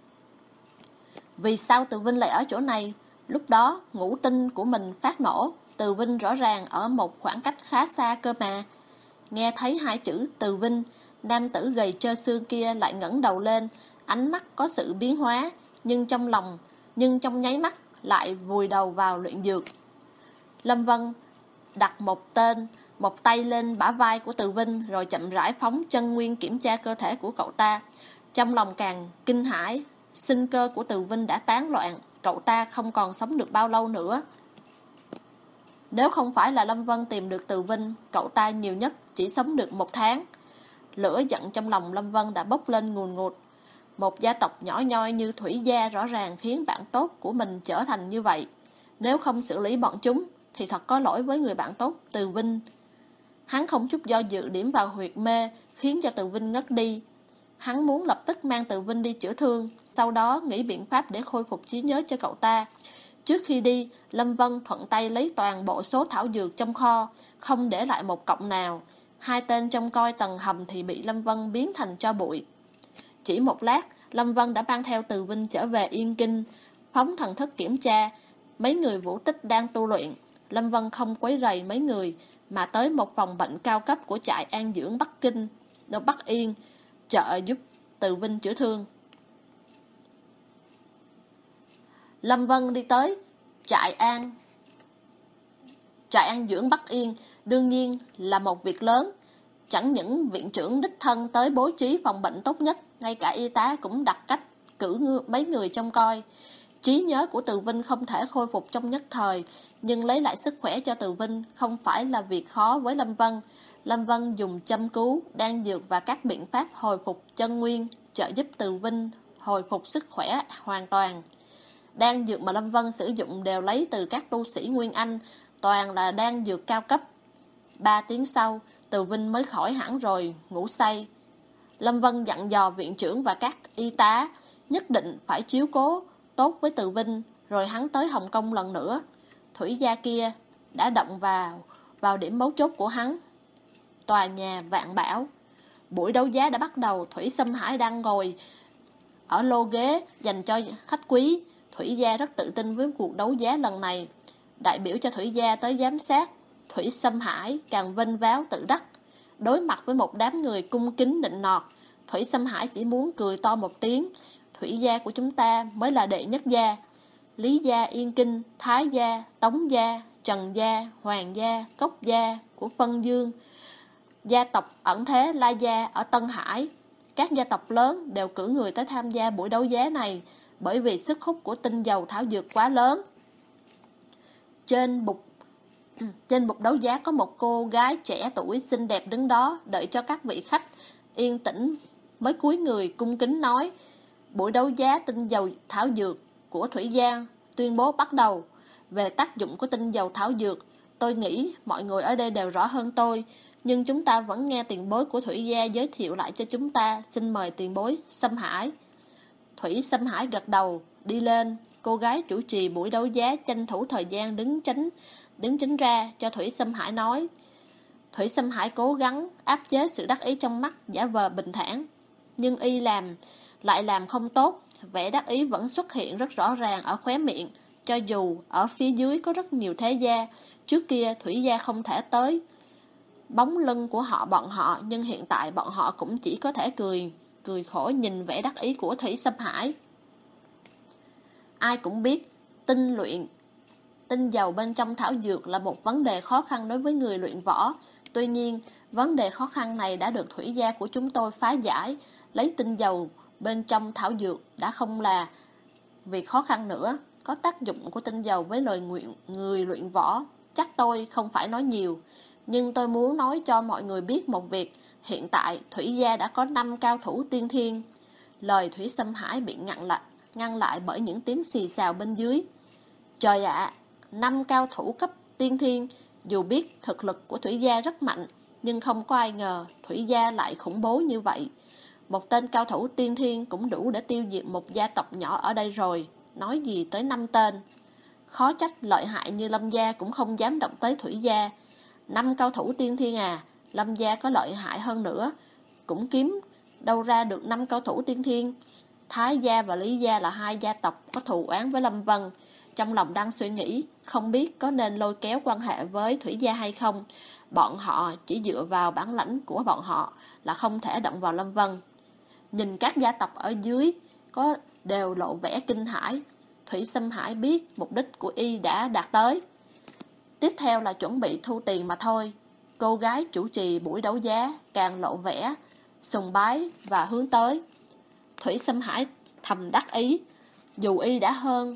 Vì sao Từ Vinh lại ở chỗ này? Lúc đó, ngũ tinh của mình phát nổ, Từ Vinh rõ ràng ở một khoảng cách khá xa cơ mà. Nghe thấy hai chữ Từ Vinh, nam tử gầy trơ xương kia lại ngẩng đầu lên, ánh mắt có sự biến hóa, nhưng trong nháy mắt lại vùi đầu vào luyện dược. Lâm Vân đặt một tay lên bả vai của Từ Vinh, rồi chậm rãi phóng chân nguyên kiểm tra cơ thể của cậu ta. Trong lòng càng kinh hãi, sinh cơ của Từ Vinh đã tán loạn, cậu ta không còn sống được bao lâu nữa. Nếu không phải là Lâm Vân tìm được Từ Vinh, cậu ta nhiều nhất chỉ sống được 1 tháng. Lửa giận trong lòng Lâm Vân đã bốc lên ngùn ngụt. Một gia tộc nhỏ nhoi như Thủy Gia rõ ràng khiến bạn tốt của mình trở thành như vậy. Nếu không xử lý bọn chúng thì thật có lỗi với người bạn tốt Từ Vinh. Hắn không chút do dự điểm vào huyệt mê, khiến cho Từ Vinh ngất đi. Hắn muốn lập tức mang Từ Vinh đi chữa thương, sau đó nghĩ biện pháp để khôi phục trí nhớ cho cậu ta. Trước khi đi, Lâm Vân thuận tay lấy toàn bộ số thảo dược trong kho, không để lại một cọng nào. Hai tên trông coi tầng hầm thì bị Lâm Vân biến thành tro bụi. Chỉ một lát, Lâm Vân đã mang theo Từ Vinh trở về Yên Kinh, phóng thần thức kiểm tra. Mấy người Vũ Tích đang tu luyện. Lâm Vân không quấy rầy mấy người, mà tới một phòng bệnh cao cấp của trại an dưỡng Bắc Yên, trợ giúp Từ Vinh chữa thương. Lâm Vân đi tới trại an dưỡng Bắc Yên, đương nhiên là một việc lớn. Chẳng những viện trưởng đích thân tới bố trí phòng bệnh tốt nhất, ngay cả y tá cũng đặt cách cử mấy người trông coi. Trí nhớ của Từ Vinh không thể khôi phục trong nhất thời, nhưng lấy lại sức khỏe cho Từ Vinh không phải là việc khó với Lâm Vân. Lâm Vân dùng châm cứu, đan dược và các biện pháp hồi phục chân nguyên, trợ giúp Từ Vinh hồi phục sức khỏe hoàn toàn. Đan dược mà Lâm Vân sử dụng đều lấy từ các tu sĩ Nguyên Anh, toàn là đan dược cao cấp. 3 tiếng sau, Từ Vinh mới khỏi hẳn rồi, ngủ say. Lâm Vân dặn dò viện trưởng và các y tá nhất định phải chiếu cố tốt với Từ Vinh, rồi hắn tới Hồng Kông lần nữa. Thủy Gia kia đã động vào điểm mấu chốt của hắn. Tòa nhà Vạn Bảo. Buổi đấu giá đã bắt đầu. Thủy Sâm Hải đang ngồi ở lô ghế dành cho khách quý. Thủy Gia rất tự tin với cuộc đấu giá lần này. Đại biểu cho Thủy Gia tới giám sát, Thủy Sâm Hải càng vênh váo tự đắc. Đối mặt với một đám người cung kính nịnh nọt, Thủy Sâm Hải chỉ muốn cười to một tiếng. Thủy Gia của chúng ta mới là đệ nhất gia. Lý Gia, Yên Kinh, Thái Gia, Tống Gia, Trần Gia, Hoàng Gia, Cốc Gia của Phân Dương, gia tộc ẩn thế La Gia ở Tân Hải. Các gia tộc lớn đều cử người tới tham gia buổi đấu giá này, bởi vì sức hút của tinh dầu thảo dược quá lớn. Trên bục đấu giá có một cô gái trẻ tuổi xinh đẹp đứng đó, đợi cho các vị khách yên tĩnh mới cúi người cung kính nói: buổi đấu giá tinh dầu thảo dược của Thủy Gia tuyên bố bắt đầu. Về tác dụng của tinh dầu thảo dược, tôi nghĩ mọi người ở đây đều rõ hơn tôi, nhưng chúng ta vẫn nghe tiền bối của Thủy Gia giới thiệu lại cho chúng ta. Xin mời tiền bối Sâm Hải. Thủy Sâm Hải gật đầu, đi lên. Cô gái chủ trì buổi đấu giá tranh thủ thời gian đứng tránh ra cho Thủy Sâm Hải nói: Thủy Sâm Hải cố gắng áp chế sự đắc ý trong mắt, giả vờ bình thản. Nhưng y lại làm không tốt, vẻ đắc ý vẫn xuất hiện rất rõ ràng ở khóe miệng, cho dù ở phía dưới có rất nhiều thế gia. Trước kia Thủy gia không thể tới bóng lưng của bọn họ, nhưng hiện tại bọn họ cũng chỉ có thể cười khổ nhìn vẻ đắc ý của Thủy Sâm Hải. Ai cũng biết tinh dầu bên trong thảo dược là một vấn đề khó khăn đối với người luyện võ. Tuy nhiên, vấn đề khó khăn này đã được Thủy gia của chúng tôi phá giải. Lấy tinh dầu bên trong thảo dược đã không là việc khó khăn nữa. Có tác dụng của tinh dầu với người luyện võ, chắc tôi không phải nói nhiều. Nhưng tôi muốn nói cho mọi người biết một việc. Hiện tại Thủy gia đã có 5 cao thủ tiên thiên. Lời Thủy Sâm Hải bị ngăn lại bởi những tiếng xì xào bên dưới. Trời ạ, 5 cao thủ cấp tiên thiên. Dù biết thực lực của Thủy gia rất mạnh, nhưng không có ai ngờ Thủy gia lại khủng bố như vậy. Một tên cao thủ tiên thiên cũng đủ để tiêu diệt một gia tộc nhỏ ở đây rồi, nói gì tới 5 tên. Khó trách lợi hại như Lâm gia cũng không dám động tới Thủy gia. 5 cao thủ tiên thiên à, Lâm gia có lợi hại hơn nữa, cũng kiếm đâu ra được 5 cao thủ tiên thiên. Thái gia và Lý gia là 2 gia tộc có thù oán với Lâm Vân. Trong lòng đang suy nghĩ, không biết có nên lôi kéo quan hệ với Thủy gia hay không. Bọn họ chỉ dựa vào bản lãnh của bọn họ là không thể động vào Lâm Vân. Nhìn các gia tộc ở dưới đều lộ vẻ kinh hãi. Thủy Sâm Hải biết mục đích của y đã đạt tới. Tiếp theo là chuẩn bị thu tiền mà thôi. Cô gái chủ trì buổi đấu giá càng lộ vẻ sùng bái và hướng tới. Thủy Sâm Hải thầm đắc ý. Dù y đã hơn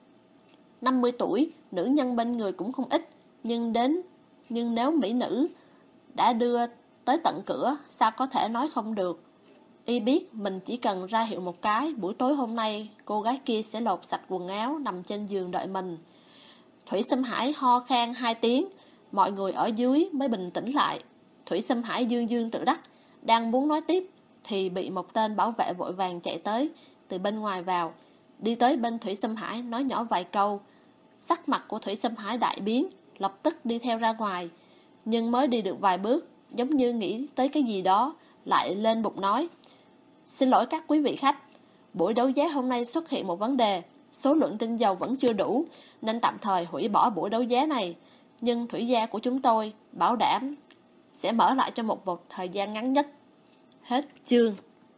50 tuổi, nữ nhân bên người cũng không ít, nhưng nếu mỹ nữ đã đưa tới tận cửa, sao có thể nói không được. Y biết mình chỉ cần ra hiệu một cái, buổi tối hôm nay cô gái kia sẽ lột sạch quần áo nằm trên giường đợi mình. Thủy Sâm Hải ho khan 2 tiếng, mọi người ở dưới mới bình tĩnh lại. Thủy Sâm Hải dương dương tự đắc, đang muốn nói tiếp thì bị một tên bảo vệ vội vàng chạy tới từ bên ngoài vào, đi tới bên Thủy Sâm Hải nói nhỏ vài câu. Sắc mặt của Thủy Sâm Hải đại biến, lập tức đi theo ra ngoài. Nhưng mới đi được vài bước, giống như nghĩ tới cái gì đó, lại lên bục nói: Xin lỗi các quý vị khách, buổi đấu giá hôm nay xuất hiện một vấn đề. Số lượng tinh dầu vẫn chưa đủ, nên tạm thời hủy bỏ buổi đấu giá này. Nhưng Thủy gia của chúng tôi bảo đảm sẽ mở lại trong một thời gian ngắn nhất. Hết chương.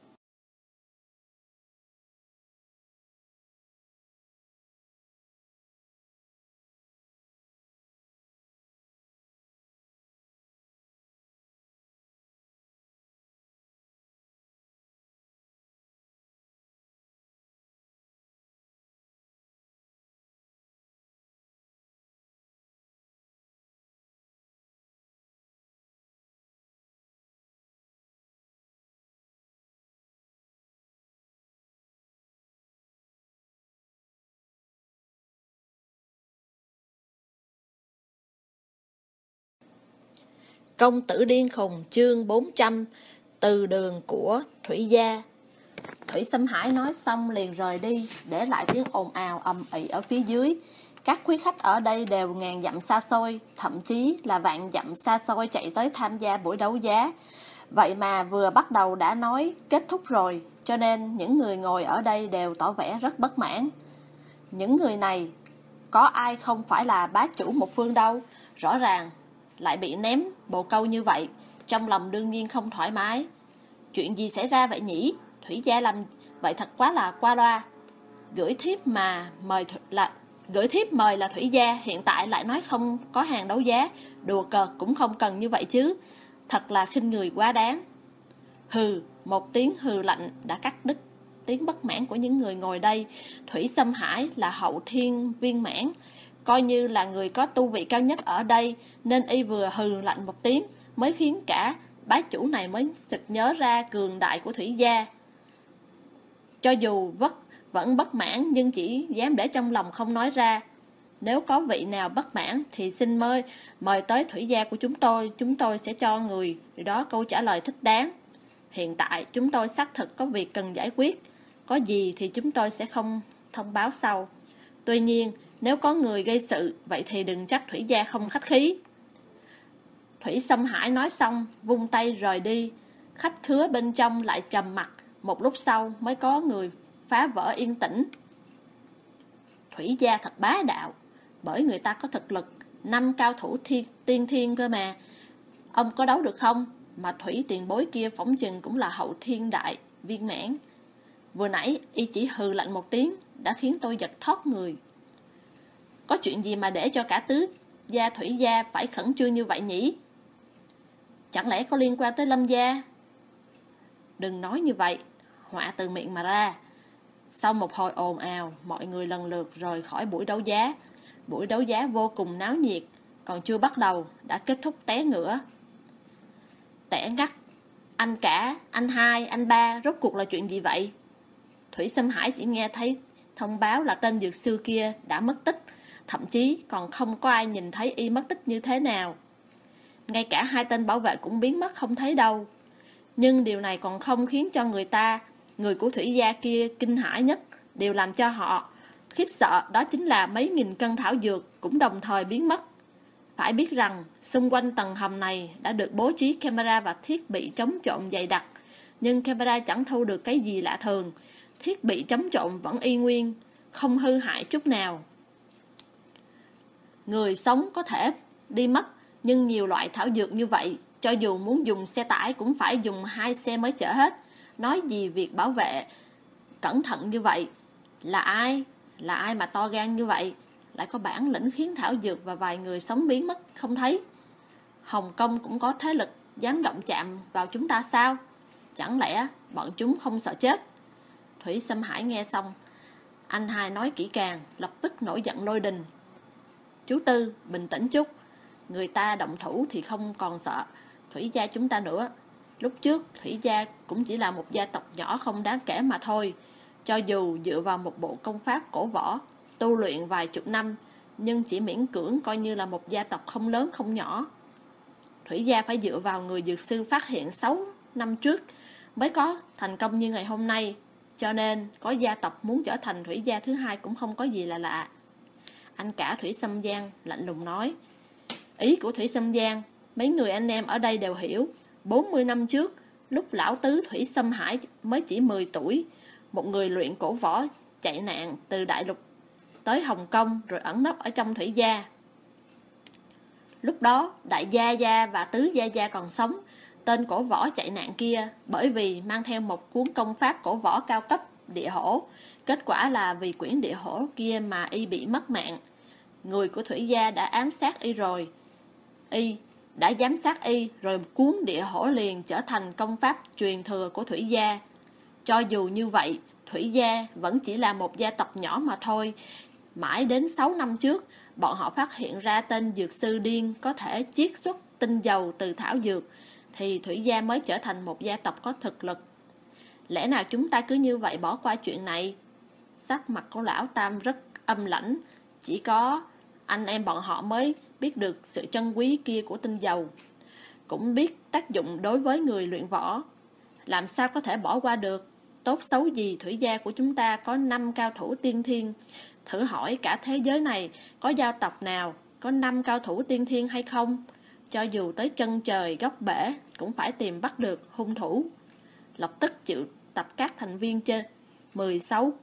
Công tử điên khùng chương 400. Từ đường của Thủy gia. Thủy Sâm Hải nói xong liền rời đi, để lại tiếng ồn ào ầm ĩ ở phía dưới. Các quý khách ở đây đều ngàn dặm xa xôi, thậm chí là vạn dặm xa xôi chạy tới tham gia buổi đấu giá. Vậy mà vừa bắt đầu đã nói kết thúc rồi, cho nên những người ngồi ở đây đều tỏ vẻ rất bất mãn. Những người này có ai không phải là bá chủ một phương đâu, rõ ràng lại bị ném bồ câu như vậy, trong lòng đương nhiên không thoải mái. Chuyện gì xảy ra vậy nhỉ? Thủy gia làm vậy thật quá là qua loa. Gửi thiếp mời là Thủy gia, hiện tại lại nói không có hàng đấu giá, đùa cợt cũng không cần như vậy chứ. Thật là khinh người quá đáng. Hừ, một tiếng hừ lạnh đã cắt đứt tiếng bất mãn của những người ngồi đây. Thủy Sâm Hải là hậu thiên viên mãn, coi như là người có tu vị cao nhất ở đây, nên y vừa hừ lạnh một tiếng mới khiến cả bá chủ này mới sực nhớ ra cường đại của Thủy gia. Cho dù vẫn bất mãn, nhưng chỉ dám để trong lòng không nói ra. Nếu có vị nào bất mãn thì xin mời tới Thủy gia của chúng tôi sẽ cho người đó câu trả lời thích đáng. Hiện tại chúng tôi xác thực có việc cần giải quyết, có gì thì chúng tôi sẽ không thông báo sau. Tuy nhiên, nếu có người gây sự, vậy thì đừng trách Thủy gia không khách khí. Thủy Sâm Hải nói xong, vung tay rời đi. Khách khứa bên trong lại trầm mặc, một lúc sau mới có người phá vỡ yên tĩnh. Thủy gia thật bá đạo, bởi người ta có thực lực 5 cao thủ tiên thiên cơ mà. Ông có đấu được không? Mà Thủy tiền bối kia phỏng chừng cũng là hậu thiên đại viên mãn. Vừa nãy y chỉ hừ lạnh một tiếng đã khiến tôi giật thoát người. Có chuyện gì mà để cho cả tứ gia Thủy gia phải khẩn trương như vậy nhỉ? Chẳng lẽ có liên quan tới Lâm gia? Đừng nói như vậy, họa từ miệng mà ra. Sau một hồi ồn ào, mọi người lần lượt rời khỏi buổi đấu giá. Buổi đấu giá vô cùng náo nhiệt, còn chưa bắt đầu đã kết thúc té ngửa. Tẻ ngắt, anh cả, anh hai, anh ba, rốt cuộc là chuyện gì vậy? Thủy Sâm Hải chỉ nghe thấy thông báo là tên dược sư kia đã mất tích, thậm chí còn không có ai nhìn thấy y mất tích như thế nào. Ngay cả hai tên bảo vệ cũng biến mất không thấy đâu. Nhưng điều này còn không khiến cho người của Thủy gia kia kinh hãi nhất. Điều làm cho họ khiếp sợ đó chính là mấy nghìn cân thảo dược cũng đồng thời biến mất. Phải biết rằng xung quanh tầng hầm này đã được bố trí camera và thiết bị chống trộm dày đặc, nhưng camera chẳng thu được cái gì lạ thường. Thiết bị chống trộm vẫn y nguyên, không hư hại chút nào. Người sống có thể đi mất, nhưng nhiều loại thảo dược như vậy, cho dù muốn dùng xe tải cũng phải dùng 2 xe mới chở hết. Nói gì việc bảo vệ cẩn thận như vậy? Là ai? Là ai mà to gan như vậy? Lại có bản lĩnh khiến thảo dược và vài người sống biến mất không thấy? Hồng Kông cũng có thế lực dám động chạm vào chúng ta sao? Chẳng lẽ bọn chúng không sợ chết? Thủy Sâm Hải nghe xong, anh hai nói kỹ càng, lập tức nổi giận lôi đình. Chú Tư, bình tĩnh chút. Người ta động thủ thì không còn sợ Thủy gia chúng ta nữa. Lúc trước Thủy gia cũng chỉ là một gia tộc nhỏ không đáng kể mà thôi. Cho dù dựa vào một bộ công pháp cổ võ tu luyện vài chục năm, nhưng chỉ miễn cưỡng coi như là một gia tộc không lớn không nhỏ. Thủy gia phải dựa vào người dược sư phát hiện 6 năm trước mới có thành công như ngày hôm nay. Cho nên có gia tộc muốn trở thành Thủy gia thứ hai cũng không có gì là lạ. Anh cả Thủy Sâm Giang lạnh lùng nói. Ý của Thủy Sâm Giang mấy người anh em ở đây đều hiểu. 40 năm trước, lúc lão tứ Thủy Sâm Hải mới chỉ 10 tuổi, một người luyện cổ võ chạy nạn từ đại lục tới Hồng Kông rồi ẩn nấp ở trong Thủy gia. Lúc đó đại gia gia và tứ gia gia còn sống. Tên cổ võ chạy nạn kia bởi vì mang theo một cuốn công pháp cổ võ cao cấp địa hổ, kết quả là vì quyển địa hổ kia mà y bị mất mạng. Người của Thủy gia đã ám sát y rồi. Y đã giám sát y rồi cuốn địa hổ liền trở thành công pháp truyền thừa của Thủy gia. Cho dù như vậy, Thủy gia vẫn chỉ là một gia tộc nhỏ mà thôi. Mãi đến 6 năm trước, bọn họ phát hiện ra tên dược sư điên có thể chiết xuất tinh dầu từ thảo dược, thì Thủy gia mới trở thành một gia tộc có thực lực. Lẽ nào chúng ta cứ như vậy bỏ qua chuyện này? Sắc mặt của lão Tam rất âm lãnh. Chỉ có anh em bọn họ mới biết được sự trân quý kia của tinh dầu, cũng biết tác dụng đối với người luyện võ. Làm sao có thể bỏ qua được? Tốt xấu gì Thủy gia của chúng ta có 5 cao thủ tiên thiên. Thử hỏi cả thế giới này có gia tộc nào có 5 cao thủ tiên thiên hay không? Cho dù tới chân trời góc bể cũng phải tìm bắt được hung thủ. Lập tức triệu tập các thành viên trên 16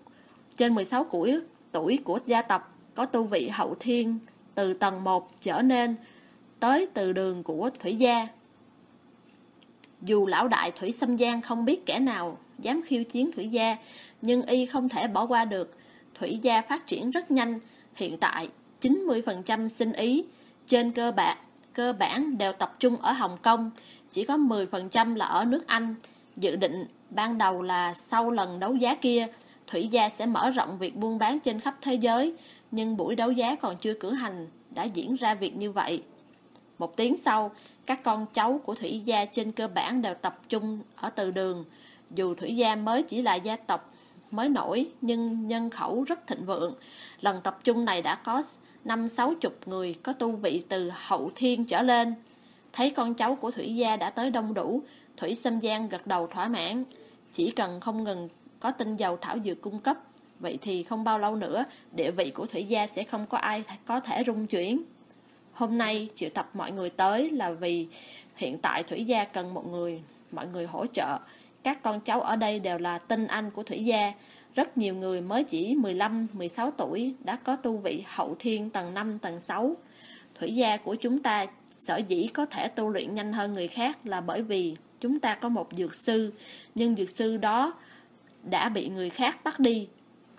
tuổi của gia tộc có tu vị hậu thiên từ tầng 1 trở nên tới từ đường của Thủy gia. Dù lão đại Thủy Sâm Giang không biết kẻ nào dám khiêu chiến Thủy gia, nhưng y không thể bỏ qua được. Thủy gia phát triển rất nhanh, hiện tại 90% sinh ý trên cơ bản đều tập trung ở Hồng Kông, chỉ có 10% là ở nước Anh. Dự định ban đầu là sau lần đấu giá kia, Thủy gia sẽ mở rộng việc buôn bán trên khắp thế giới, nhưng buổi đấu giá còn chưa cử hành đã diễn ra việc như vậy. Một tiếng sau, các con cháu của Thủy gia trên cơ bản đều tập trung ở từ đường. Dù Thủy gia mới chỉ là gia tộc mới nổi, nhưng nhân khẩu rất thịnh vượng. Lần tập trung này đã có 50-60 người có tu vị từ hậu thiên trở lên. Thấy con cháu của Thủy gia đã tới đông đủ, Thủy Sâm Giang gật đầu thỏa mãn. Chỉ cần không ngừng có tinh dầu thảo dược cung cấp, vậy thì không bao lâu nữa địa vị của Thủy gia sẽ không có ai có thể rung chuyển. Hôm nay triệu tập mọi người tới là vì hiện tại Thủy gia cần mọi người hỗ trợ. Các con cháu ở đây đều là tinh anh của Thủy gia. Rất nhiều người mới chỉ 15, 16 tuổi đã có tu vị hậu thiên tầng 5, tầng 6. Thủy gia của chúng ta sở dĩ có thể tu luyện nhanh hơn người khác là bởi vì chúng ta có một dược sư, nhưng dược sư đó đã bị người khác bắt đi.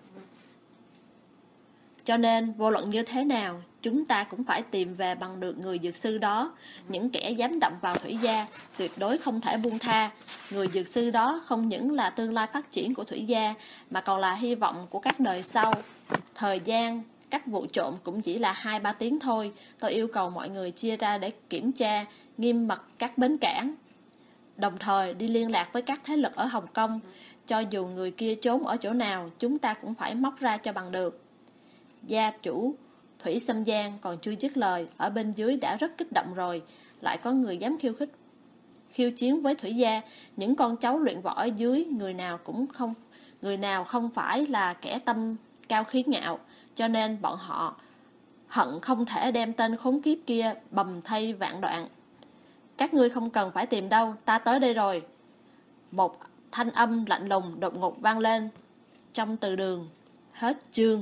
Cho nên vô luận như thế nào, chúng ta cũng phải tìm về bằng được người dược sư đó. Những kẻ dám động vào Thủy gia tuyệt đối không thể buông tha. Người dược sư đó không những là tương lai phát triển của Thủy gia, mà còn là hy vọng của các đời sau. Thời gian cách vụ trộm cũng chỉ là 2-3 tiếng thôi. Tôi yêu cầu mọi người chia ra để kiểm tra nghiêm mật các bến cảng, đồng thời đi liên lạc với các thế lực ở Hồng Kông. Cho dù người kia trốn ở chỗ nào, chúng ta cũng phải móc ra cho bằng được. Gia chủ Thủy Sâm Giang còn chưa dứt lời, ở bên dưới đã rất kích động rồi. Lại có người dám khiêu chiến với Thủy gia. Những con cháu luyện võ ở dưới, người nào không phải là kẻ tâm cao khí ngạo, cho nên bọn họ hận không thể đem tên khốn kiếp kia bầm thây vạn đoạn. Các ngươi không cần phải tìm đâu, ta tới đây rồi. Một thanh âm lạnh lùng đột ngột vang lên trong từ đường. Hết chương.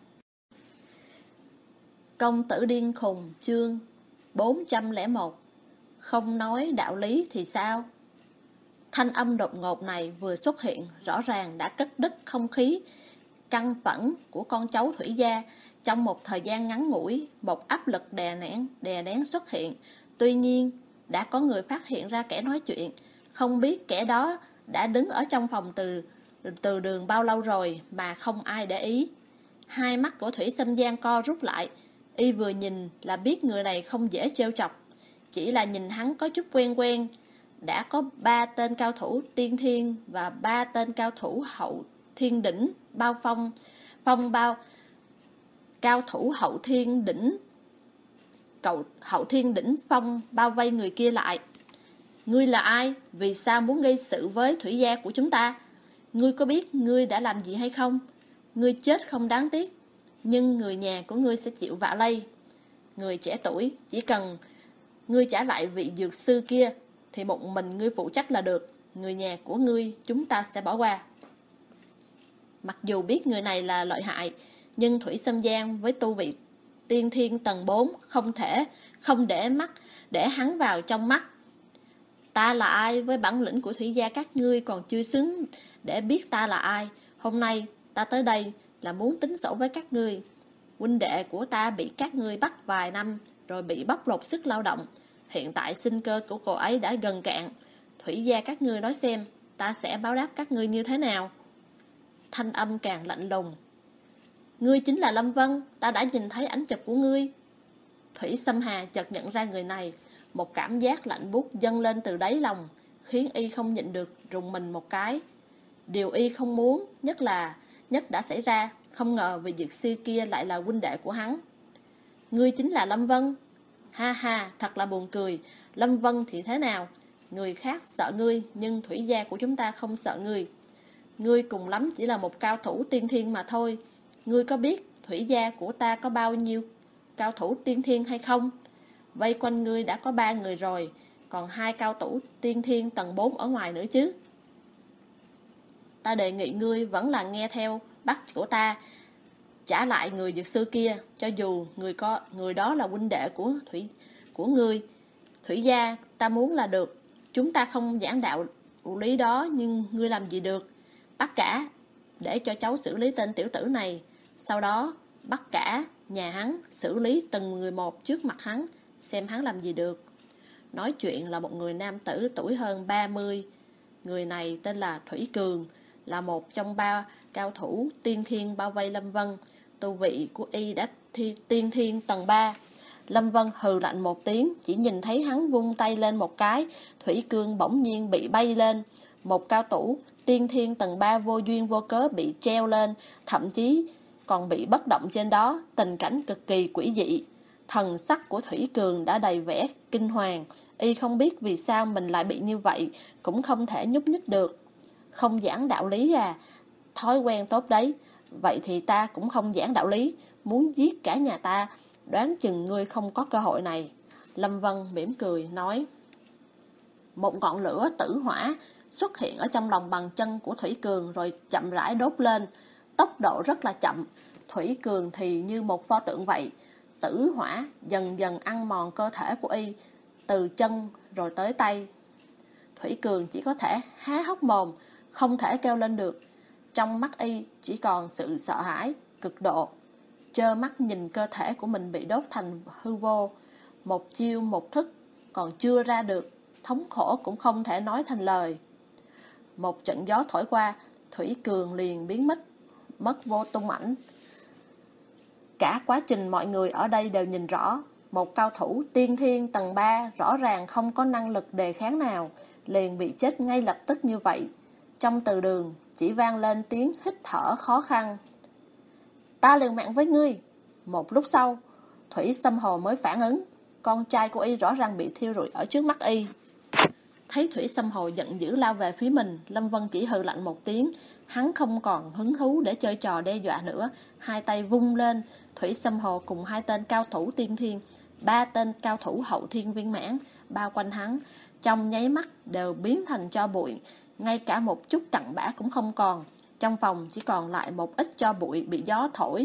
Công tử điên khùng, chương 401. Không nói đạo lý thì sao? Thanh âm đột ngột này vừa xuất hiện, rõ ràng đã cắt đứt không khí căng phẫn của con cháu Thủy gia. Trong một thời gian ngắn ngủi, một áp lực đè nén xuất hiện. Tuy nhiên, đã có người phát hiện ra kẻ nói chuyện. Không biết kẻ đó đã đứng ở trong phòng từ đường bao lâu rồi mà không ai để ý. Hai mắt của Thủy Sâm Giang co rút lại. Y vừa nhìn là biết người này không dễ trêu chọc. Chỉ là nhìn hắn có chút quen. Đã có 3 tên cao thủ tiên thiên và 3 tên cao thủ hậu thiên đỉnh cao thủ hậu thiên đỉnh phong bao vây người kia lại. Ngươi là ai? Vì sao muốn gây sự với Thủy gia của chúng ta? Ngươi có biết ngươi đã làm gì hay không? Ngươi chết không đáng tiếc, nhưng người nhà của ngươi sẽ chịu vạ lây. Người trẻ tuổi, chỉ cần ngươi trả lại vị dược sư kia thì một mình ngươi phụ trách là được. Người nhà của ngươi chúng ta sẽ bỏ qua. Mặc dù biết người này là lợi hại, nhưng Thủy Sâm Giang với tu vị tiên thiên tầng 4 không để hắn vào trong mắt. Ta là ai? Với bản lĩnh của Thủy gia các ngươi còn chưa xứng để biết ta là ai. Hôm nay ta tới đây là muốn tính sổ với các ngươi. Huynh đệ của ta bị các ngươi bắt vài năm rồi bị bóc lột sức lao động. Hiện tại sinh cơ của cô ấy đã gần cạn. Thủy gia các ngươi nói xem, ta sẽ báo đáp các ngươi như thế nào? Thanh âm càng lạnh lùng. Ngươi chính là Lâm Vân, ta đã nhìn thấy ảnh chụp của ngươi. Thủy Sâm Hà chợt nhận ra người này. Một cảm giác lạnh buốt dâng lên từ đáy lòng, khiến y không nhịn được rùng mình một cái. Điều y không muốn nhất đã xảy ra. Không ngờ vị dược sư kia lại là huynh đệ của hắn. Ngươi chính là Lâm Vân? Ha ha, thật là buồn cười. Lâm Vân thì thế nào? Người khác sợ ngươi, nhưng Thủy gia của chúng ta không sợ ngươi. Ngươi cùng lắm chỉ là một cao thủ tiên thiên mà thôi. Ngươi có biết Thủy gia của ta có bao nhiêu cao thủ tiên thiên hay không? Vây quanh ngươi đã có 3 người rồi, còn 2 cao thủ tiên thiên tầng 4 ở ngoài nữa chứ. Ta đề nghị ngươi vẫn là nghe theo bắt của ta, trả lại người dược sư kia, cho dù người đó là huynh đệ của ngươi. Thủy gia ta muốn là được. Chúng ta không giảng đạo lý đó, nhưng ngươi làm gì được? Bắt cả, để cho cháu xử lý tên tiểu tử này. Sau đó bắt cả nhà hắn, xử lý từng người một trước mặt hắn, xem hắn làm gì được. Nói chuyện là một người nam tử tuổi hơn 30. Người này tên là Thủy Cường, là một trong 3 cao thủ tiên thiên bao vây Lâm Vân. Tu vị của y đã tiên thiên tầng 3. Lâm Vân hừ lạnh một tiếng, chỉ nhìn thấy hắn vung tay lên một cái, Thủy Cường bỗng nhiên bị bay lên. Một cao thủ tiên thiên tầng 3 vô duyên vô cớ bị treo lên, thậm chí còn bị bất động trên đó, tình cảnh cực kỳ quỷ dị. Thần sắc của Thủy Cường đã đầy vẻ kinh hoàng, y không biết vì sao mình lại bị như vậy, cũng không thể nhúc nhích được. Không giảng đạo lý à? Thói quen tốt đấy. Vậy thì ta cũng không giảng đạo lý, muốn giết cả nhà ta, Đoán chừng ngươi không có cơ hội này. Lâm Vân mỉm cười nói. Một ngọn lửa tử hỏa xuất hiện ở trong lòng bàn chân của Thủy Cường rồi chậm rãi đốt lên, tốc độ rất là chậm. Thủy Cường thì như một pho tượng vậy, tử hỏa dần dần ăn mòn cơ thể của y, từ chân rồi tới tay. Thủy Cường chỉ có thể há hốc mồm, không thể kêu lên được. Trong mắt y chỉ còn sự sợ hãi cực độ, trơ mắt nhìn cơ thể của mình bị đốt thành hư vô. Một chiêu một thức còn chưa ra được, thống khổ cũng không thể nói thành lời. Một trận gió thổi qua, Thủy Cường liền biến mất vô tung ảnh. Cả quá trình mọi người ở đây đều nhìn rõ, một cao thủ tiên thiên tầng 3 rõ ràng không có năng lực đề kháng nào, liền bị chết ngay lập tức như vậy. Trong từ đường chỉ vang lên tiếng hít thở khó khăn. Ta liều mạng với ngươi. Một lúc sau, Thủy Sâm Hồ mới phản ứng, con trai của y rõ ràng bị thiêu rụi ở trước mắt y. Thấy Thủy Sâm Hồ giận dữ lao về phía mình, Lâm Vân chỉ hừ lạnh một tiếng. Hắn không còn hứng thú để chơi trò đe dọa nữa, hai tay vung lên. Thủy Sâm Hồ cùng hai tên cao thủ tiên thiên, ba tên cao thủ hậu thiên viên mãn bao quanh hắn, trong nháy mắt đều biến thành tro bụi, ngay cả một chút cặn bã cũng không còn. Trong phòng chỉ còn lại một ít tro bụi bị gió thổi.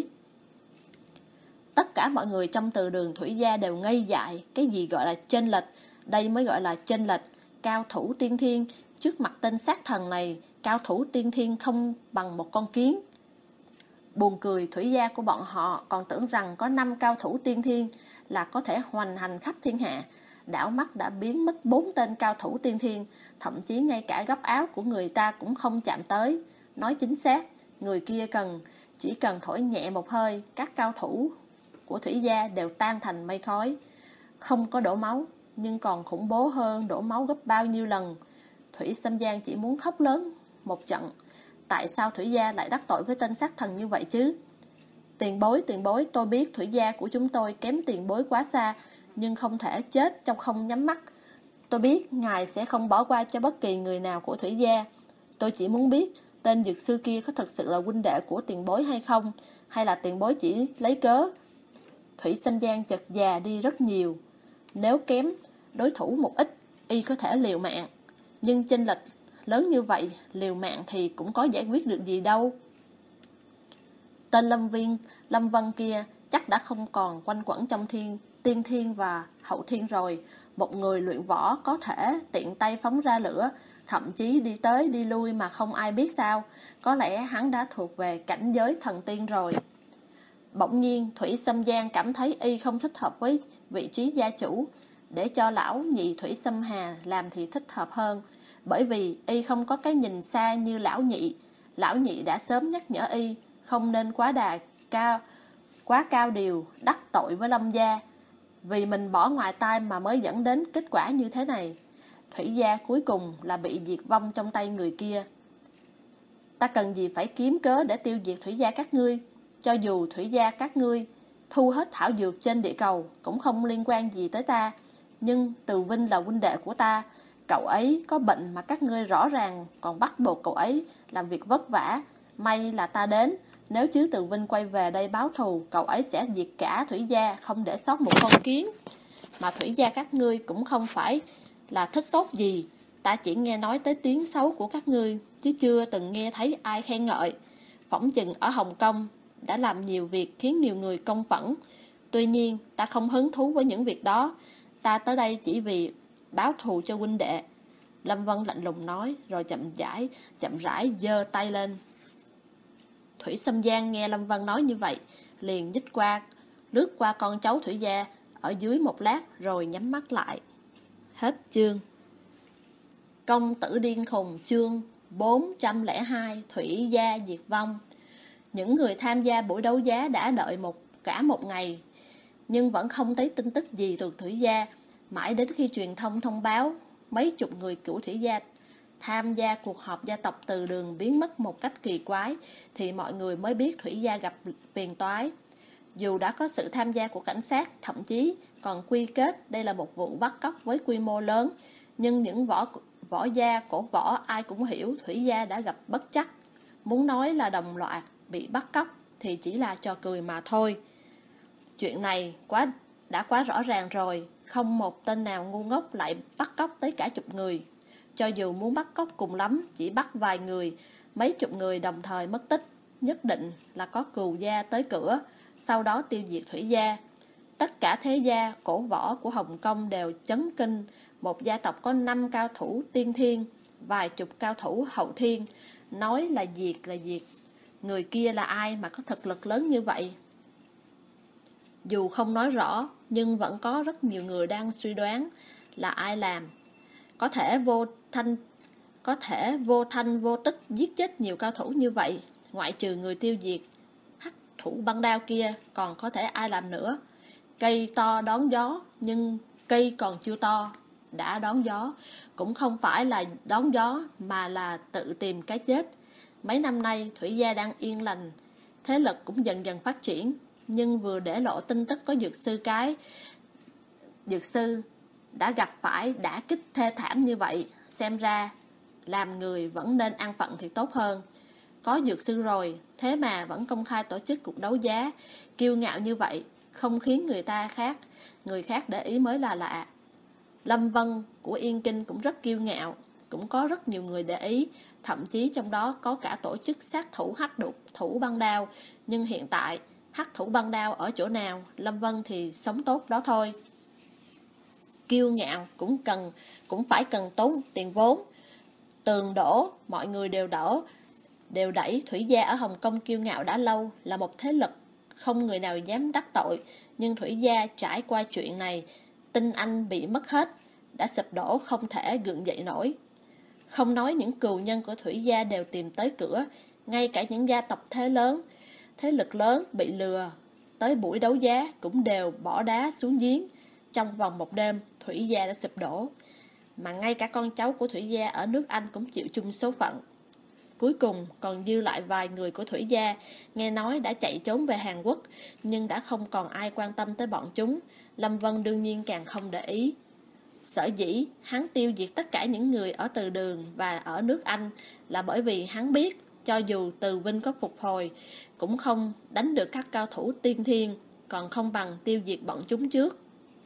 Tất cả mọi người trong từ đường Thủy gia đều ngây dại. Cái gì gọi là chênh lệch? Đây mới gọi là chênh lệch. Cao thủ tiên thiên trước mặt tên sát thần này, cao thủ tiên thiên không bằng một con kiến. Buồn cười, Thủy gia của bọn họ còn tưởng rằng có 5 cao thủ tiên thiên là có thể hoành hành khắp thiên hạ. Đảo mắt đã biến mất 4 tên cao thủ tiên thiên, thậm chí ngay cả góc áo của người ta cũng không chạm tới. Nói chính xác, người kia chỉ cần thổi nhẹ một hơi, các cao thủ của Thủy gia đều tan thành mây khói. Không có đổ máu, nhưng còn khủng bố hơn đổ máu gấp bao nhiêu lần. Thủy Sâm Giang chỉ muốn khóc lớn một trận. Tại sao Thủy gia lại đắc tội với tên sát thần như vậy chứ? Tiền bối, tôi biết Thủy gia của chúng tôi kém tiền bối quá xa, nhưng không thể chết trong không nhắm mắt. Tôi biết ngài sẽ không bỏ qua cho bất kỳ người nào của Thủy gia. Tôi chỉ muốn biết tên dược sư kia có thật sự là huynh đệ của tiền bối hay không, hay là tiền bối chỉ lấy cớ. Thủy Sâm Giang chợt già đi rất nhiều. Nếu kém đối thủ một ít, y có thể liều mạng, nhưng chênh lệch lớn như vậy, liều mạng thì cũng có giải quyết được gì đâu. Tên Lâm Vân kia chắc đã không còn quanh quẩn trong tiên thiên và hậu thiên rồi. Một người luyện võ có thể tiện tay phóng ra lửa, thậm chí đi tới đi lui mà không ai biết sao. Có lẽ hắn đã thuộc về cảnh giới thần tiên rồi. Bỗng nhiên Thủy Sâm Giang cảm thấy y không thích hợp với vị trí gia chủ. Để cho lão nhị Thủy Sâm Hà làm thì thích hợp hơn, bởi vì y không có cái nhìn xa như lão nhị. Lão nhị đã sớm nhắc nhở y không nên quá cao điều, đắc tội với Lâm gia. Vì mình bỏ ngoài tai mà mới dẫn đến kết quả như thế này. Thủy gia cuối cùng là bị diệt vong trong tay người kia. Ta cần gì phải kiếm cớ để tiêu diệt Thủy gia các ngươi? Cho dù Thủy gia các ngươi thu hết thảo dược trên địa cầu cũng không liên quan gì tới ta. Nhưng Từ Vinh là huynh đệ của ta, cậu ấy có bệnh mà các ngươi rõ ràng còn bắt buộc cậu ấy làm việc vất vả. May là ta đến, nếu chứ Từ Vinh quay về đây báo thù, cậu ấy sẽ diệt cả Thủy gia, không để sót một con kiến. Mà Thủy gia các ngươi cũng không phải là thích tốt gì, ta chỉ nghe nói tới tiếng xấu của các ngươi, chứ chưa từng nghe thấy ai khen ngợi. Phỏng chừng ở Hồng Kông đã làm nhiều việc khiến nhiều người công phẫn. Tuy nhiên ta không hứng thú với những việc đó. Ta tới đây chỉ vì báo thù cho huynh đệ. Lâm Vân lạnh lùng nói, rồi chậm rãi giơ tay lên. Thủy Sâm Giang nghe Lâm Vân nói như vậy, liền lướt qua con cháu Thủy gia ở dưới một lát rồi nhắm mắt lại. Hết chương. Công tử điên khùng, chương 402, Thủy gia diệt vong. Những người tham gia buổi đấu giá đã đợi cả một ngày, nhưng vẫn không thấy tin tức gì từ Thủy gia. Mãi đến khi truyền thông thông báo mấy chục người của Thủy gia tham gia cuộc họp gia tộc từ đường biến mất một cách kỳ quái, thì mọi người mới biết Thủy gia gặp phiền toái. Dù đã có sự tham gia của cảnh sát, thậm chí còn quy kết đây là một vụ bắt cóc với quy mô lớn, nhưng những võ gia cổ võ ai cũng hiểu Thủy gia đã gặp bất trắc. Muốn nói là đồng loạt bị bắt cóc thì chỉ là trò cười mà thôi. Chuyện này đã quá rõ ràng rồi, không một tên nào ngu ngốc lại bắt cóc tới cả chục người. Cho dù muốn bắt cóc cùng lắm, chỉ bắt vài người, mấy chục người đồng thời mất tích, nhất định là có cừu gia tới cửa, sau đó tiêu diệt Thủy gia. Tất cả thế gia, cổ võ của Hồng Kông đều chấn kinh, một gia tộc có 5 cao thủ tiên thiên, vài chục cao thủ hậu thiên, nói là diệt là diệt. Người kia là ai mà có thực lực lớn như vậy? Dù không nói rõ, nhưng vẫn có rất nhiều người đang suy đoán là ai làm. Có thể vô thanh vô tức giết chết nhiều cao thủ như vậy, ngoại trừ người tiêu diệt hắc thủ băng đao kia, còn có thể ai làm nữa? Cây to đón gió, nhưng cây còn chưa to đã đón gió, cũng không phải là đón gió mà là tự tìm cái chết. Mấy năm nay Thủy gia đang yên lành, thế lực cũng dần dần phát triển, nhưng vừa để lộ tin tức có dược sư đã gặp phải đả kích thê thảm như vậy, xem ra làm người vẫn nên an phận thì tốt hơn. Có dược sư rồi, thế mà vẫn công khai tổ chức cuộc đấu giá, kiêu ngạo như vậy, không khiến người khác để ý mới là lạ. Lâm Vân của Yên Kinh cũng rất kiêu ngạo, cũng có rất nhiều người để ý, thậm chí trong đó có cả tổ chức sát thủ hắc thủ băng đao. Nhưng hiện tại hắc thủ băng đao ở chỗ nào, Lâm Vân thì sống tốt đó thôi. Kiêu ngạo cũng phải cần tốn tiền vốn. Tường đổ, mọi người đều đẩy Thủy gia ở Hồng Kông kiêu ngạo đã lâu, là một thế lực không người nào dám đắc tội. Nhưng Thủy gia trải qua chuyện này, tinh anh bị mất hết, đã sụp đổ không thể gượng dậy nổi. Không nói những cừu nhân của Thủy gia đều tìm tới cửa, ngay cả những gia tộc thế lực lớn bị lừa tới buổi đấu giá cũng đều bỏ đá xuống giếng. Trong vòng một đêm, Thủy gia đã sụp đổ, mà ngay cả con cháu của Thủy gia ở nước Anh cũng chịu chung số phận. Cuối cùng còn dư lại vài người của Thủy gia, nghe nói đã chạy trốn về Hàn Quốc, nhưng đã không còn ai quan tâm tới bọn chúng. Lâm Vân đương nhiên càng không để ý. Sở dĩ hắn tiêu diệt tất cả những người ở Từ Đường và ở nước Anh là bởi vì hắn biết, cho dù Từ Vinh có phục hồi, cũng không đánh được các cao thủ tiên thiên, còn không bằng tiêu diệt bọn chúng trước.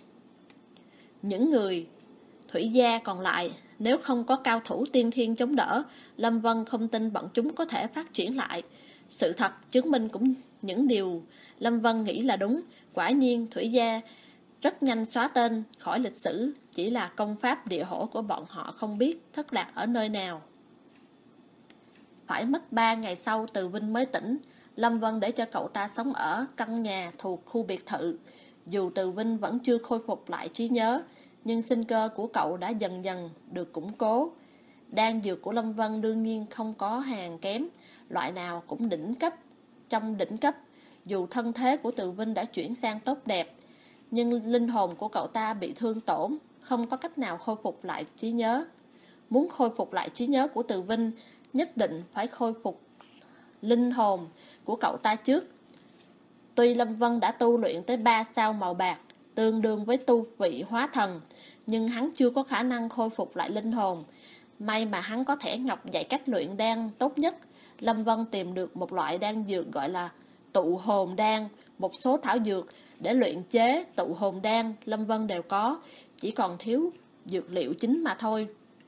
Những người Thủy gia còn lại, nếu không có cao thủ tiên thiên chống đỡ, Lâm Vân không tin bọn chúng có thể phát triển lại. Sự thật chứng minh cũng những điều Lâm Vân nghĩ là đúng. Quả nhiên Thủy gia rất nhanh xóa tên khỏi lịch sử, chỉ là công pháp địa hổ của bọn họ không biết thất lạc ở nơi nào. Phải mất 3 ngày sau Từ Vinh mới tỉnh. Lâm Vân để cho cậu ta sống ở căn nhà thuộc khu biệt thự. Dù Từ Vinh vẫn chưa khôi phục lại trí nhớ, nhưng sinh cơ của cậu đã dần dần được củng cố. Đan dược của Lâm Vân đương nhiên không có hàng kém, loại nào cũng đỉnh cấp. Trong đỉnh cấp, dù thân thế của Từ Vinh đã chuyển sang tốt đẹp, nhưng linh hồn của cậu ta bị thương tổn, không có cách nào khôi phục lại trí nhớ. Muốn khôi phục lại trí nhớ của Từ Vinh, nhất định phải khôi phục linh hồn của cậu ta trước. Tuy Lâm Vân đã tu luyện tới 3 sao màu bạc, tương đương với tu vị hóa thần, nhưng hắn chưa có khả năng khôi phục lại linh hồn. May mà hắn có thẻ ngọc dạy cách luyện đan tốt nhất. Lâm Vân tìm được một loại đan dược gọi là tụ hồn đan. Một số thảo dược để luyện chế tụ hồn đan Lâm Vân đều có, chỉ còn thiếu dược liệu chính mà thôi.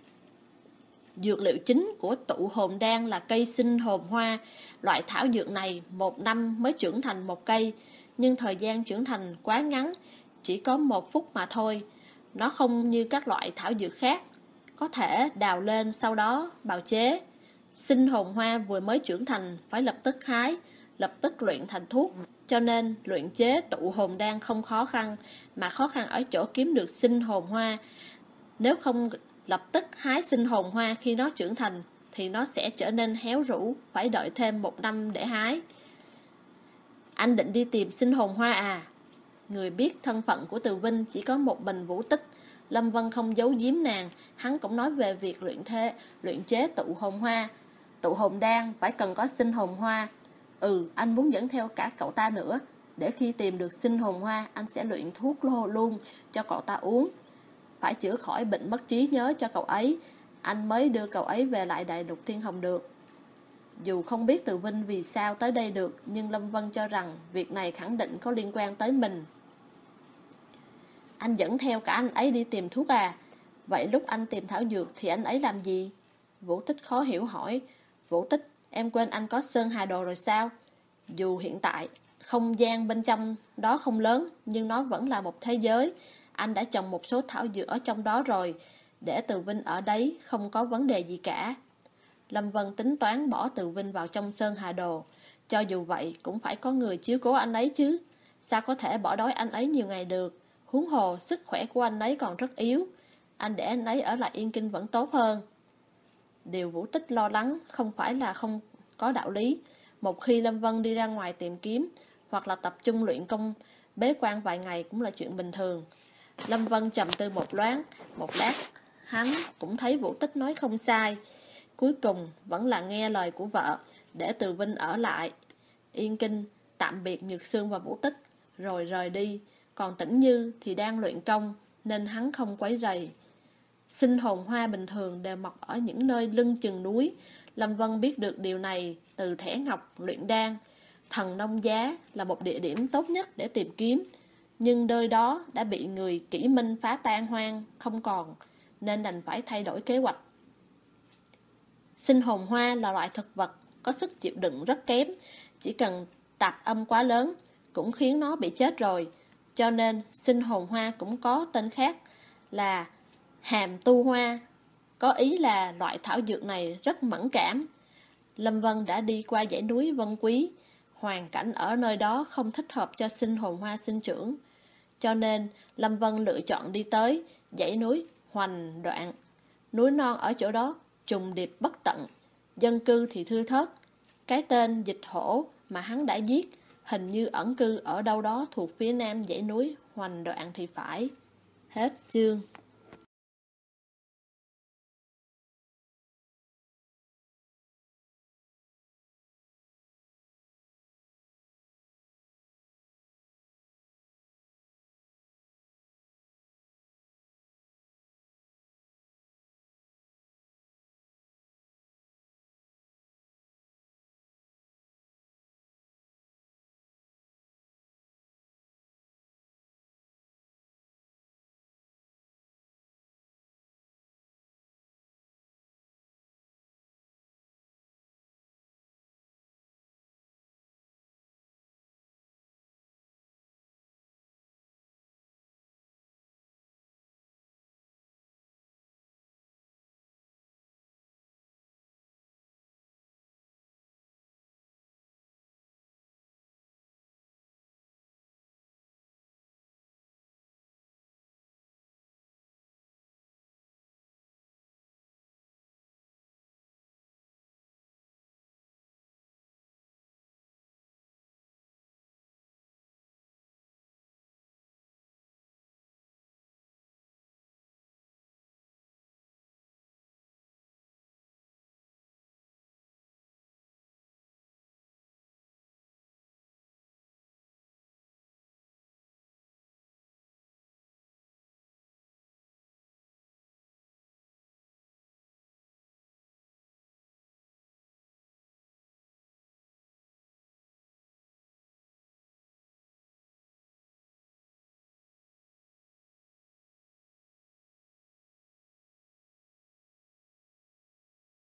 Dược liệu chính của tụ hồn đan là cây sinh hồn hoa. Loại thảo dược này 1 năm mới trưởng thành một cây, nhưng thời gian trưởng thành quá ngắn, chỉ có 1 phút mà thôi. Nó không như các loại thảo dược khác, có thể đào lên sau đó bào chế. Sinh hồn hoa vừa mới trưởng thành phải lập tức hái, lập tức luyện thành thuốc. Cho nên luyện chế tụ hồn đan không khó khăn, mà khó khăn ở chỗ kiếm được sinh hồn hoa. Nếu không lập tức hái sinh hồn hoa khi nó trưởng thành, thì nó sẽ trở nên héo rũ, phải đợi thêm 1 năm để hái. Anh định đi tìm sinh hồn hoa à? Người biết thân phận của Từ Vinh chỉ có một Bình Vũ Tích. Lâm Vân không giấu giếm nàng, hắn cũng nói về việc luyện chế tụ hồn hoa. Tụ hồn đan phải cần có sinh hồn hoa. Anh muốn dẫn theo cả cậu ta nữa, để khi tìm được sinh hồn hoa, anh sẽ luyện thuốc luôn cho cậu ta uống. Phải chữa khỏi bệnh mất trí nhớ cho cậu ấy, anh mới đưa cậu ấy về lại Đại Lục Thiên Hồng được. Dù không biết Từ Vinh vì sao tới đây được, nhưng Lâm Vân cho rằng việc này khẳng định có liên quan tới mình. Anh dẫn theo cả anh ấy đi tìm thuốc à? Vậy lúc anh tìm thảo dược thì anh ấy làm gì? Vũ Tích khó hiểu hỏi. Vũ Tích, em quên anh có Sơn Hà Đồ rồi sao? Dù hiện tại không gian bên trong đó không lớn, nhưng nó vẫn là một thế giới. Anh đã trồng một số thảo dược ở trong đó rồi. Để Từ Vinh ở đấy không có vấn đề gì cả. Lâm Vân tính toán bỏ Từ Vinh vào trong Sơn Hà Đồ. Cho dù vậy cũng phải có người chiếu cố anh ấy chứ. Sao có thể bỏ đói anh ấy nhiều ngày được? Huống hồ sức khỏe của anh ấy còn rất yếu. Anh để anh ấy ở lại Yên Kinh vẫn tốt hơn. Điều Vũ Tích lo lắng không phải là không có đạo lý. Một khi Lâm Vân đi ra ngoài tìm kiếm hoặc là tập trung luyện công, bế quan vài ngày cũng là chuyện bình thường. Lâm Vân trầm tư một lát, hắn cũng thấy Vũ Tích nói không sai. Cuối cùng vẫn là nghe lời của vợ, để Từ Vinh ở lại Yên Kinh, tạm biệt Nhược Sương và Vũ Tích, rồi rời đi. Còn Tĩnh Như thì đang luyện công, nên hắn không quấy rầy. Sinh hồn hoa bình thường đều mọc ở những nơi lưng chừng núi. Lâm Vân biết được điều này từ thẻ ngọc luyện đan. Thần Nông Giá là một địa điểm tốt nhất để tìm kiếm, nhưng nơi đó đã bị người kỹ minh phá tan hoang không còn, nên đành phải thay đổi kế hoạch. Sinh hồn hoa là loại thực vật có sức chịu đựng rất kém, chỉ cần tạp âm quá lớn cũng khiến nó bị chết rồi. Cho nên sinh hồn hoa cũng có tên khác là hàm tu hoa, có ý là loại thảo dược này rất mẫn cảm. Lâm Vân đã đi qua dãy núi Vân Quý, hoàn cảnh ở nơi đó không thích hợp cho sinh hồn hoa sinh trưởng, cho nên Lâm Vân lựa chọn đi tới dãy núi Hoành Đoạn. Núi non ở chỗ đó trùng điệp bất tận, dân cư thì thưa thớt. Cái tên Dịch Hổ mà hắn đã giết hình như ẩn cư ở đâu đó thuộc phía nam dãy núi Hoành Đoạn thì phải. Hết chương.